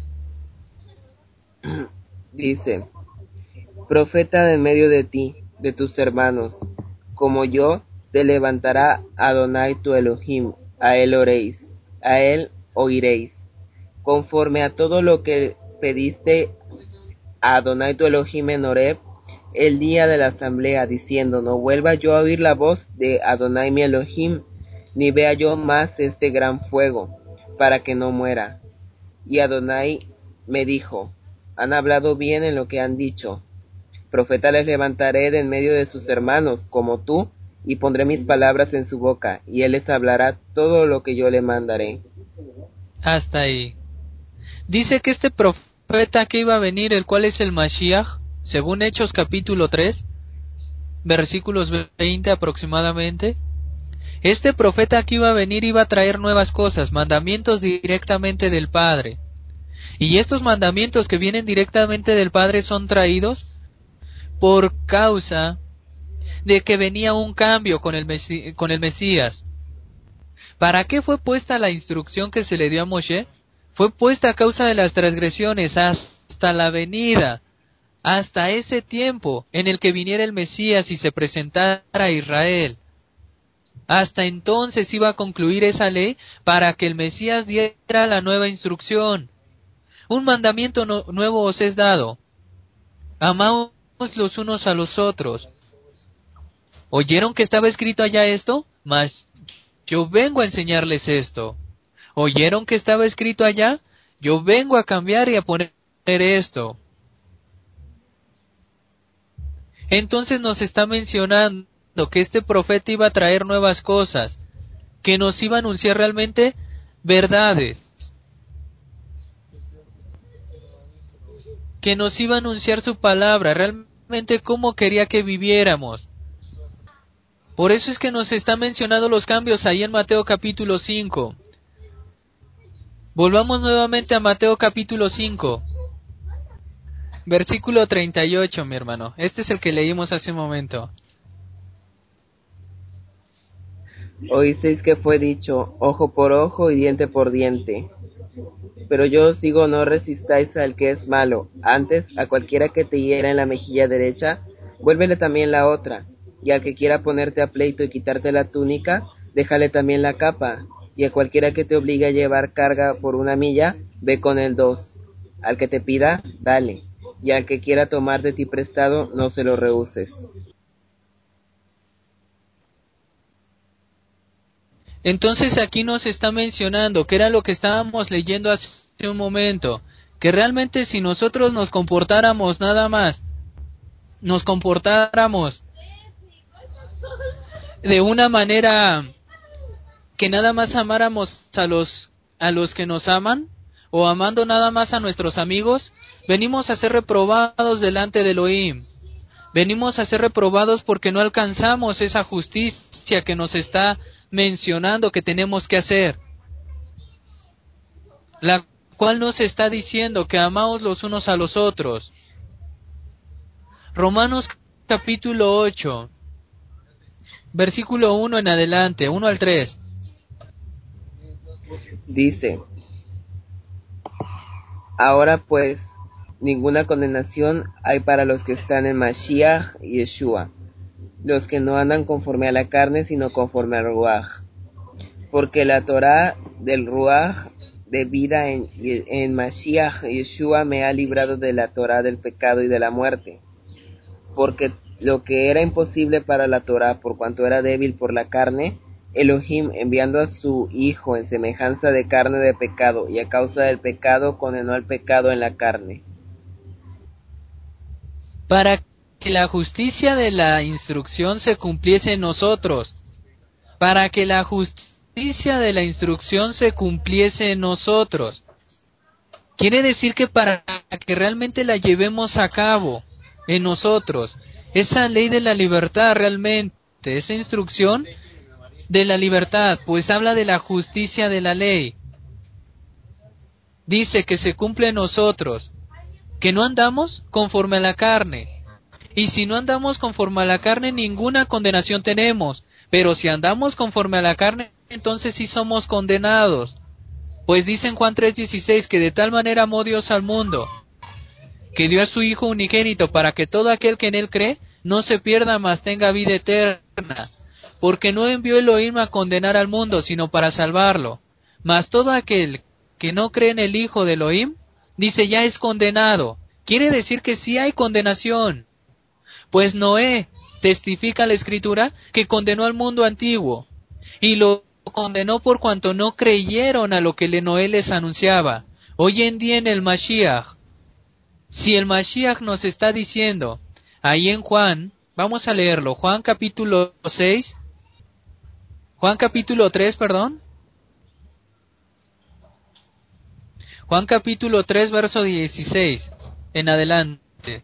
Dice, profeta de en medio de ti, de tus hermanos, como yo, te levantará Adonai tu Elohim, a él oiréis, conforme a todo lo que pediste a Adonai tu Elohim en Horeb, el día de la asamblea, diciendo, no vuelva yo a oír la voz de Adonai mi Elohim, ni vea yo más este gran fuego, para que no muera. Y Adonai me dijo, han hablado bien en lo que han dicho. Profeta les levantaré de en medio de sus hermanos, como tú, y pondré mis palabras en su boca, y él les hablará todo lo que yo le mandaré. Hasta ahí. Dice que este profeta que iba a venir, el cual es el Mashiach, según Hechos capítulo 3, versículos 20 aproximadamente, este profeta que iba a venir iba a traer nuevas cosas, mandamientos directamente del Padre. Y estos mandamientos que vienen directamente del Padre son traídos por causa de que venía un cambio con el Mesías. ¿Para qué fue puesta la instrucción que se le dio a Moshe? Fue puesta a causa de las transgresiones hasta la venida, hasta ese tiempo en el que viniera el Mesías y se presentara a Israel. Hasta entonces iba a concluir esa ley para que el Mesías diera la nueva instrucción. Un mandamiento nuevo os es dado. Amaos los unos a los otros. ¿Oyeron que estaba escrito allá esto? Mas yo vengo a enseñarles esto. ¿Oyeron que estaba escrito allá? Yo vengo a cambiar y a poner esto. Entonces nos está mencionando que este profeta iba a traer nuevas cosas, que nos iba a anunciar realmente verdades, que nos iba a anunciar su palabra, realmente cómo quería que viviéramos. Por eso es que nos está mencionando los cambios ahí en Mateo capítulo 5. Volvamos nuevamente a Mateo capítulo 5. Versículo 38, mi hermano. Este es el que leímos hace un momento. Oísteis que fue dicho, ojo por ojo y diente por diente. Pero yo os digo, no resistáis al que es malo. Antes, a cualquiera que te hiera en la mejilla derecha, vuélvele también la otra. Y al que quiera ponerte a pleito y quitarte la túnica, déjale también la capa. Y a cualquiera que te obligue a llevar carga por 1 milla, ve con él 2. Al que te pida, dale. Y al que quiera tomar de ti prestado, no se lo rehuses. Entonces aquí nos está mencionando, que era lo que estábamos leyendo hace un momento, que realmente si nosotros nos comportáramos nada más, nos comportáramos de una manera que nada más amáramos a los que nos aman, o amando nada más a nuestros amigos, venimos a ser reprobados delante de Elohim. Venimos a ser reprobados porque no alcanzamos esa justicia que nos está mencionando que tenemos que hacer, la cual nos está diciendo que amaos los unos a los otros. Romanos capítulo 8, versículo 1 en adelante, 1 al 3. Dice, ahora pues, ninguna condenación hay para los que están en Mashiach y Yeshua, los que no andan conforme a la carne, sino conforme al Ruach. Porque la Torá del Ruach de vida en Mashiach Yeshua me ha librado de la Torá del pecado y de la muerte. Porque lo que era imposible para la Torá, por cuanto era débil por la carne, Elohim, enviando a su Hijo en semejanza de carne de pecado, y a causa del pecado condenó al pecado en la carne. Para que la justicia de la instrucción se cumpliese en nosotros. Para que la justicia de la instrucción se cumpliese en nosotros. Quiere decir que para que realmente la llevemos a cabo en nosotros, esa ley de la libertad realmente, esa instrucción de la libertad, pues habla de la justicia de la ley. Dice que se cumple en nosotros, que no andamos conforme a la carne. Y si no andamos conforme a la carne, ninguna condenación tenemos, Pero si andamos conforme a la carne, entonces sí somos condenados. Pues dice en Juan 3:16 que de tal manera amó Dios al mundo, que dio a su Hijo unigénito para que todo aquel que en él cree no se pierda, mas tenga vida eterna. Porque no envió Elohim a condenar al mundo, sino para salvarlo. Mas todo aquel que no cree en el Hijo de Elohim, dice, ya es condenado. Quiere decir que sí hay condenación. Pues Noé testifica la Escritura que condenó al mundo antiguo, y lo condenó por cuanto no creyeron a lo que Noé les anunciaba. Hoy en día en el Mashiach, si el Mashiach nos está diciendo, ahí en Juan, vamos a leerlo, Juan capítulo 3, perdón. Juan capítulo 3, verso 16, en adelante.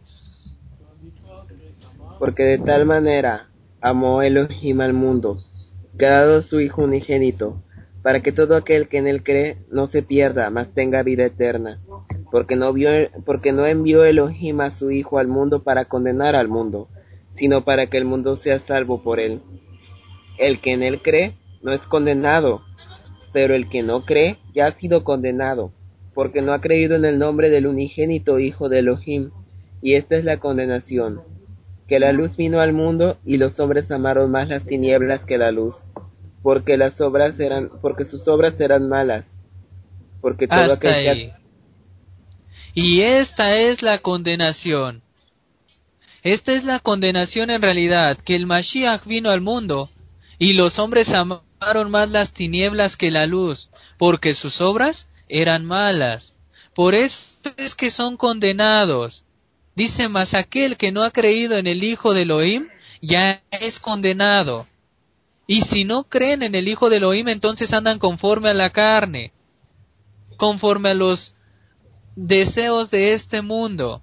Porque de tal manera amó Elohim al mundo, que ha dado a su Hijo unigénito, para que todo aquel que en él cree no se pierda, mas tenga vida eterna. Porque no envió Elohim a su Hijo al mundo para condenar al mundo, sino para que el mundo sea salvo por él. El que en él cree no es condenado, pero el que no cree ya ha sido condenado, porque no ha creído en el nombre del unigénito Hijo de Elohim. Y esta es la condenación, que la luz vino al mundo, y los hombres amaron más las tinieblas que la luz, porque sus obras eran malas. Porque todo Hasta aquel ahí. Y esta es la condenación. Esta es la condenación en realidad, que el Mashiach vino al mundo, y los hombres amaron más las tinieblas que la luz, porque sus obras eran malas. Por eso es que son condenados. Dice, mas aquel que no ha creído en el Hijo de Elohim, ya es condenado. Y si no creen en el Hijo de Elohim, entonces andan conforme a la carne, conforme a los deseos de este mundo.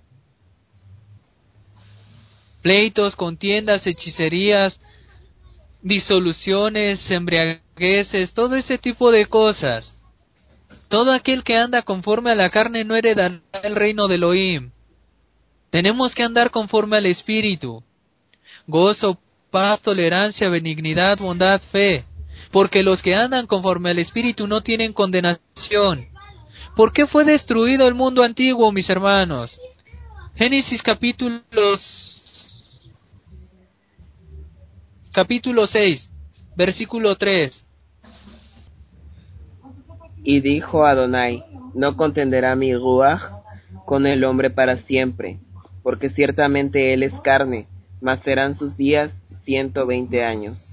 Pleitos, contiendas, hechicerías, disoluciones, embriagueces, todo ese tipo de cosas. Todo aquel que anda conforme a la carne no heredará el reino de Elohim. Tenemos que andar conforme al Espíritu. Gozo, paz, tolerancia, benignidad, bondad, fe. Porque los que andan conforme al Espíritu no tienen condenación. ¿Por qué fue destruido el mundo antiguo, mis hermanos? Génesis capítulo 6, versículo 3. Y dijo Adonai, no contenderá mi ruaj con el hombre para siempre, porque ciertamente él es carne, mas serán sus días 120 años.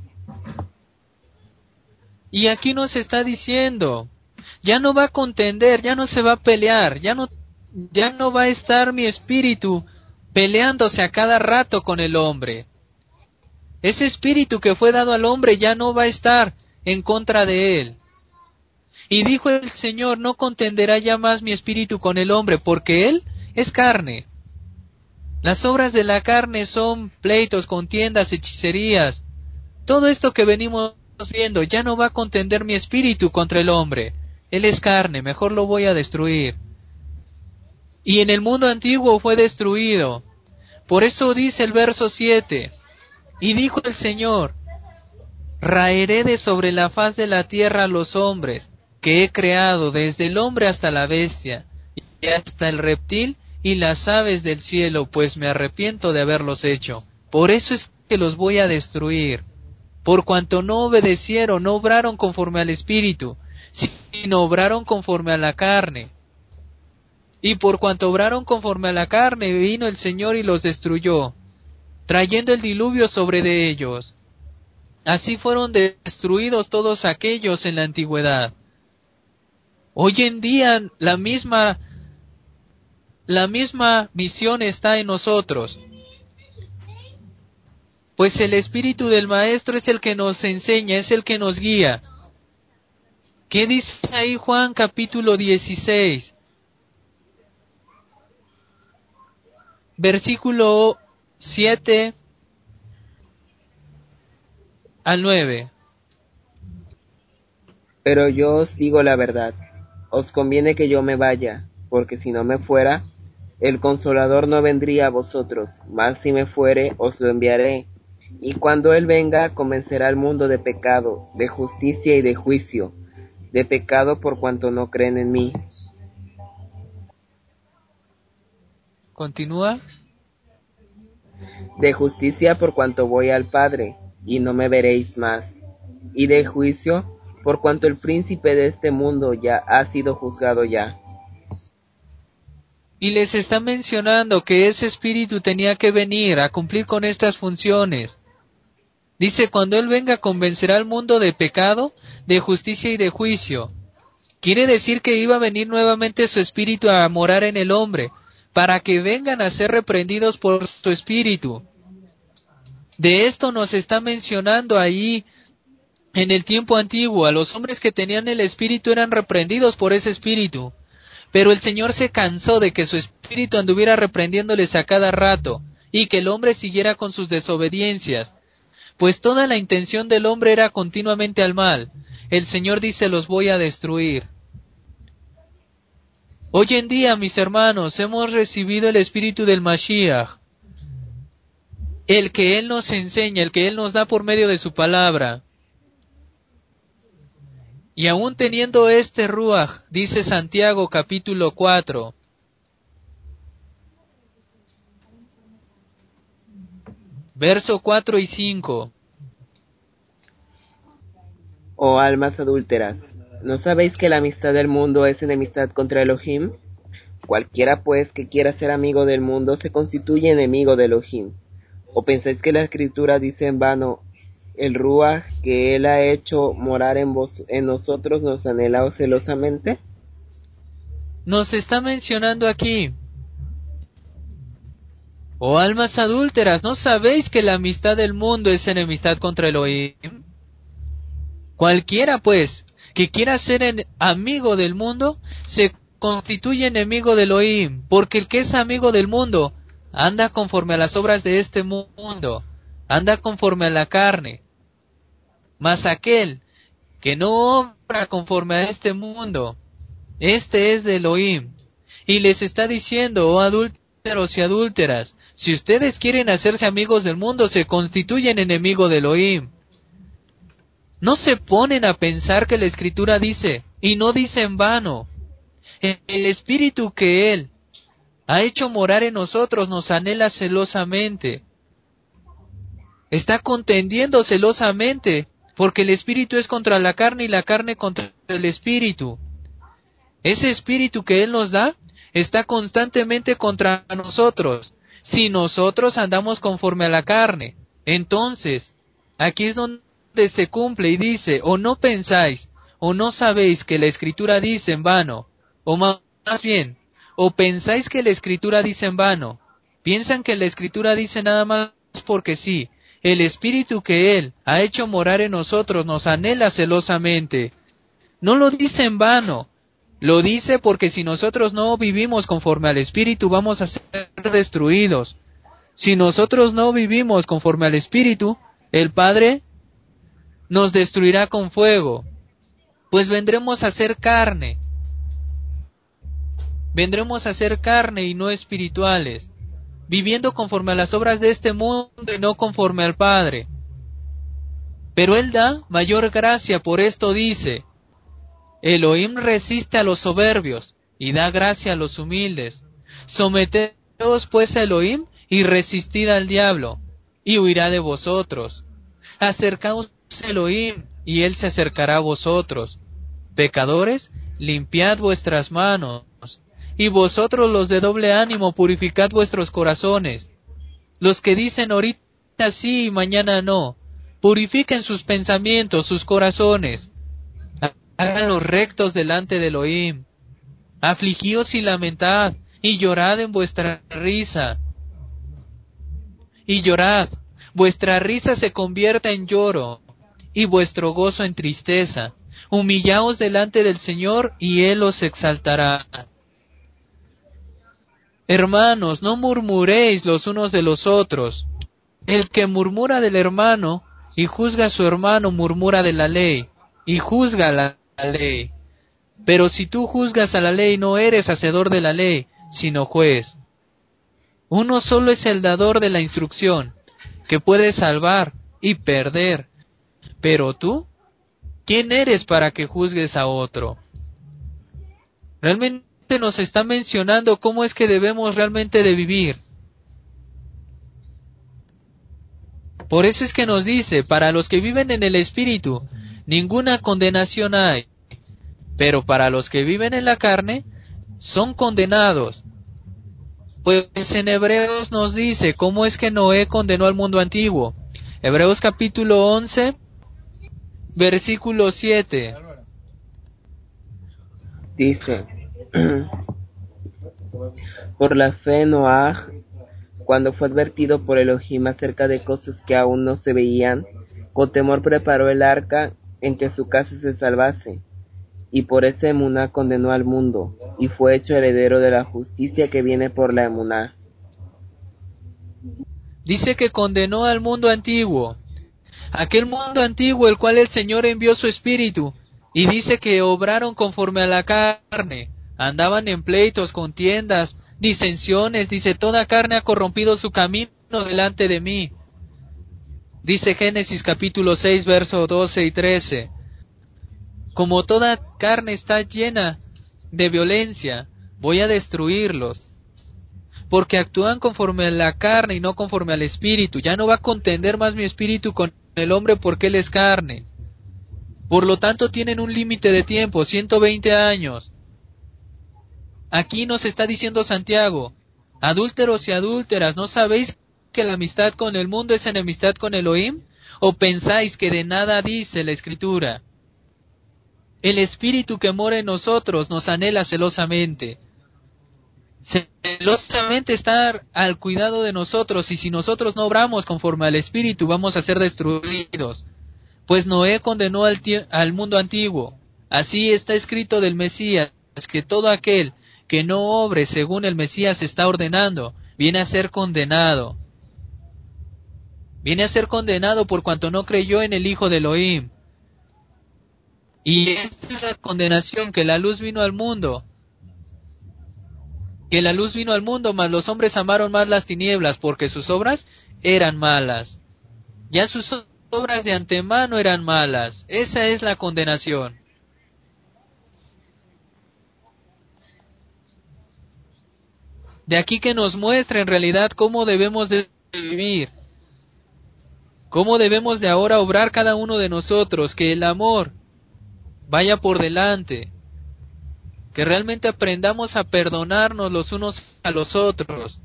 Y aquí nos está diciendo, ya no va a contender, ya no se va a pelear, ya no va a estar mi espíritu peleándose a cada rato con el hombre. Ese espíritu que fue dado al hombre ya no va a estar en contra de él. Y dijo el Señor, no contenderá ya más mi espíritu con el hombre, porque él es carne. Las obras de la carne son pleitos, contiendas, hechicerías. Todo esto que venimos viendo, ya no va a contender mi espíritu contra el hombre. Él es carne, mejor lo voy a destruir. Y en el mundo antiguo fue destruido. Por eso dice el verso 7, y dijo el Señor, raeré de sobre la faz de la tierra a los hombres, que he creado desde el hombre hasta la bestia, y hasta el reptil y las aves del cielo, pues me arrepiento de haberlos hecho. Por eso es que los voy a destruir. Por cuanto no obedecieron, no obraron conforme al Espíritu, sino obraron conforme a la carne. Y por cuanto obraron conforme a la carne, vino el Señor y los destruyó, trayendo el diluvio sobre de ellos. Así fueron destruidos todos aquellos en la antigüedad. Hoy en día la misma misión está en nosotros. Pues el Espíritu del Maestro es el que nos enseña, es el que nos guía. ¿Qué dice ahí Juan capítulo 16? Versículo 7 al 9. Pero yo os digo la verdad, os conviene que yo me vaya, porque si no me fuera, el Consolador no vendría a vosotros, mas si me fuere, os lo enviaré. Y cuando Él venga, convencerá al mundo de pecado, de justicia y de juicio. De pecado por cuanto no creen en mí. Continúa. De justicia por cuanto voy al Padre, y no me veréis más. Y de juicio por cuanto el príncipe de este mundo ya ha sido juzgado ya. Y les está mencionando que ese espíritu tenía que venir a cumplir con estas funciones. Dice, cuando Él venga convencerá al mundo de pecado, de justicia y de juicio. Quiere decir que iba a venir nuevamente su espíritu a morar en el hombre, para que vengan a ser reprendidos por su espíritu. De esto nos está mencionando ahí en el tiempo antiguo. A los hombres que tenían el espíritu eran reprendidos por ese espíritu. Pero el Señor se cansó de que su espíritu anduviera reprendiéndoles a cada rato, y que el hombre siguiera con sus desobediencias. Pues toda la intención del hombre era continuamente al mal. El Señor dice, los voy a destruir. Hoy en día, mis hermanos, hemos recibido el espíritu del Mashiach, el que Él nos enseña, el que Él nos da por medio de su palabra. Y aún teniendo este Ruach, dice Santiago capítulo 4, verso 4 y 5. Oh almas adúlteras, ¿no sabéis que la amistad del mundo es enemistad contra Elohim? Cualquiera pues que quiera ser amigo del mundo se constituye enemigo de Elohim. ¿O pensáis que la Escritura dice en vano, el Ruach que Él ha hecho morar en nosotros nos anhela celosamente? Nos está mencionando aquí, oh almas adúlteras, ¿no sabéis que la amistad del mundo es enemistad contra Elohim? Cualquiera, pues, que quiera ser amigo del mundo, se constituye enemigo de Elohim, porque el que es amigo del mundo anda conforme a las obras de este mundo, anda conforme a la carne. Mas aquel que no obra conforme a este mundo, este es de Elohim. Y les está diciendo, oh adúlteros y adúlteras, si ustedes quieren hacerse amigos del mundo, se constituyen enemigo de Elohim. No se ponen a pensar que la Escritura dice, y no dice en vano, el Espíritu que Él ha hecho morar en nosotros nos anhela celosamente. Está contendiendo celosamente, porque el Espíritu es contra la carne y la carne contra el Espíritu. Ese Espíritu que Él nos da está constantemente contra nosotros. Si nosotros andamos conforme a la carne, entonces, aquí es donde se cumple y dice, o no pensáis, o no sabéis que la Escritura dice en vano, o más bien, o pensáis que la Escritura dice en vano. Piensan que la Escritura dice nada más porque sí. El Espíritu que Él ha hecho morar en nosotros nos anhela celosamente. No lo dice en vano. Lo dice porque si nosotros no vivimos conforme al Espíritu vamos a ser destruidos. Si nosotros no vivimos conforme al Espíritu, el Padre nos destruirá con fuego, pues vendremos a ser carne. Vendremos a ser carne y no espirituales, viviendo conforme a las obras de este mundo y no conforme al Padre. Pero Él da mayor gracia, por esto dice, Elohim resiste a los soberbios y da gracia a los humildes. Someteos pues a Elohim y resistid al diablo, y huirá de vosotros. Acercaos a Elohim, y Él se acercará a vosotros. Pecadores, limpiad vuestras manos, y vosotros los de doble ánimo purificad vuestros corazones. Los que dicen ahorita sí y mañana no, purifiquen sus pensamientos, sus corazones. Háganlos rectos delante de Elohim. Afligíos y lamentad, y llorad en vuestra risa. Y llorad, vuestra risa se convierta en lloro, y vuestro gozo en tristeza. Humillaos delante del Señor, y Él os exaltará. Hermanos, no murmuréis los unos de los otros. El que murmura del hermano y juzga a su hermano murmura de la ley, y juzga la ley. Pero si tú juzgas a la ley, no eres hacedor de la ley, sino juez. Uno solo es el dador de la instrucción, que puede salvar y perder. Pero tú, ¿quién eres para que juzgues a otro? Realmente nos está mencionando cómo es que debemos realmente de vivir. Por eso es que nos dice, para los que viven en el Espíritu, ninguna condenación hay. Pero para los que viven en la carne, son condenados. Pues en Hebreos nos dice cómo es que Noé condenó al mundo antiguo. Hebreos capítulo 11, versículo 7. Dice, por la fe Noaj, cuando fue advertido por Elohim acerca de cosas que aún no se veían, con temor preparó el arca en que su casa se salvase, y por esa emuná condenó al mundo, y fue hecho heredero de la justicia que viene por la emuná. Dice que condenó al mundo antiguo, aquel mundo antiguo el cual el Señor envió su Espíritu, y dice que obraron conforme a la carne, andaban en pleitos, contiendas, disensiones, dice toda carne ha corrompido su camino delante de mí. Dice Génesis capítulo 6 verso 12 y 13. Como toda carne está llena de violencia, voy a destruirlos, porque actúan conforme a la carne y no conforme al Espíritu. Ya no va a contender más mi Espíritu con el hombre porque él es carne. Por lo tanto tienen un límite de tiempo, 120 años. Aquí nos está diciendo Santiago, adúlteros y adúlteras, ¿no sabéis que la amistad con el mundo es enemistad con Elohim? ¿O pensáis que de nada dice la Escritura? El Espíritu que mora en nosotros nos anhela celosamente. Celosamente estar al cuidado de nosotros, y si nosotros no obramos conforme al Espíritu, vamos a ser destruidos. Pues Noé condenó al mundo antiguo. Así está escrito del Mesías, que todo aquel que no obre según el Mesías está ordenando, viene a ser condenado. Viene a ser condenado por cuanto no creyó en el Hijo de Elohim. Y esta es la condenación, que la luz vino al mundo. Que la luz vino al mundo, mas los hombres amaron más las tinieblas, porque sus obras eran malas. Ya sus obras de antemano eran malas. Esa es la condenación. De aquí que nos muestra en realidad cómo debemos de vivir. Cómo debemos de ahora obrar cada uno de nosotros, que el amor vaya por delante, que realmente aprendamos a perdonarnos los unos a los otros,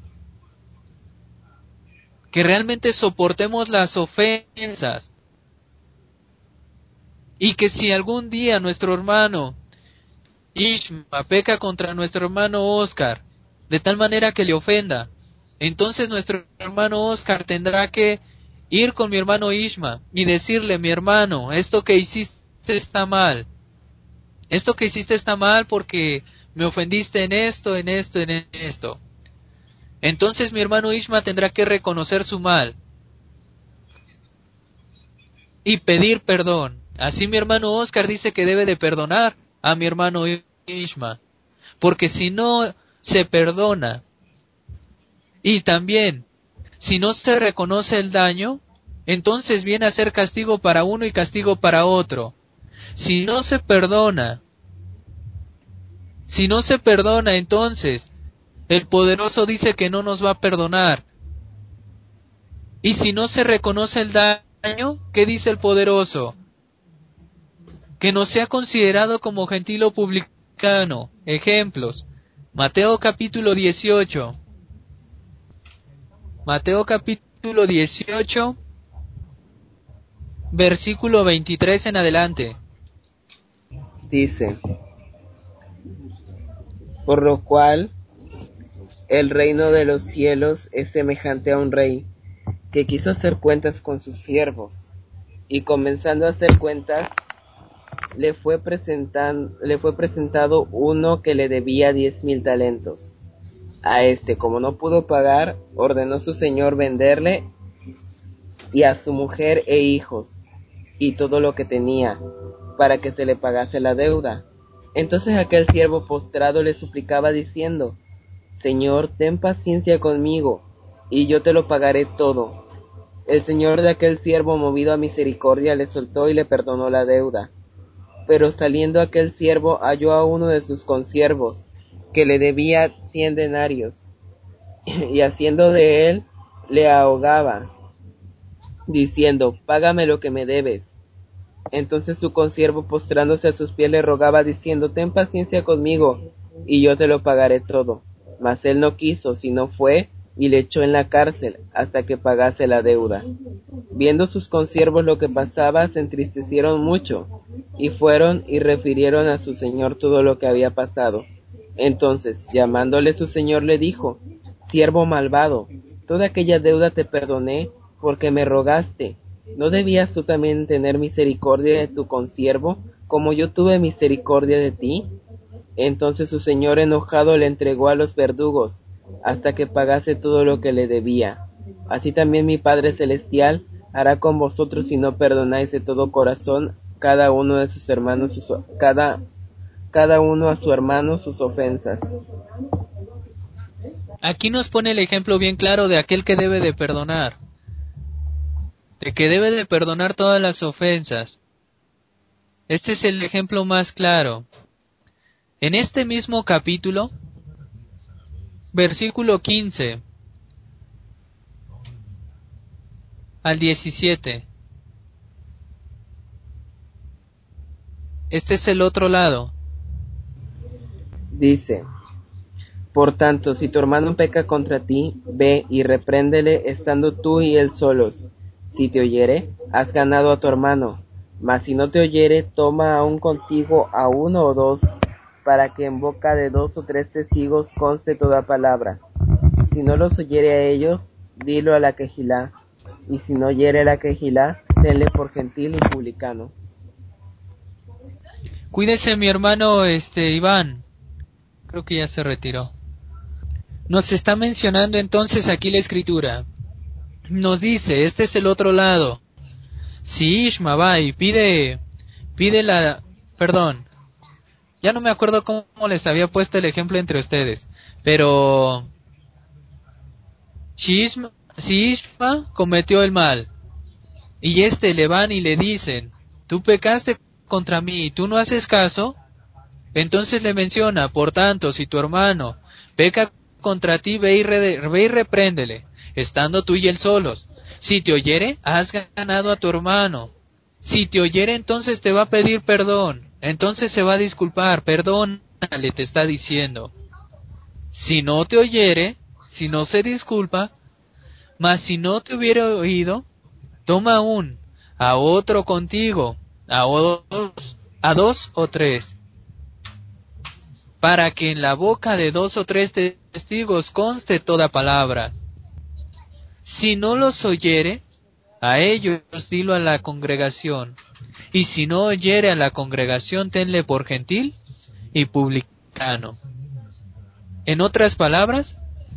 que realmente soportemos las ofensas, y que si algún día nuestro hermano Ishma peca contra nuestro hermano Oscar, de tal manera que le ofenda, entonces nuestro hermano Oscar tendrá que ir con mi hermano Ishma y decirle: mi hermano, esto que hiciste está mal. Esto que hiciste está mal porque me ofendiste en esto, en esto, en esto. Entonces mi hermano Ishma tendrá que reconocer su mal y pedir perdón. Así mi hermano Oscar dice que debe de perdonar a mi hermano Ishma, porque si no se perdona y también si no se reconoce el daño, entonces viene a ser castigo para uno y castigo para otro. Si no se perdona, entonces el poderoso dice que no nos va a perdonar. Y si no se reconoce el daño, ¿qué dice el poderoso? Que no sea considerado como gentil o publicano. Ejemplos: Mateo capítulo 18. Mateo capítulo 18, versículo 23 en adelante. Dice, por lo cual el reino de los cielos es semejante a un rey que quiso hacer cuentas con sus siervos, y comenzando a hacer cuentas, le fue presentado uno que le debía 10,000 talentos. A este, como no pudo pagar, ordenó su señor venderle y a su mujer e hijos y todo lo que tenía, para que se le pagase la deuda. Entonces aquel siervo postrado le suplicaba diciendo: Señor, ten paciencia conmigo, y yo te lo pagaré todo. El señor de aquel siervo, movido a misericordia, le soltó y le perdonó la deuda. Pero saliendo aquel siervo halló a uno de sus consiervos, que le debía 100 denarios, y haciendo de él, le ahogaba, diciendo, págame lo que me debes. Entonces su consiervo, postrándose a sus pies, le rogaba, diciendo, ten paciencia conmigo, y yo te lo pagaré todo. Mas él no quiso, sino fue y le echó en la cárcel, hasta que pagase la deuda. Viendo sus consiervos lo que pasaba, se entristecieron mucho, y fueron y refirieron a su señor todo lo que había pasado. Entonces, llamándole su señor, le dijo, siervo malvado, toda aquella deuda te perdoné, porque me rogaste. ¿No debías tú también tener misericordia de tu consiervo, como yo tuve misericordia de ti? Entonces su señor enojado le entregó a los verdugos, hasta que pagase todo lo que le debía. Así también mi Padre Celestial hará con vosotros si no perdonáis de todo corazón cada uno de sus hermanos cada uno a su hermano sus ofensas. Aquí nos pone el ejemplo bien claro de aquel que debe de perdonar, de que debe de perdonar todas las ofensas. Este es el ejemplo más claro. En este mismo capítulo, versículo 15 al 17. Este es el otro lado. Dice, por tanto, si tu hermano peca contra ti, ve y repréndele estando tú y él solos. Si te oyere, has ganado a tu hermano. Mas si no te oyere, toma aún contigo a uno o dos, para que en boca de 2 o 3 testigos conste toda palabra. Si no los oyere a ellos, dilo a la quejilá, y si no oyere a la quejilá, tenle por gentil y publicano. Cuídese mi hermano Iván. Creo que ya se retiró. Nos está mencionando entonces aquí la escritura. Nos dice, este es el otro lado. Si Ishma va y pide perdón, ya no me acuerdo cómo les había puesto el ejemplo entre ustedes, pero si Ishma cometió el mal, y le van y le dicen, tú pecaste contra mí y tú no haces caso, entonces le menciona, por tanto, si tu hermano peca contra ti, ve y repréndele, estando tú y él solos. Si te oyere, has ganado a tu hermano. Si te oyere, entonces te va a pedir perdón, entonces se va a disculpar, perdónale, te está diciendo. Si no te oyere, si no se disculpa, mas si no te hubiera oído, toma a otro contigo, a dos o tres, para que en la boca de 2 o 3 testigos conste toda palabra. Si no los oyere, a ellos dilo a la congregación, y si no oyere a la congregación, tenle por gentil y publicano. En otras palabras,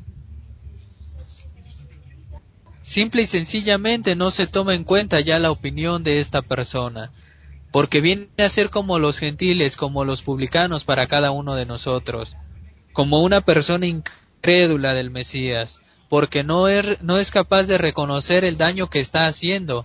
simple y sencillamente no se toma en cuenta ya la opinión de esta persona, porque viene a ser como los gentiles, como los publicanos para cada uno de nosotros, como una persona incrédula del Mesías, porque no es capaz de reconocer el daño que está haciendo,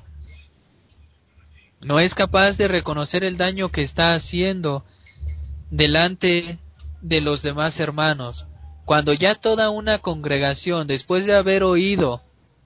no es capaz de reconocer el daño que está haciendo delante de los demás hermanos, cuando ya toda una congregación, después de haber oído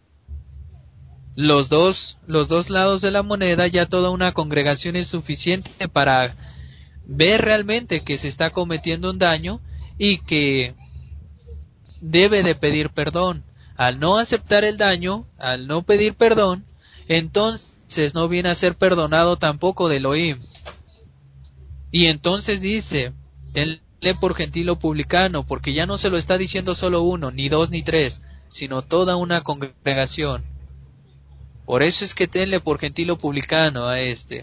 los dos lados de la moneda, ya toda una congregación es suficiente para ver realmente que se está cometiendo un daño y que debe de pedir perdón. Al no aceptar el daño, al no pedir perdón, entonces no viene a ser perdonado tampoco del Elohim. Y entonces dice, tenle por gentil o publicano, porque ya no se lo está diciendo solo uno, ni dos, ni tres, sino toda una congregación. Por eso es que tenle por gentil o publicano a este.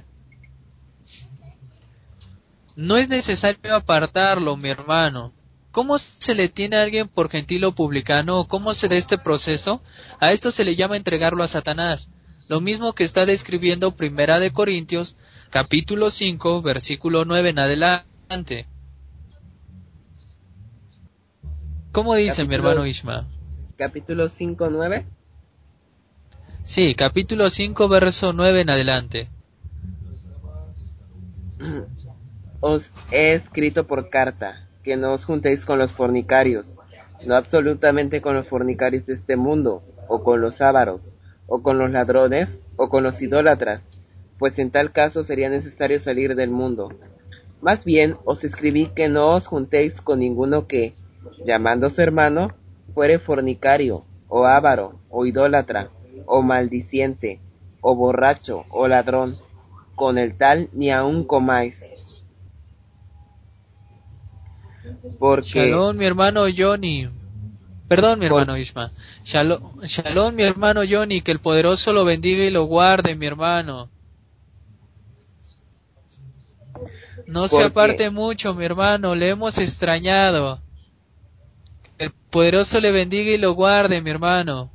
No es necesario apartarlo, mi hermano. ¿Cómo se le tiene a alguien por gentil o publicano? ¿O cómo se da este proceso? A esto se le llama entregarlo a Satanás. Lo mismo que está describiendo Primera de Corintios, capítulo 5, versículo 9 en adelante. ¿Cómo dice mi hermano Ishma? Capítulo 5, 9. Sí, capítulo 5, verso 9 en adelante. Os he escrito por carta, que no os juntéis con los fornicarios, no absolutamente con los fornicarios de este mundo, o con los ávaros, o con los ladrones, o con los idólatras, pues en tal caso sería necesario salir del mundo. Más bien os escribí que no os juntéis con ninguno que, llamándose hermano, fuere fornicario, o avaro, o idólatra, o maldiciente, o borracho, o ladrón, con el tal ni aun comáis. Porque, Shalom, mi hermano Johnny. Perdón, mi por, hermano Isma. Shalom, shalom, mi hermano Johnny, que el poderoso lo bendiga y lo guarde, mi hermano. No se porque, aparte mucho, mi hermano, le hemos extrañado. El poderoso le bendiga y lo guarde, mi hermano.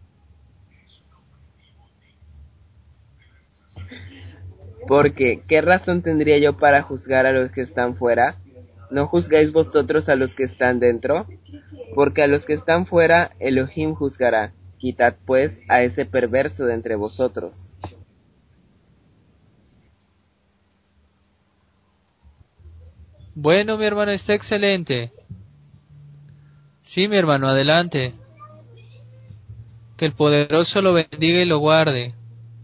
porque, ¿qué razón tendría yo para juzgar a los que están fuera? ¿No juzgáis vosotros a los que están dentro? Porque a los que están fuera, Elohim juzgará. Quitad pues a ese perverso de entre vosotros. Bueno, mi hermano, está excelente. Sí, mi hermano, adelante. Que el poderoso lo bendiga y lo guarde.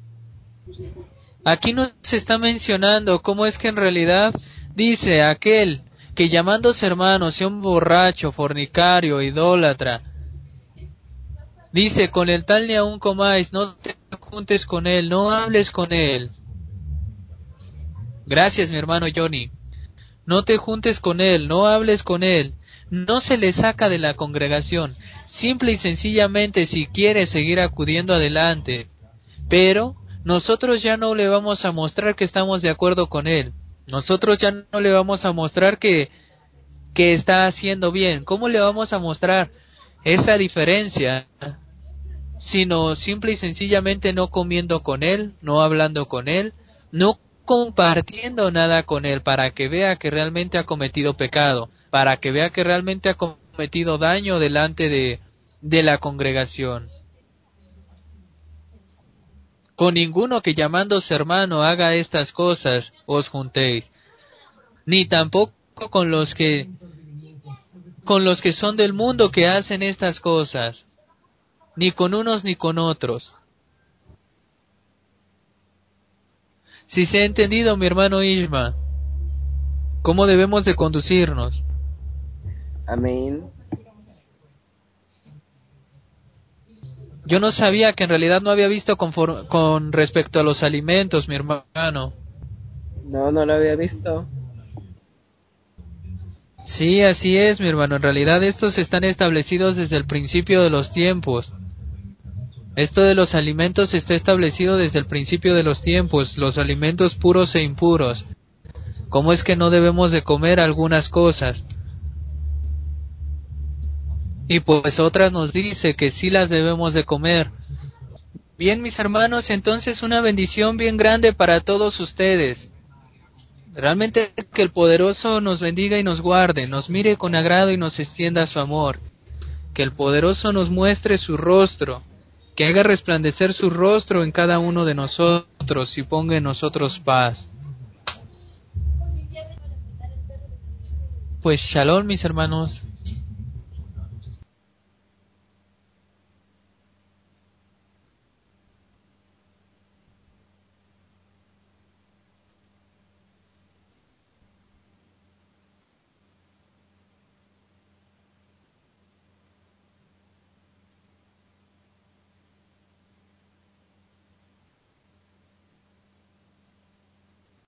Aquí nos está mencionando cómo es que en realidad dice aquel que llamándose hermano sea un borracho, fornicario, idólatra. Dice, con el tal ni aun comáis, no te juntes con él, no hables con él. Gracias, mi hermano Johnny. No te juntes con él, no hables con él. No se le saca de la congregación. Simple y sencillamente si quiere seguir acudiendo adelante. Pero nosotros ya no le vamos a mostrar que estamos de acuerdo con él. Nosotros ya no le vamos a mostrar que está haciendo bien. ¿Cómo le vamos a mostrar esa diferencia? Sino simple y sencillamente no comiendo con él, no hablando con él, no compartiendo nada con él para que vea que realmente ha cometido pecado, para que vea que realmente ha cometido daño delante de la congregación. Con ninguno que llamándose hermano haga estas cosas os juntéis, ni tampoco con los que son del mundo que hacen estas cosas, ni con unos ni con otros. Si se ha entendido, mi hermano Ishma, cómo debemos de conducirnos. Amén. Yo no sabía que en realidad no había visto con respecto a los alimentos, mi hermano. No, no lo había visto. Sí, así es, mi hermano. En realidad estos están establecidos desde el principio de los tiempos. Esto de los alimentos está establecido desde el principio de los tiempos, los alimentos puros e impuros. ¿Cómo es que no debemos de comer algunas cosas? Y pues otras nos dice que sí las debemos de comer. Bien, mis hermanos, entonces una bendición bien grande para todos ustedes. Realmente que el poderoso nos bendiga y nos guarde, nos mire con agrado y nos extienda su amor. Que el poderoso nos muestre su rostro, que haga resplandecer su rostro en cada uno de nosotros y ponga en nosotros paz. Pues shalom, mis hermanos.